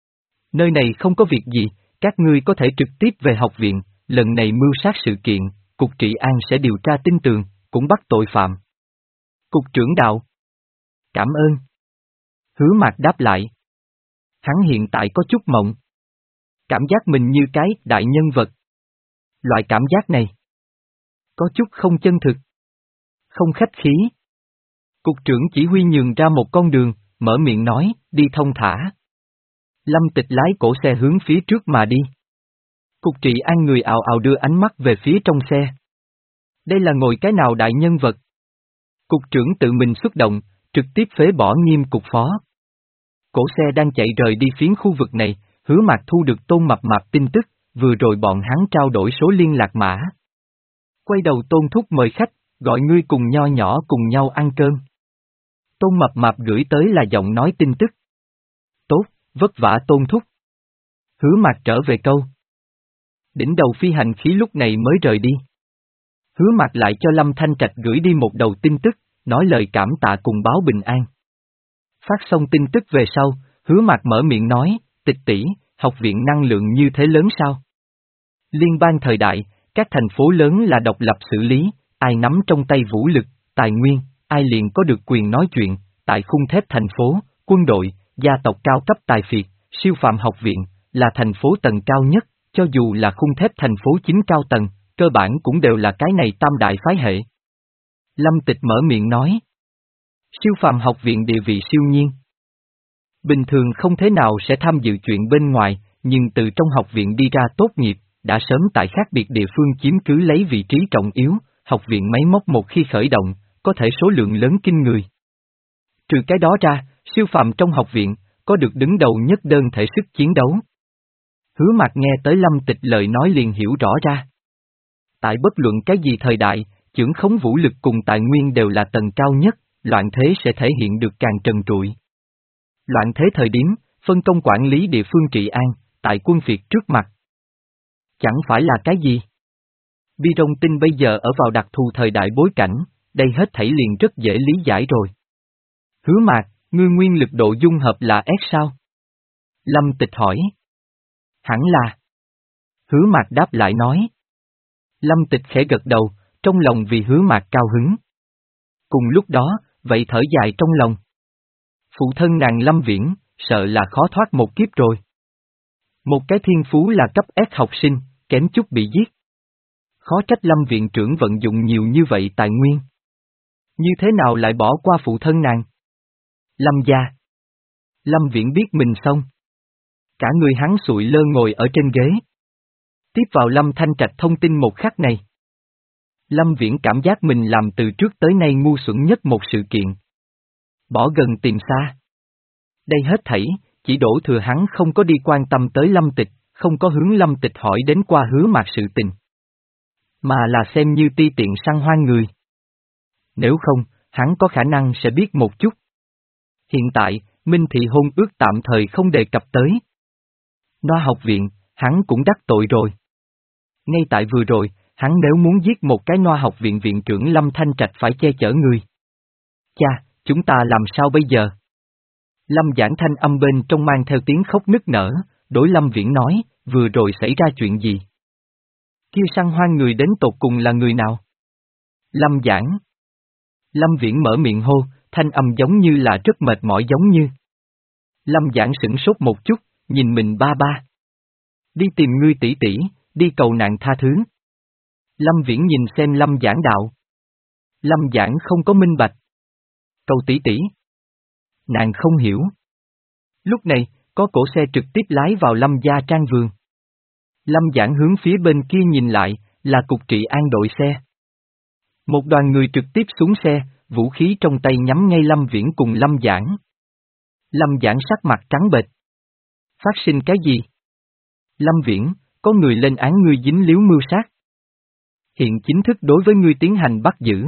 A: Nơi này không có việc gì, các ngươi có thể trực tiếp về học viện, lần này mưu sát sự kiện, Cục trị an sẽ điều tra tin tường, cũng bắt tội phạm. Cục trưởng đạo. Cảm ơn. Hứa Mạc đáp lại. Hắn hiện tại có chút mộng. Cảm giác mình như cái đại nhân vật. Loại cảm giác này có chút không chân thực. Không khách khí. Cục trưởng chỉ huy nhường ra một con đường, mở miệng nói, đi thông thả. Lâm Tịch lái cổ xe hướng phía trước mà đi. Cục trị an người ào ào đưa ánh mắt về phía trong xe. Đây là ngồi cái nào đại nhân vật? Cục trưởng tự mình xuất động, trực tiếp phế bỏ Nghiêm cục phó. Cổ xe đang chạy rời đi phiến khu vực này, Hứa Mạc thu được Tôn Mập Mạp tin tức, vừa rồi bọn hắn trao đổi số liên lạc mã. Quay đầu Tôn Thúc mời khách, gọi ngươi cùng nho nhỏ cùng nhau ăn cơm. Tôn Mập Mạp gửi tới là giọng nói tin tức. Tốt, vất vả Tôn Thúc. Hứa Mạc trở về câu. Đỉnh đầu phi hành khí lúc này mới rời đi. Hứa Mạc lại cho Lâm Thanh Trạch gửi đi một đầu tin tức, nói lời cảm tạ cùng báo bình an. Phát xong tin tức về sau, Hứa Mạc mở miệng nói, Tịch tỷ, học viện năng lượng như thế lớn sao? Liên bang thời đại, các thành phố lớn là độc lập xử lý, ai nắm trong tay vũ lực, tài nguyên, ai liền có được quyền nói chuyện, tại khung thép thành phố, quân đội, gia tộc cao cấp tài phiệt, siêu phàm học viện, là thành phố tầng cao nhất, cho dù là khung thép thành phố chính cao tầng, cơ bản cũng đều là cái này tam đại phái hệ. Lâm Tịch mở miệng nói. Siêu phàm học viện địa vị siêu nhiên. Bình thường không thế nào sẽ tham dự chuyện bên ngoài, nhưng từ trong học viện đi ra tốt nghiệp, đã sớm tại khác biệt địa phương chiếm cứ lấy vị trí trọng yếu, học viện máy móc một khi khởi động, có thể số lượng lớn kinh người. Trừ cái đó ra, siêu phàm trong học viện, có được đứng đầu nhất đơn thể sức chiến đấu. Hứa Mạc nghe tới Lâm Tịch lời nói liền hiểu rõ ra. Tại bất luận cái gì thời đại, chưởng khống vũ lực cùng tài nguyên đều là tầng cao nhất, loạn thế sẽ thể hiện được càng trần trụi. Loạn thế thời điểm, phân công quản lý địa phương trị an, tại quân phiệt trước mặt. Chẳng phải là cái gì? Bi rong tinh bây giờ ở vào đặc thù thời đại bối cảnh, đây hết thảy liền rất dễ lý giải rồi. Hứa Mạc, ngươi nguyên lực độ dung hợp là S sao? Lâm Tịch hỏi. Hẳn là. Hứa Mạc đáp lại nói. Lâm Tịch khẽ gật đầu, trong lòng vì Hứa Mạc cao hứng. Cùng lúc đó, vậy thở dài trong lòng. Phụ thân nàng Lâm Viễn, sợ là khó thoát một kiếp rồi. Một cái thiên phú là cấp S học sinh, kém chút bị giết. Khó trách Lâm viện trưởng vận dụng nhiều như vậy tài nguyên. Như thế nào lại bỏ qua phụ thân nàng? Lâm gia. Lâm Viễn biết mình xong. Cả người hắn sụi lơ ngồi ở trên ghế. Tiếp vào Lâm Thanh Trạch thông tin một khắc này. Lâm Viễn cảm giác mình làm từ trước tới nay ngu xuẩn nhất một sự kiện. Bỏ gần tìm xa. Đây hết thảy, chỉ đổ thừa hắn không có đi quan tâm tới Lâm Tịch, không có hướng Lâm Tịch hỏi đến qua Hứa Mạc sự tình. Mà là xem như ti tiện săn hoang người. Nếu không, hắn có khả năng sẽ biết một chút. Hiện tại, Minh Thị hôn ước tạm thời không đề cập tới. Noa học viện, hắn cũng đắc tội rồi. Ngay tại vừa rồi, hắn nếu muốn giết một cái Noa học viện viện trưởng Lâm Thanh Trạch phải che chở người. Cha, chúng ta làm sao bây giờ? Lâm Giảng thanh âm bên trong mang theo tiếng khóc nức nở, đối Lâm Viễn nói, vừa rồi xảy ra chuyện gì? Kia săn hoang người đến tột cùng là người nào? Lâm Giảng. Lâm Viễn mở miệng hô, thanh âm giống như là rất mệt mỏi giống như. Lâm Giảng sửng sốt một chút, nhìn mình ba ba. Đi tìm ngươi tỷ tỷ, đi cầu nạn tha thứ. Lâm Viễn nhìn xem Lâm Giảng đạo. Lâm Giảng không có minh bạch. Cầu tỷ tỷ. Nàng không hiểu. Lúc này, có cổ xe trực tiếp lái vào Lâm gia trang vườn. Lâm Giảng hướng phía bên kia nhìn lại, là cục trị an đội xe. Một đoàn người trực tiếp xuống xe, vũ khí trong tay nhắm ngay Lâm Viễn cùng Lâm Giảng. Lâm Giảng sắc mặt trắng bệch. Phát sinh cái gì? Lâm Viễn, có người lên án ngươi dính líu mưu sát. Hiện chính thức đối với ngươi tiến hành bắt giữ.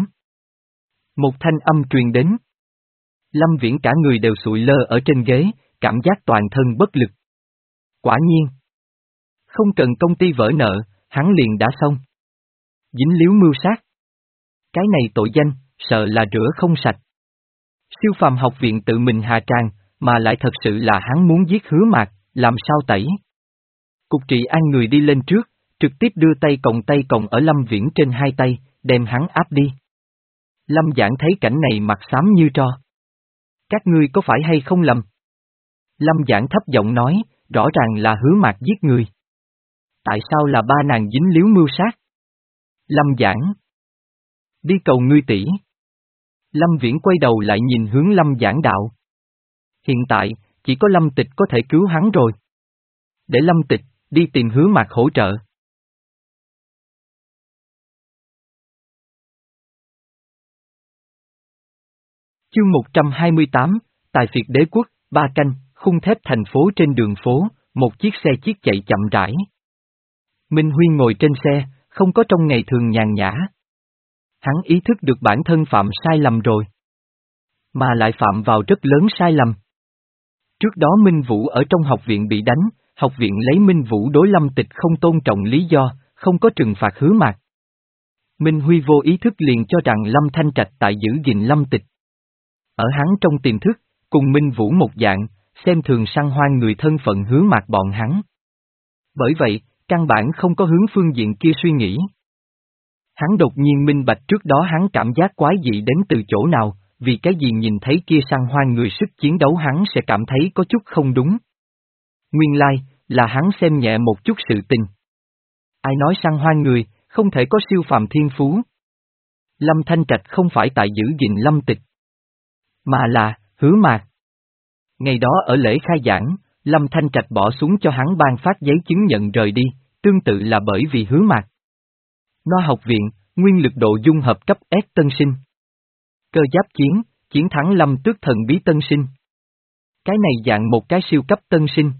A: Một thanh âm truyền đến. Lâm Viễn cả người đều sụi lơ ở trên ghế, cảm giác toàn thân bất lực. Quả nhiên. Không cần công ty vỡ nợ, hắn liền đã xong. Dính líu mưu sát. Cái này tội danh, sợ là rửa không sạch. Siêu phàm học viện tự mình hạ tràng, mà lại thật sự là hắn muốn giết Hứa Mạc, làm sao tẩy. Cục trị an người đi lên trước, trực tiếp đưa tay còng tay còng ở Lâm Viễn trên hai tay, đem hắn áp đi. Lâm Giảng thấy cảnh này mặt xám như tro. Các ngươi có phải hay không lầm? Lâm Giảng thấp giọng nói, rõ ràng là Hứa Mạc giết người. Tại sao là ba nàng dính líu mưu sát? Lâm Giảng. Đi cầu ngươi tỷ. Lâm Viễn quay đầu lại nhìn hướng Lâm Giảng đạo. Hiện tại, chỉ có Lâm Tịch có thể cứu hắn rồi. Để Lâm Tịch, đi tìm Hứa Mạc hỗ trợ. Chương một trăm hai mươi tám, Tài phiệt đế quốc, ba canh, khung thép thành phố trên đường phố, một chiếc xe chiếc chạy chậm rãi. Minh Huy ngồi trên xe, không có trong ngày thường nhàn nhã. Hắn ý thức được bản thân phạm sai lầm rồi. Mà lại phạm vào rất lớn sai lầm. Trước đó Minh Vũ ở trong học viện bị đánh, học viện lấy Minh Vũ đối Lâm Tịch không tôn trọng lý do, không có trừng phạt Hứa Mạc. Minh Huy vô ý thức liền cho rằng Lâm Thanh Trạch tại giữ gìn Lâm Tịch. Ở hắn trong tiềm thức, cùng Minh Vũ một dạng, xem thường săn hoan người thân phận Hứa Mạc bọn hắn. Bởi vậy, căn bản không có hướng phương diện kia suy nghĩ. Hắn đột nhiên minh bạch trước đó hắn cảm giác quái dị đến từ chỗ nào, vì cái gì nhìn thấy kia săn hoan người sức chiến đấu hắn sẽ cảm thấy có chút không đúng. Nguyên lai, là hắn xem nhẹ một chút sự tình. Ai nói săn hoan người, không thể có siêu phàm thiên phú. Lâm Thanh Trạch không phải tại giữ gìn Lâm Tịch, mà là Hứa Mạc. Ngày đó ở lễ khai giảng, Lâm Thanh Trạch bỏ xuống cho hắn ban phát giấy chứng nhận rời đi, tương tự là bởi vì Hứa Mạc. No học viện, nguyên lực độ dung hợp cấp S tân sinh. Cơ giáp chiến, chiến thắng Lâm Tước thần bí tân sinh. Cái này dạng một cái siêu cấp tân sinh.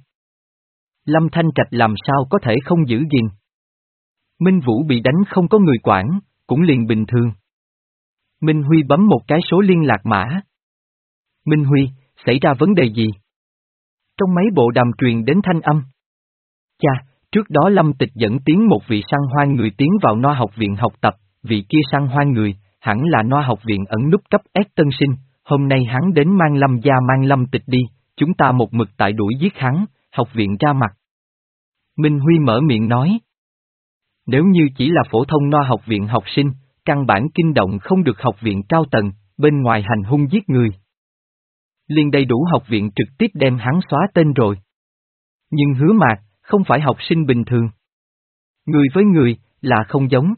A: Lâm Thanh Trạch làm sao có thể không giữ gìn. Minh Vũ bị đánh không có người quản, cũng liền bình thường. Minh Huy bấm một cái số liên lạc mã. Minh Huy, xảy ra vấn đề gì? Trong mấy bộ đàm truyền đến thanh âm. Cha, trước đó Lâm Tịch dẫn tiến một vị săn hoan người tiến vào No học viện học tập, vị kia săn hoan người, hẳn là No học viện ẩn núp cấp S tân sinh, hôm nay hắn đến mang Lâm gia mang Lâm Tịch đi, chúng ta một mực tại đuổi giết hắn, học viện ra mặt. Minh Huy mở miệng nói. Nếu như chỉ là phổ thông No học viện học sinh, căn bản kinh động không được học viện cao tầng, bên ngoài hành hung giết người. Liền đầy đủ học viện trực tiếp đem hắn xóa tên rồi. Nhưng Hứa Mạc, không phải học sinh bình thường. Người với người, là không giống.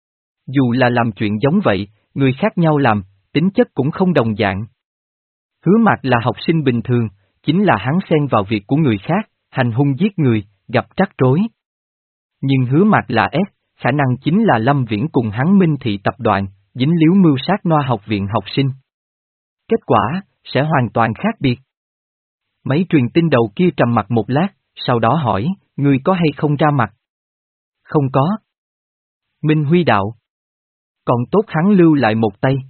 A: Dù là làm chuyện giống vậy, người khác nhau làm, tính chất cũng không đồng dạng. Hứa Mạc là học sinh bình thường, chính là hắn xen vào việc của người khác, hành hung giết người, gặp rắc rối. Nhưng Hứa Mạc là S, khả năng chính là Lâm Viễn cùng hắn Minh Thị tập đoàn, dính líu mưu sát No học viện học sinh. Kết quả, sẽ hoàn toàn khác biệt. Mấy truyền tin đầu kia trầm mặt một lát, sau đó hỏi, người có hay không ra mặt? Không có. Minh Huy đạo. Còn tốt hắn lưu lại một tay.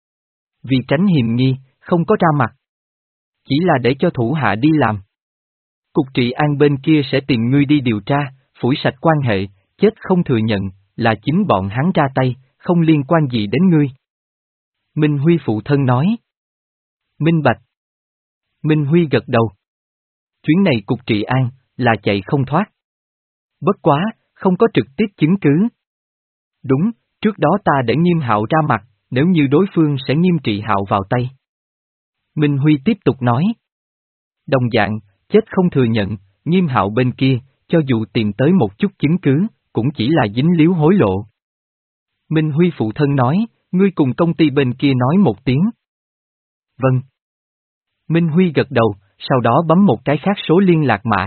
A: Vì tránh hiềm nghi, không có ra mặt. Chỉ là để cho thủ hạ đi làm. Cục trị an bên kia sẽ tìm ngươi đi điều tra, phủi sạch quan hệ, chết không thừa nhận, là chính bọn hắn ra tay, không liên quan gì đến ngươi. Minh Huy phụ thân nói. Minh bạch. Minh Huy gật đầu. Chuyến này cục trị an, là chạy không thoát. Bất quá, không có trực tiếp chứng cứ. Đúng, trước đó ta để Nghiêm Hạo ra mặt, nếu như đối phương sẽ nghiêm trị Hạo vào tay. Minh Huy tiếp tục nói. Đồng dạng, chết không thừa nhận, Nghiêm Hạo bên kia, cho dù tìm tới một chút chứng cứ, cũng chỉ là dính líu hối lộ. Minh Huy phụ thân nói, ngươi cùng công ty bên kia nói một tiếng. Vâng. Minh Huy gật đầu, sau đó bấm một cái khác số liên lạc mã.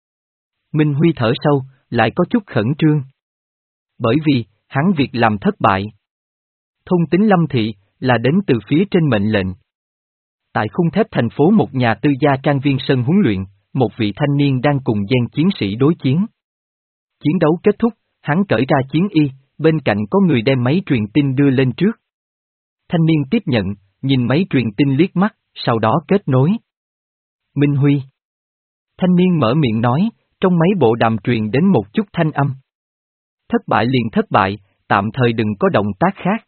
A: Minh Huy thở sâu, lại có chút khẩn trương. Bởi vì, hắn việc làm thất bại. Thôn tính Lâm Thị, là đến từ phía trên mệnh lệnh. Tại khung thép thành phố một nhà tư gia trang viên sân huấn luyện, một vị thanh niên đang cùng gen chiến sĩ đối chiến. Chiến đấu kết thúc, hắn cởi ra chiến y, bên cạnh có người đem máy truyền tin đưa lên trước. Thanh niên tiếp nhận, nhìn máy truyền tin liếc mắt, sau đó kết nối. Minh Huy. Thanh niên mở miệng nói, trong mấy bộ đàm truyền đến một chút thanh âm. Thất bại liền thất bại, tạm thời đừng có động tác khác.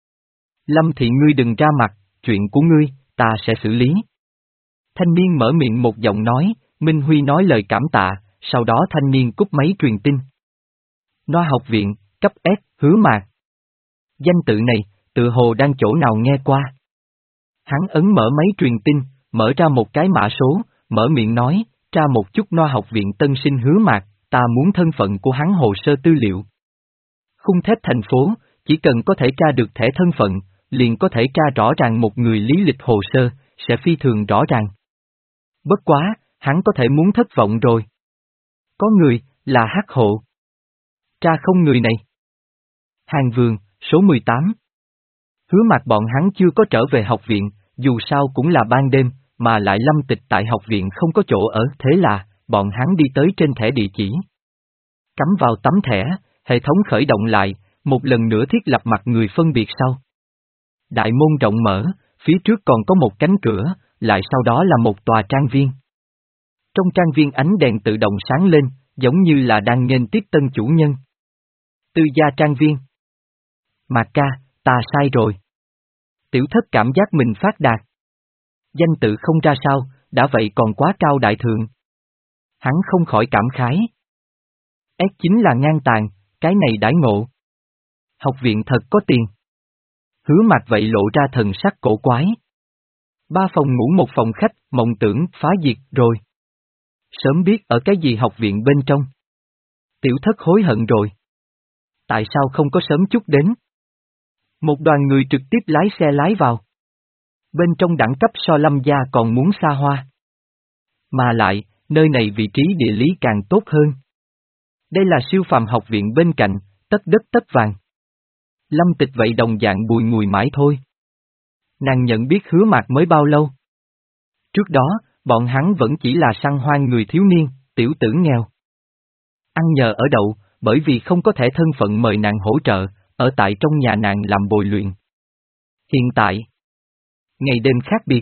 A: Lâm Thị ngươi đừng ra mặt, chuyện của ngươi, ta sẽ xử lý. Thanh niên mở miệng một giọng nói, Minh Huy nói lời cảm tạ, sau đó thanh niên cúp máy truyền tin. Noa học viện, cấp S, Hứa Mạc. Danh tự này, tự hồ đang chỗ nào nghe qua. Hắn ấn mở máy truyền tin, mở ra một cái mã số, mở miệng nói, tra một chút Noa học viện tân sinh Hứa Mạc, ta muốn thân phận của hắn hồ sơ tư liệu. Khung thép thành phố, chỉ cần có thể tra được thẻ thân phận, liền có thể tra rõ ràng một người lý lịch hồ sơ, sẽ phi thường rõ ràng. Bất quá, hắn có thể muốn thất vọng rồi. Có người, là hắc hộ. Tra không người này. Hàng Vườn, số mười tám. Hứa Mạc bọn hắn chưa có trở về học viện, dù sao cũng là ban đêm, mà lại Lâm Tịch tại học viện không có chỗ ở, thế là, bọn hắn đi tới trên thẻ địa chỉ. Cắm vào tấm thẻ, hệ thống khởi động lại, một lần nữa thiết lập mặt người phân biệt sau. Đại môn rộng mở, phía trước còn có một cánh cửa, lại sau đó là một tòa trang viên. Trong trang viên ánh đèn tự động sáng lên, giống như là đang nghênh tiếp tân chủ nhân. Tư gia trang viên. Mạc ca, ta sai rồi. Tiểu thất cảm giác mình phát đạt. Danh tự không ra sao, đã vậy còn quá cao đại thượng. Hắn không khỏi cảm khái. S chính là ngang tàn, cái này đãi ngộ. Học viện thật có tiền. Hứa Mạc vậy lộ ra thần sắc cổ quái. Ba phòng ngủ một phòng khách, mộng tưởng phá diệt rồi. Sớm biết ở cái gì học viện bên trong. Tiểu thất hối hận rồi. Tại sao không có sớm chút đến? Một đoàn người trực tiếp lái xe lái vào. Bên trong đẳng cấp so Lâm gia còn muốn xa hoa. Mà lại, nơi này vị trí địa lý càng tốt hơn. Đây là siêu phàm học viện bên cạnh, tất đất tất vàng. Lâm Tịch vậy đồng dạng bùi ngùi mãi thôi. Nàng nhận biết Hứa Mạc mới bao lâu? Trước đó, bọn hắn vẫn chỉ là săn hoang người thiếu niên, tiểu tử nghèo. Ăn nhờ ở đậu, bởi vì không có thể thân phận mời nàng hỗ trợ, ở tại trong nhà nàng làm bồi luyện. Hiện tại, ngày đêm khác biệt.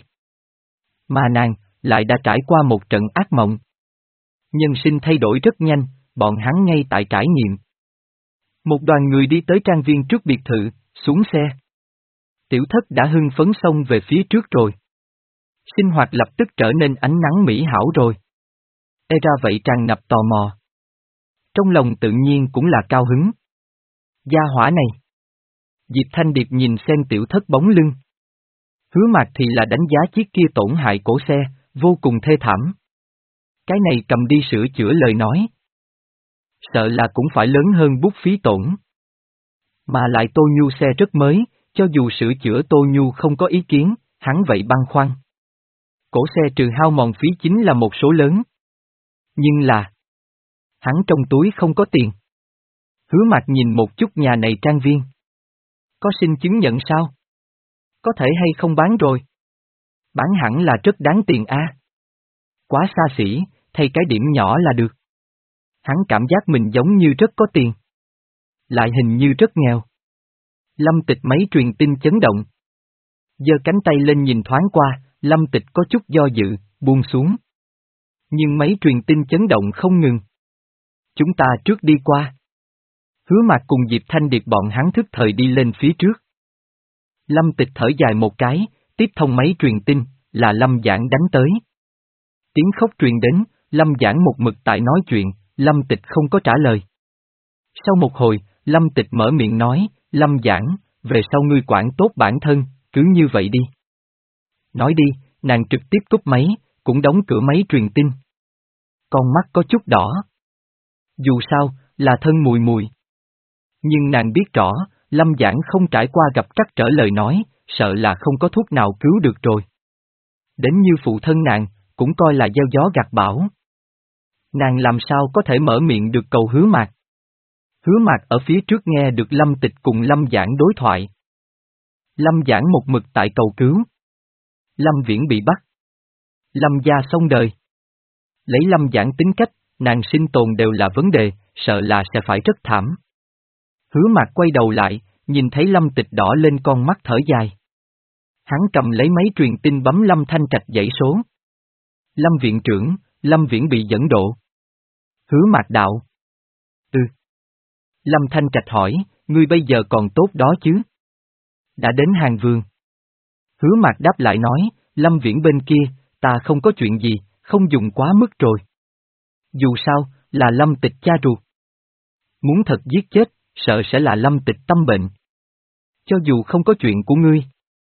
A: Mà nàng, lại đã trải qua một trận ác mộng. Nhân sinh thay đổi rất nhanh, bọn hắn ngay tại trải nghiệm. Một đoàn người đi tới trang viên trước biệt thự, xuống xe. Tiểu thất đã hưng phấn xông về phía trước rồi. Sinh hoạt lập tức trở nên ánh nắng mỹ hảo rồi. Ê ra vậy tràn ngập tò mò. Trong lòng tự nhiên cũng là cao hứng. Gia hỏa này. Diệp Thanh Điệp nhìn xem tiểu thất bóng lưng. Hứa Mạc thì là đánh giá chiếc kia tổn hại cổ xe, vô cùng thê thảm. Cái này cầm đi sửa chữa lời nói. Sợ là cũng phải lớn hơn bút phí tổn. Mà lại Tô Nhu xe rất mới, cho dù sửa chữa Tô Nhu không có ý kiến, hắn vậy băn khoăn. Cổ xe trừ hao mòn phí chính là một số lớn. Nhưng là, hắn trong túi không có tiền. Hứa Mạc nhìn một chút nhà này trang viên. Có xin chứng nhận sao? Có thể hay không bán rồi? Bán hẳn là rất đáng tiền a. Quá xa xỉ, thay cái điểm nhỏ là được. Hắn cảm giác mình giống như rất có tiền. Lại hình như rất nghèo. Lâm Tịch máy truyền tin chấn động. Giơ cánh tay lên nhìn thoáng qua, Lâm Tịch có chút do dự, buông xuống. Nhưng máy truyền tin chấn động không ngừng. Chúng ta trước đi qua. Hứa Mạc cùng Diệp Thanh Điệp bọn hắn thức thời đi lên phía trước. Lâm Tịch thở dài một cái, tiếp thông máy truyền tin, là Lâm Giảng đánh tới. Tiếng khóc truyền đến, Lâm Giảng một mực tại nói chuyện, Lâm Tịch không có trả lời. Sau một hồi, Lâm Tịch mở miệng nói, Lâm Giảng, về sau ngươi quản tốt bản thân, cứ như vậy đi. Nói đi, nàng trực tiếp cúp máy, cũng đóng cửa máy truyền tin. Con mắt có chút đỏ. Dù sao, là thân mùi mùi. Nhưng nàng biết rõ, Lâm Giảng không trải qua gặp trắc trở lời nói, sợ là không có thuốc nào cứu được rồi. Đến như phụ thân nàng, cũng coi là gieo gió gặt bão. Nàng làm sao có thể mở miệng được cầu Hứa Mạc. Hứa Mạc ở phía trước nghe được Lâm Tịch cùng Lâm Giảng đối thoại. Lâm Giảng một mực tại cầu cứu. Lâm Viễn bị bắt. Lâm gia xong đời. Lấy Lâm Giảng tính cách, nàng sinh tồn đều là vấn đề, sợ là sẽ phải rất thảm. Hứa Mạc quay đầu lại, nhìn thấy Lâm Tịch đỏ lên con mắt thở dài. Hắn cầm lấy máy truyền tin bấm Lâm Thanh Trạch dãy số. Lâm viện trưởng, Lâm Viễn bị dẫn độ. Hứa Mạc đạo. Ừ. Lâm Thanh Trạch hỏi, ngươi bây giờ còn tốt đó chứ? Đã đến Hàng Vườn. Hứa Mạc đáp lại nói, Lâm Viễn bên kia, ta không có chuyện gì, không dùng quá mức rồi. Dù sao, là Lâm Tịch cha ruột. Muốn thật giết chết, sợ sẽ là Lâm Tịch tâm bệnh. Cho dù không có chuyện của ngươi.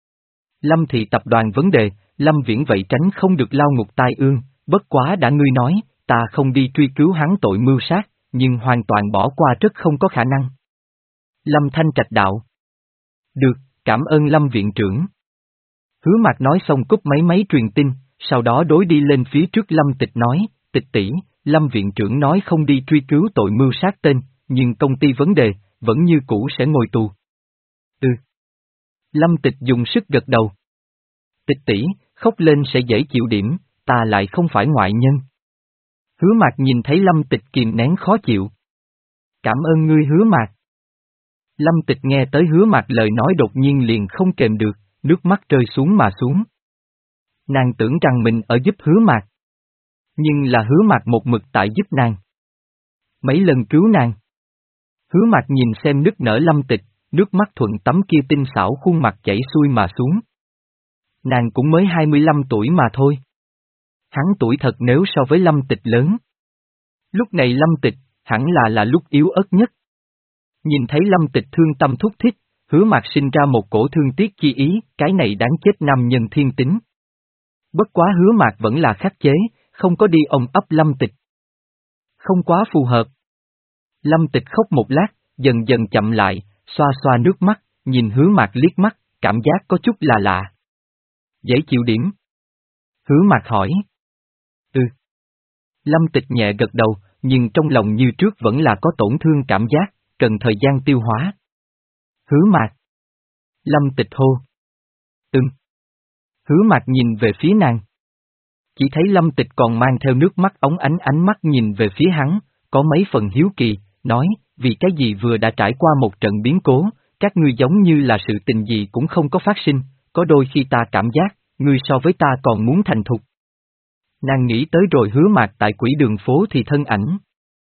A: Lâm thị tập đoàn vấn đề, Lâm Viễn vậy tránh không được lao ngục tai ương, bất quá đã ngươi nói, ta không đi truy cứu hắn tội mưu sát, nhưng hoàn toàn bỏ qua rất không có khả năng. Lâm Thanh Trạch đạo. Được, cảm ơn Lâm viện trưởng. Hứa Mạc nói xong cúp máy máy truyền tin, sau đó đối đi lên phía trước Lâm Tịch nói, Tịch tỷ, Lâm viện trưởng nói không đi truy cứu tội mưu sát tên, nhưng công ty vấn đề, vẫn như cũ sẽ ngồi tù. Ừ. Lâm Tịch dùng sức gật đầu. Tịch tỷ, khóc lên sẽ dễ chịu điểm, ta lại không phải ngoại nhân. Hứa Mạc nhìn thấy Lâm Tịch kìm nén khó chịu. Cảm ơn ngươi Hứa Mạc. Lâm Tịch nghe tới Hứa Mạc lời nói đột nhiên liền không kềm được, nước mắt rơi xuống mà xuống. Nàng tưởng rằng mình ở giúp Hứa Mạc. Nhưng là Hứa Mạc một mực tại giúp nàng. Mấy lần cứu nàng. Hứa Mạc nhìn xem nức nở Lâm Tịch, nước mắt thuận tấm kia tinh xảo khuôn mặt chảy xuôi mà xuống. Nàng cũng mới hai mươi lăm tuổi mà thôi. Hắn tuổi thật nếu so với Lâm Tịch lớn. Lúc này Lâm Tịch, hẳn là là lúc yếu ớt nhất. Nhìn thấy Lâm Tịch thương tâm thúc thích, Hứa Mạc sinh ra một cổ thương tiếc chi ý, cái này đáng chết nam nhân thiên tính. Bất quá Hứa Mạc vẫn là khắc chế, không có đi ôm ấp Lâm Tịch. Không quá phù hợp. Lâm Tịch khóc một lát, dần dần chậm lại, xoa xoa nước mắt, nhìn Hứa Mạc liếc mắt, cảm giác có chút là lạ. Dễ chịu điểm. Hứa Mạc hỏi. Ừ. Lâm Tịch nhẹ gật đầu, nhưng trong lòng như trước vẫn là có tổn thương cảm giác, cần thời gian tiêu hóa. Hứa Mạc. Lâm Tịch hô. Ừm. Hứa Mạc nhìn về phía nàng. Chỉ thấy Lâm Tịch còn mang theo nước mắt ống ánh ánh mắt nhìn về phía hắn, có mấy phần hiếu kỳ, nói, vì cái gì vừa đã trải qua một trận biến cố, các ngươi giống như là sự tình gì cũng không có phát sinh, có đôi khi ta cảm giác, ngươi so với ta còn muốn thành thục. Nàng nghĩ tới rồi Hứa Mạc tại quỹ đường phố thì thân ảnh.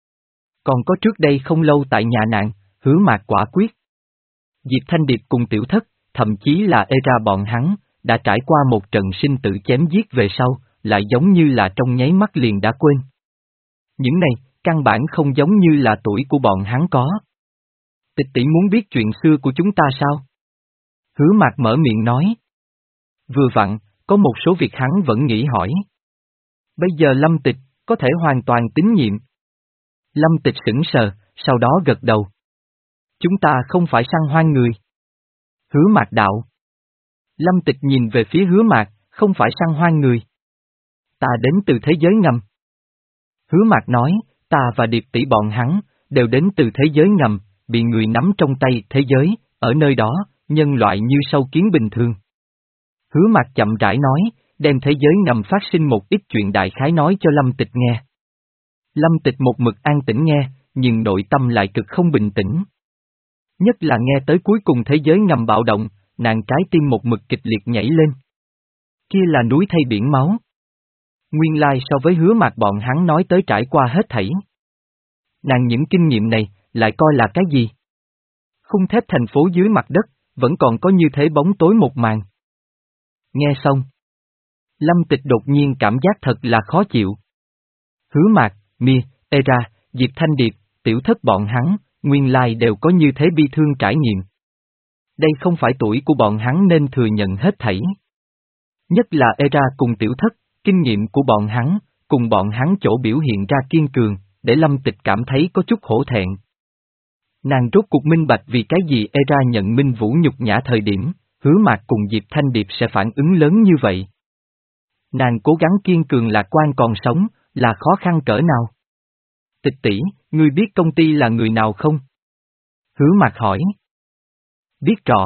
A: Còn có trước đây không lâu tại nhà nàng, Hứa Mạc quả quyết. Diệp Thanh Điệp cùng Tiểu Thất, thậm chí là ê ra bọn hắn, đã trải qua một trận sinh tử chém giết về sau, lại giống như là trong nháy mắt liền đã quên. Những này, căn bản không giống như là tuổi của bọn hắn có. Tịch tỷ muốn biết chuyện xưa của chúng ta sao? Hứa Mạc mở miệng nói. Vừa vặn, có một số việc hắn vẫn nghĩ hỏi. Bây giờ Lâm Tịch, có thể hoàn toàn tín nhiệm. Lâm Tịch sững sờ, sau đó gật đầu. Chúng ta không phải săn hoang người. Hứa Mạc đạo. Lâm Tịch nhìn về phía Hứa Mạc, không phải săn hoang người. Ta đến từ thế giới ngầm. Hứa Mạc nói, ta và Điệp tỷ bọn hắn, đều đến từ thế giới ngầm, bị người nắm trong tay thế giới, ở nơi đó, nhân loại như sâu kiến bình thường. Hứa Mạc chậm rãi nói, đem thế giới ngầm phát sinh một ít chuyện đại khái nói cho Lâm Tịch nghe. Lâm Tịch một mực an tĩnh nghe, nhưng nội tâm lại cực không bình tĩnh. Nhất là nghe tới cuối cùng thế giới ngầm bạo động, nàng trái tim một mực kịch liệt nhảy lên. Kia là núi thay biển máu. Nguyên lai so với Hứa Mạc bọn hắn nói tới trải qua hết thảy. Nàng những kinh nghiệm này, lại coi là cái gì? Khung thép thành phố dưới mặt đất, vẫn còn có như thế bóng tối một màn. Nghe xong. Lâm Tịch đột nhiên cảm giác thật là khó chịu. Hứa Mạc, Mia, Era, Diệp Thanh Điệp, Tiểu Thất bọn hắn, nguyên lai đều có như thế bi thương trải nghiệm. Đây không phải tuổi của bọn hắn nên thừa nhận hết thảy. Nhất là Era cùng Tiểu Thất, kinh nghiệm của bọn hắn, cùng bọn hắn chỗ biểu hiện ra kiên cường, để Lâm Tịch cảm thấy có chút hổ thẹn. Nàng rốt cuộc minh bạch vì cái gì Era nhận Minh Vũ nhục nhã thời điểm, Hứa Mạc cùng Diệp Thanh Điệp sẽ phản ứng lớn như vậy. Nàng cố gắng kiên cường lạc quan còn sống, là khó khăn cỡ nào? Tịch tỷ, ngươi biết công ty là người nào không? Hứa Mạc hỏi. Biết rõ.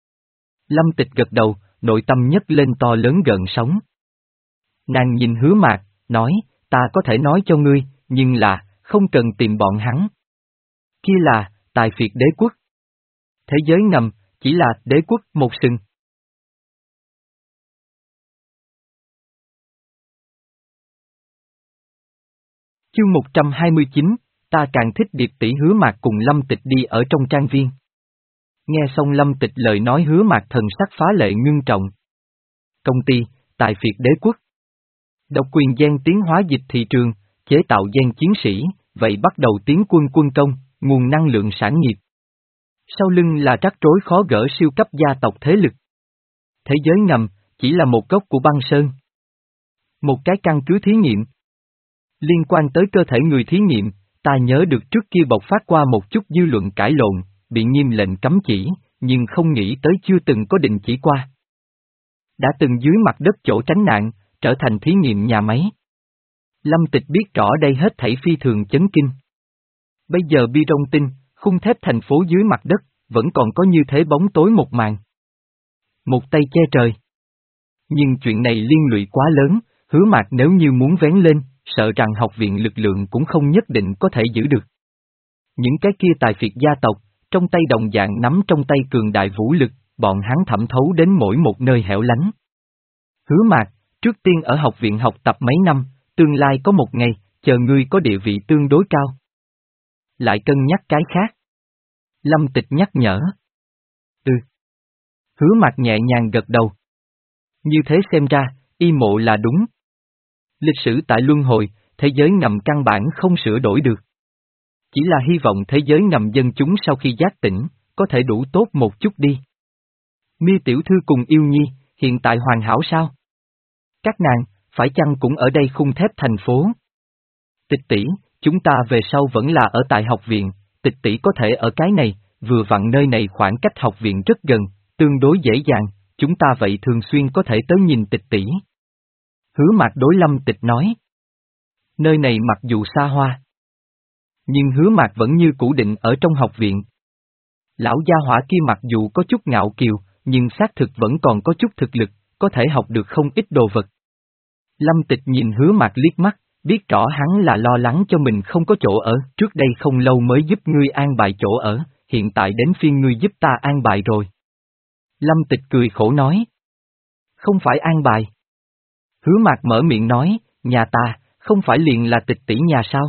A: Lâm Tịch gật đầu, nội tâm nhấc lên to lớn gợn sóng. Nàng nhìn Hứa Mạc, nói, ta có thể nói cho ngươi, nhưng là, không cần tìm bọn hắn. Kia là, tài phiệt đế quốc. Thế giới ngầm, chỉ là đế quốc một sừng. Chương một trăm hai mươi chín, ta càng thích Điệp tỷ. Hứa Mạc cùng Lâm Tịch đi ở trong trang viên. Nghe xong Lâm Tịch lời nói Hứa Mạc thần sắc phá lệ ngưng trọng. Công ty, tài phiệt đế quốc. Độc quyền gen tiến hóa dịch thị trường, chế tạo gen chiến sĩ, vậy bắt đầu tiến quân quân công, nguồn năng lượng sản nghiệp. Sau lưng là rắc rối khó gỡ siêu cấp gia tộc thế lực. Thế giới ngầm, chỉ là một góc của băng sơn. Một cái căn cứ thí nghiệm. Liên quan tới cơ thể người thí nghiệm, ta nhớ được trước kia bộc phát qua một chút dư luận cãi lộn, bị nghiêm lệnh cấm chỉ, nhưng không nghĩ tới chưa từng có định chỉ qua. Đã từng dưới mặt đất chỗ tránh nạn, trở thành thí nghiệm nhà máy. Lâm Tịch biết rõ đây hết thảy phi thường chấn kinh. Bây giờ bi rong tinh, khung thép thành phố dưới mặt đất, vẫn còn có như thế bóng tối một màn. Một tay che trời. Nhưng chuyện này liên lụy quá lớn, Hứa Mạc nếu như muốn vén lên, sợ rằng học viện lực lượng cũng không nhất định có thể giữ được. Những cái kia tài phiệt gia tộc, trong tay đồng dạng nắm trong tay cường đại vũ lực, bọn hắn thẩm thấu đến mỗi một nơi hẻo lánh. Hứa Mạc, trước tiên ở học viện học tập mấy năm, tương lai có một ngày, chờ ngươi có địa vị tương đối cao. Lại cân nhắc cái khác. Lâm Tịch nhắc nhở. Ừ. Hứa Mạc nhẹ nhàng gật đầu. Như thế xem ra, y mộ là đúng. Lịch sử tại luân hồi, thế giới ngầm căn bản không sửa đổi được. Chỉ là hy vọng thế giới ngầm dân chúng sau khi giác tỉnh, có thể đủ tốt một chút đi. Miêu tiểu thư cùng Yêu Nhi, hiện tại hoàn hảo sao? Các nàng, phải chăng cũng ở đây khung thép thành phố? Tịch tỷ, chúng ta về sau vẫn là ở tại học viện, tịch tỷ có thể ở cái này, vừa vặn nơi này khoảng cách học viện rất gần, tương đối dễ dàng, chúng ta vậy thường xuyên có thể tới nhìn tịch tỷ. Hứa Mạc đối Lâm Tịch nói. Nơi này mặc dù xa hoa, nhưng Hứa Mạc vẫn như cũ định ở trong học viện. Lão gia hỏa kia mặc dù có chút ngạo kiều, nhưng xác thực vẫn còn có chút thực lực, có thể học được không ít đồ vật. Lâm Tịch nhìn Hứa Mạc liếc mắt, biết rõ hắn là lo lắng cho mình không có chỗ ở, trước đây không lâu mới giúp ngươi an bài chỗ ở, hiện tại đến phiên ngươi giúp ta an bài rồi. Lâm Tịch cười khổ nói. Không phải an bài. Hứa Mạc mở miệng nói, nhà ta, không phải liền là Tịch tỷ nhà sao?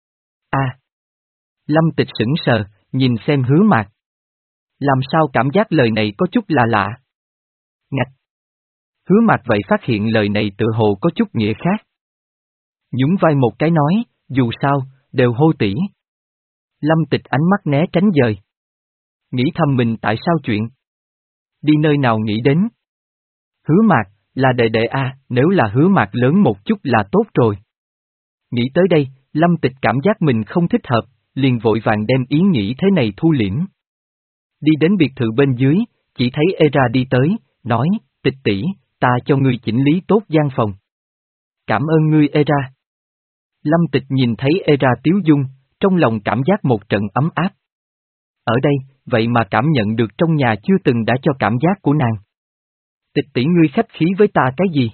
A: À. Lâm Tịch sững sờ, nhìn xem Hứa Mạc. Làm sao cảm giác lời này có chút lạ lạ? Ngạch. Hứa Mạc vậy phát hiện lời này tự hồ có chút nghĩa khác. Nhún vai một cái nói, dù sao, đều hô tỷ. Lâm Tịch ánh mắt né tránh dời. Nghĩ thầm mình tại sao chuyện? Đi nơi nào nghĩ đến? Hứa Mạc, là đệ đệ a, nếu là Hứa Mạc lớn một chút là tốt rồi. Nghĩ tới đây, Lâm Tịch cảm giác mình không thích hợp, liền vội vàng đem ý nghĩ thế này thu liễm. Đi đến biệt thự bên dưới, chỉ thấy Era đi tới, nói, Tịch tỷ, ta cho ngươi chỉnh lý tốt gian phòng. Cảm ơn ngươi Era. Lâm Tịch nhìn thấy Era tiếu dung, trong lòng cảm giác một trận ấm áp. Ở đây, vậy mà cảm nhận được trong nhà chưa từng đã cho cảm giác của nàng. Tịch tỷ ngươi khách khí với ta cái gì?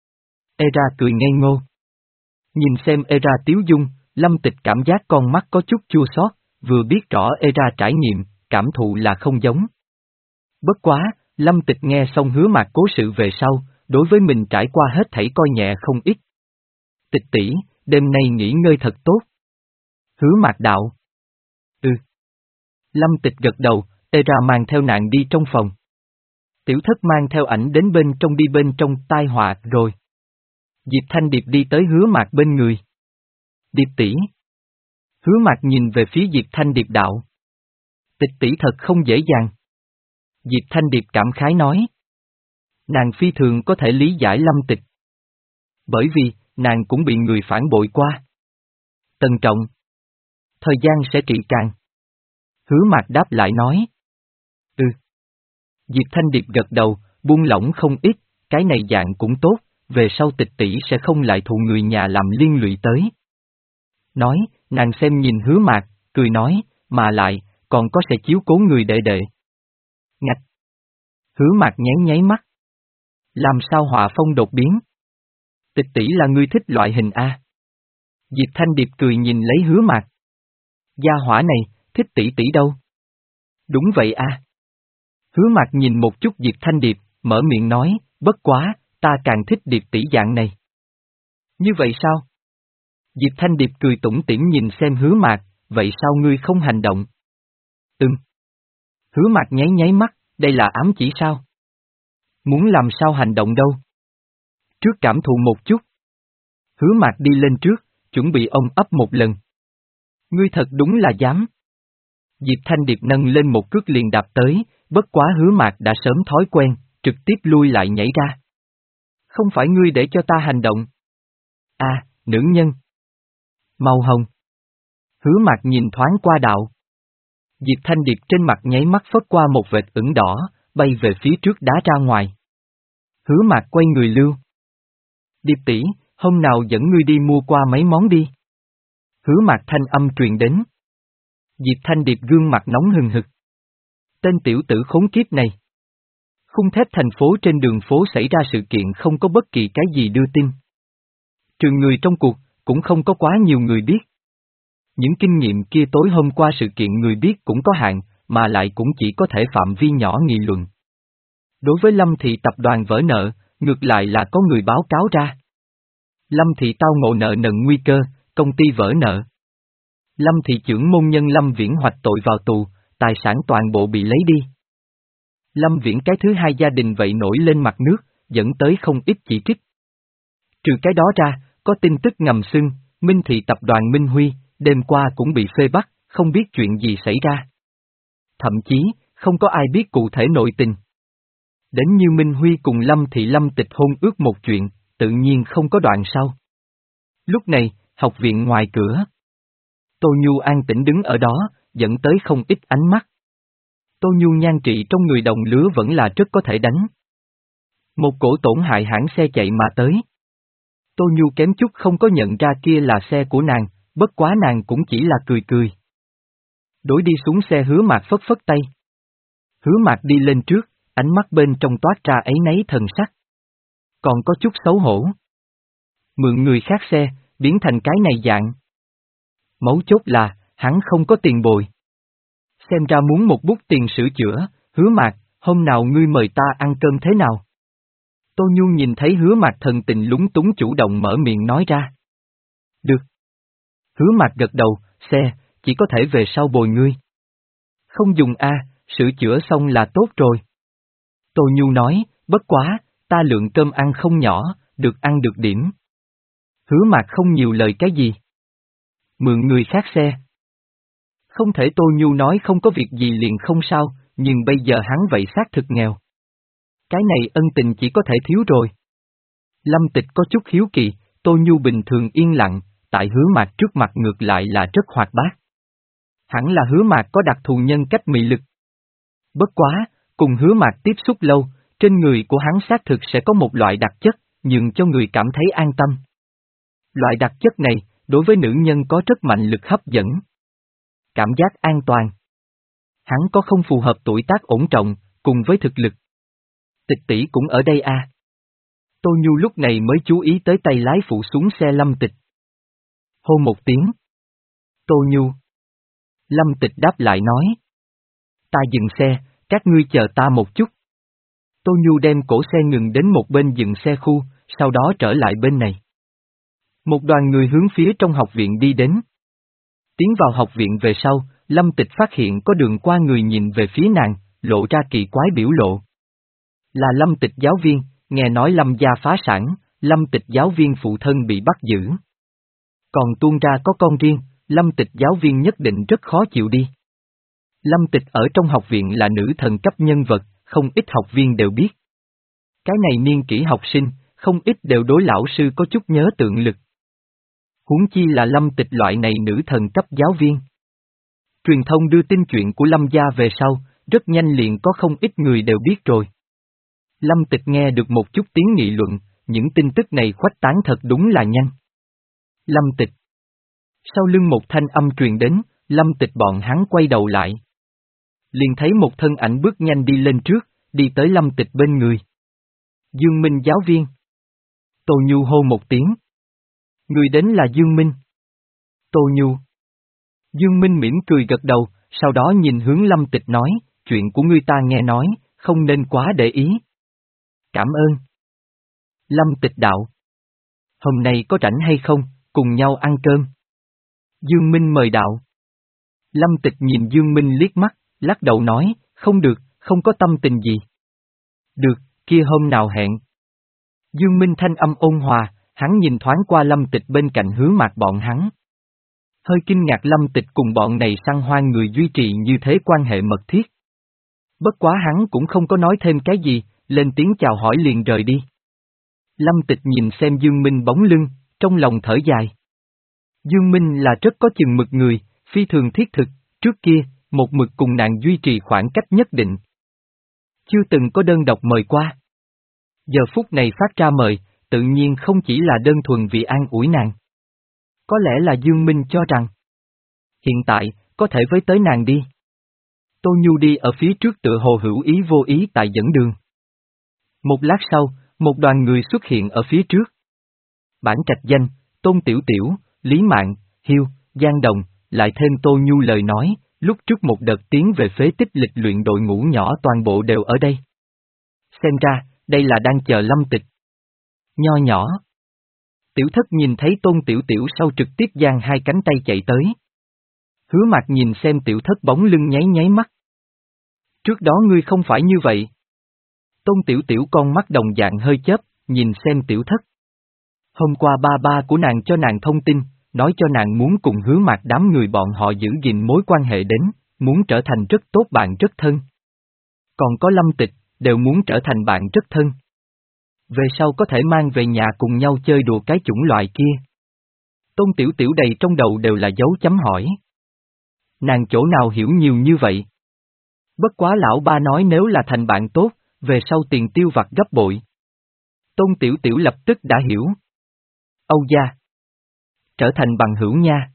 A: Era cười ngây ngô. Nhìn xem Era tiếu dung, Lâm Tịch cảm giác con mắt có chút chua xót, vừa biết rõ Era trải nghiệm, cảm thụ là không giống. Bất quá, Lâm Tịch nghe xong Hứa Mạc cố sự về sau, đối với mình trải qua hết thảy coi nhẹ không ít. Tịch tỷ, đêm nay nghỉ ngơi thật tốt. Hứa Mạc đạo. Ừ. Lâm Tịch gật đầu, Era mang theo nạn đi trong phòng. Tiểu thất mang theo ảnh đến bên trong đi bên trong tai họa rồi. Diệp Thanh Điệp đi tới Hứa Mạc bên người. Điệp tỷ. Hứa Mạc nhìn về phía Diệp Thanh Điệp đạo. Tịch tỷ thật không dễ dàng. Diệp Thanh Điệp cảm khái nói. Nàng phi thường có thể lý giải Lâm Tịch. Bởi vì, nàng cũng bị người phản bội qua. Tân trọng. Thời gian sẽ trị càng. Hứa Mạc đáp lại nói. Ừ. Diệp Thanh Điệp gật đầu, buông lỏng không ít, cái này dạng cũng tốt, về sau Tịch tỷ sẽ không lại thụ người nhà làm liên lụy tới. Nói, nàng xem nhìn Hứa Mạc, cười nói, mà lại, còn có sẽ chiếu cố người đệ đệ. Ngạch. Hứa Mạc nháy nháy mắt. Làm sao họa phong đột biến? Tịch tỷ là ngươi thích loại hình A. Diệp Thanh Điệp cười nhìn lấy Hứa Mạc. Gia hỏa này, thích tỷ tỷ đâu? Đúng vậy A. Hứa Mạc nhìn một chút Diệp Thanh Điệp, mở miệng nói, bất quá, ta càng thích Điệp tỷ dạng này. Như vậy sao? Diệp Thanh Điệp cười tủm tỉm nhìn xem Hứa Mạc, vậy sao ngươi không hành động? Ừm. Hứa Mạc nháy nháy mắt, đây là ám chỉ sao? Muốn làm sao hành động đâu? Trước cảm thụ một chút. Hứa Mạc đi lên trước, chuẩn bị ôm ấp một lần. Ngươi thật đúng là dám. Diệp Thanh Điệp nâng lên một cước liền đạp tới, bất quá Hứa Mạc đã sớm thói quen, trực tiếp lui lại nhảy ra. Không phải ngươi để cho ta hành động. À, nữ nhân. Màu hồng. Hứa Mạc nhìn thoáng qua đạo. Diệp Thanh Điệp trên mặt nháy mắt phất qua một vệt ửng đỏ, bay về phía trước đá ra ngoài. Hứa Mạc quay người lưu. Điệp tỷ, hôm nào dẫn ngươi đi mua qua mấy món đi. Hứa Mạc thanh âm truyền đến. Diệp Thanh Điệp gương mặt nóng hừng hực. Tên tiểu tử khốn kiếp này. Khung thép thành phố trên đường phố xảy ra sự kiện không có bất kỳ cái gì đưa tin. Trừ người trong cuộc, cũng không có quá nhiều người biết. Những kinh nghiệm kia tối hôm qua sự kiện người biết cũng có hạn, mà lại cũng chỉ có thể phạm vi nhỏ nghị luận. Đối với Lâm Thị tập đoàn vỡ nợ, ngược lại là có người báo cáo ra. Lâm Thị tao ngộ nợ nần nguy cơ, công ty vỡ nợ. Lâm Thị trưởng môn nhân Lâm Viễn hoạch tội vào tù, tài sản toàn bộ bị lấy đi. Lâm Viễn cái thứ hai gia đình vậy nổi lên mặt nước, dẫn tới không ít chỉ trích. Trừ cái đó ra, có tin tức ngầm xưng, Minh Thị tập đoàn Minh Huy, đêm qua cũng bị phê bắt, không biết chuyện gì xảy ra. Thậm chí, không có ai biết cụ thể nội tình. Đến như Minh Huy cùng Lâm Thị Lâm Tịch hôn ước một chuyện, tự nhiên không có đoạn sau. Lúc này, học viện ngoài cửa. Tô Nhu an tĩnh đứng ở đó, dẫn tới không ít ánh mắt. Tô Nhu nhan trị trong người đồng lứa vẫn là rất có thể đánh. Một cổ tổn hại hãng xe chạy mà tới. Tô Nhu kém chút không có nhận ra kia là xe của nàng, bất quá nàng cũng chỉ là cười cười. Đối đi xuống xe Hứa Mạc phất phất tay. Hứa Mạc đi lên trước, ánh mắt bên trong toát ra áy náy thần sắc. Còn có chút xấu hổ. Mượn người khác xe, biến thành cái này dạng. Mấu chốt là, hắn không có tiền bồi. Xem ra muốn một bút tiền sửa chữa, Hứa Mạc, hôm nào ngươi mời ta ăn cơm thế nào? Tô Nhu nhìn thấy Hứa Mạc thần tình lúng túng chủ động mở miệng nói ra. Được. Hứa Mạc gật đầu, xe, chỉ có thể về sau bồi ngươi. Không dùng a, sửa chữa xong là tốt rồi. Tô Nhu nói, bất quá, ta lượng cơm ăn không nhỏ, được ăn được điểm. Hứa Mạc không nhiều lời cái gì. Mượn người khác xe. Không thể Tô Nhu nói không có việc gì liền không sao, nhưng bây giờ hắn vậy xác thực nghèo. Cái này ân tình chỉ có thể thiếu rồi. Lâm Tịch có chút hiếu kỳ, Tô Nhu bình thường yên lặng, tại Hứa Mạc trước mặt ngược lại là rất hoạt bát. Hẳn là Hứa Mạc có đặc thù nhân cách mị lực. Bất quá, cùng Hứa Mạc tiếp xúc lâu, trên người của hắn xác thực sẽ có một loại đặc chất, nhường cho người cảm thấy an tâm. Loại đặc chất này, đối với nữ nhân có rất mạnh lực hấp dẫn. Cảm giác an toàn. Hắn có không phù hợp tuổi tác ổn trọng, cùng với thực lực. Tịch tỷ cũng ở đây à. Tô Nhu lúc này mới chú ý tới tay lái phụ xuống xe Lâm Tịch. Hô một tiếng. Tô Nhu. Lâm Tịch đáp lại nói. Ta dừng xe, các ngươi chờ ta một chút. Tô Nhu đem cổ xe ngừng đến một bên dừng xe khu, sau đó trở lại bên này. Một đoàn người hướng phía trong học viện đi đến. Tiến vào học viện về sau, Lâm Tịch phát hiện có đường qua người nhìn về phía nàng, lộ ra kỳ quái biểu lộ. Là Lâm Tịch giáo viên, nghe nói Lâm gia phá sản, Lâm Tịch giáo viên phụ thân bị bắt giữ. Còn tuôn ra có con riêng, Lâm Tịch giáo viên nhất định rất khó chịu đi. Lâm Tịch ở trong học viện là nữ thần cấp nhân vật, không ít học viên đều biết. Cái này niên kỷ học sinh, không ít đều đối lão sư có chút nhớ tượng lực. Huống chi là Lâm Tịch loại này nữ thần cấp giáo viên. Truyền thông đưa tin chuyện của Lâm gia về sau, rất nhanh liền có không ít người đều biết rồi. Lâm Tịch nghe được một chút tiếng nghị luận, những tin tức này khuếch tán thật đúng là nhanh. Lâm Tịch. Sau lưng một thanh âm truyền đến, Lâm Tịch bọn hắn quay đầu lại. Liền thấy một thân ảnh bước nhanh đi lên trước, đi tới Lâm Tịch bên người. Dương Minh giáo viên. Tô Nhu hô một tiếng. Người đến là Dương Minh. Tô Nhu. Dương Minh mỉm cười gật đầu, sau đó nhìn hướng Lâm Tịch nói, chuyện của ngươi ta nghe nói, không nên quá để ý. Cảm ơn. Lâm Tịch đạo. Hôm nay có rảnh hay không, cùng nhau ăn cơm. Dương Minh mời đạo. Lâm Tịch nhìn Dương Minh liếc mắt, lắc đầu nói, không được, không có tâm tình gì. Được, kia hôm nào hẹn. Dương Minh thanh âm ôn hòa, hắn nhìn thoáng qua Lâm Tịch bên cạnh Hứa Mạc bọn hắn. Hơi kinh ngạc Lâm Tịch cùng bọn này săn hoang người duy trì như thế quan hệ mật thiết. Bất quá hắn cũng không có nói thêm cái gì, lên tiếng chào hỏi liền rời đi. Lâm Tịch nhìn xem Dương Minh bóng lưng, trong lòng thở dài. Dương Minh là rất có chừng mực người, phi thường thiết thực, trước kia, một mực cùng nàng duy trì khoảng cách nhất định. Chưa từng có đơn độc mời qua. Giờ phút này phát ra mời, tự nhiên không chỉ là đơn thuần vì an ủi nàng. Có lẽ là Dương Minh cho rằng, hiện tại, có thể với tới nàng đi. Tô Nhu đi ở phía trước tựa hồ hữu ý vô ý tại dẫn đường. Một lát sau, một đoàn người xuất hiện ở phía trước. Bản trạch danh, Tôn Tiểu Tiểu, Lý Mạn, Hiêu, Giang Đồng, lại thêm Tô Nhu lời nói, lúc trước một đợt tiến về phế tích lịch luyện đội ngũ nhỏ toàn bộ đều ở đây. Xem ra, đây là đang chờ Lâm Tịch. Nho nhỏ. Tiểu Thất nhìn thấy Tôn Tiểu Tiểu sau trực tiếp giang hai cánh tay chạy tới. Hứa Mạc nhìn xem Tiểu Thất bóng lưng nháy nháy mắt. Trước đó ngươi không phải như vậy. Tôn Tiểu Tiểu con mắt đồng dạng hơi chớp, nhìn xem Tiểu Thất. Hôm qua ba ba của nàng cho nàng thông tin, nói cho nàng muốn cùng Hứa Mạc đám người bọn họ giữ gìn mối quan hệ đến, muốn trở thành rất tốt bạn rất thân. Còn có Lâm Tịch, đều muốn trở thành bạn rất thân. Về sau có thể mang về nhà cùng nhau chơi đùa cái chủng loại kia. Tôn Tiểu Tiểu đầy trong đầu đều là dấu chấm hỏi. Nàng chỗ nào hiểu nhiều như vậy? Bất quá lão ba nói nếu là thành bạn tốt, về sau tiền tiêu vặt gấp bội. Tôn Tiểu Tiểu lập tức đã hiểu. Âu gia. Trở thành bằng hữu nha.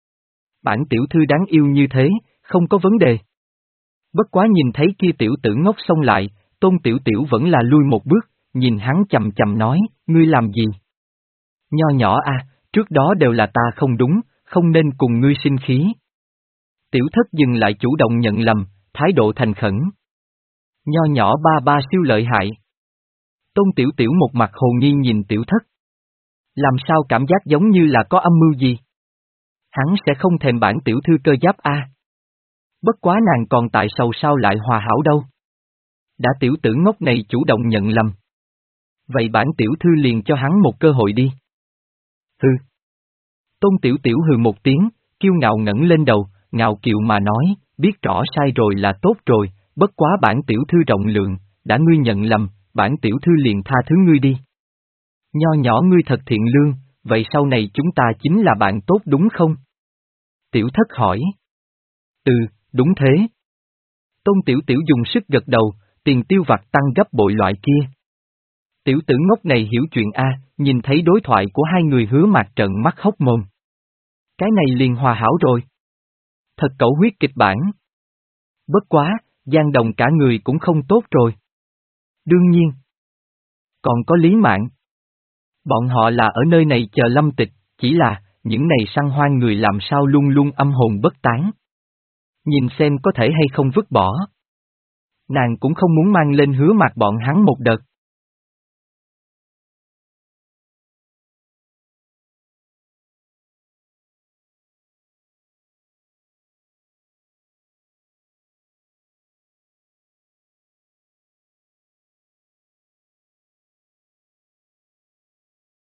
A: Bản tiểu thư đáng yêu như thế, không có vấn đề. Bất quá nhìn thấy kia tiểu tử ngốc xông lại, Tôn Tiểu Tiểu vẫn là lui một bước, nhìn hắn chầm chầm nói, ngươi làm gì? Nho nhỏ à, trước đó đều là ta không đúng, không nên cùng ngươi sinh khí. Tiểu Thất dừng lại chủ động nhận lầm, thái độ thành khẩn. Nho nhỏ ba ba siêu lợi hại. Tôn Tiểu Tiểu một mặt hồ nghi nhìn Tiểu Thất. Làm sao cảm giác giống như là có âm mưu gì? Hắn sẽ không thèm bản tiểu thư cơ giáp a. À. Bất quá nàng còn tại sầu sao lại hòa hảo đâu. Đã tiểu tử ngốc này chủ động nhận lầm. Vậy bản tiểu thư liền cho hắn một cơ hội đi. Hừ. Tôn Tiểu Tiểu hừ một tiếng, kiêu ngạo ngẩng lên đầu, ngạo kiều mà nói, biết rõ sai rồi là tốt rồi, bất quá bản tiểu thư rộng lượng, đã ngươi nhận lầm, bản tiểu thư liền tha thứ ngươi đi. Nho nhỏ ngươi thật thiện lương, vậy sau này chúng ta chính là bạn tốt đúng không? Tiểu Thất hỏi. Ừ, đúng thế. Tôn Tiểu Tiểu dùng sức gật đầu, tiền tiêu vặt tăng gấp bội loại kia. Tiểu tử ngốc này hiểu chuyện A, nhìn thấy đối thoại của hai người Hứa Mạc trợn mắt hốc mồm. Cái này liền hòa hảo rồi. Thật cẩu huyết kịch bản. Bất quá, Giang Đồng cả người cũng không tốt rồi. Đương nhiên. Còn có Lý Mạn. Bọn họ là ở nơi này chờ Lâm Tịch, chỉ là, những này săn hoang người làm sao luôn luôn âm hồn bất tán. Nhìn xem có thể hay không vứt bỏ. Nàng cũng không muốn mang lên Hứa Mạc bọn hắn một đợt.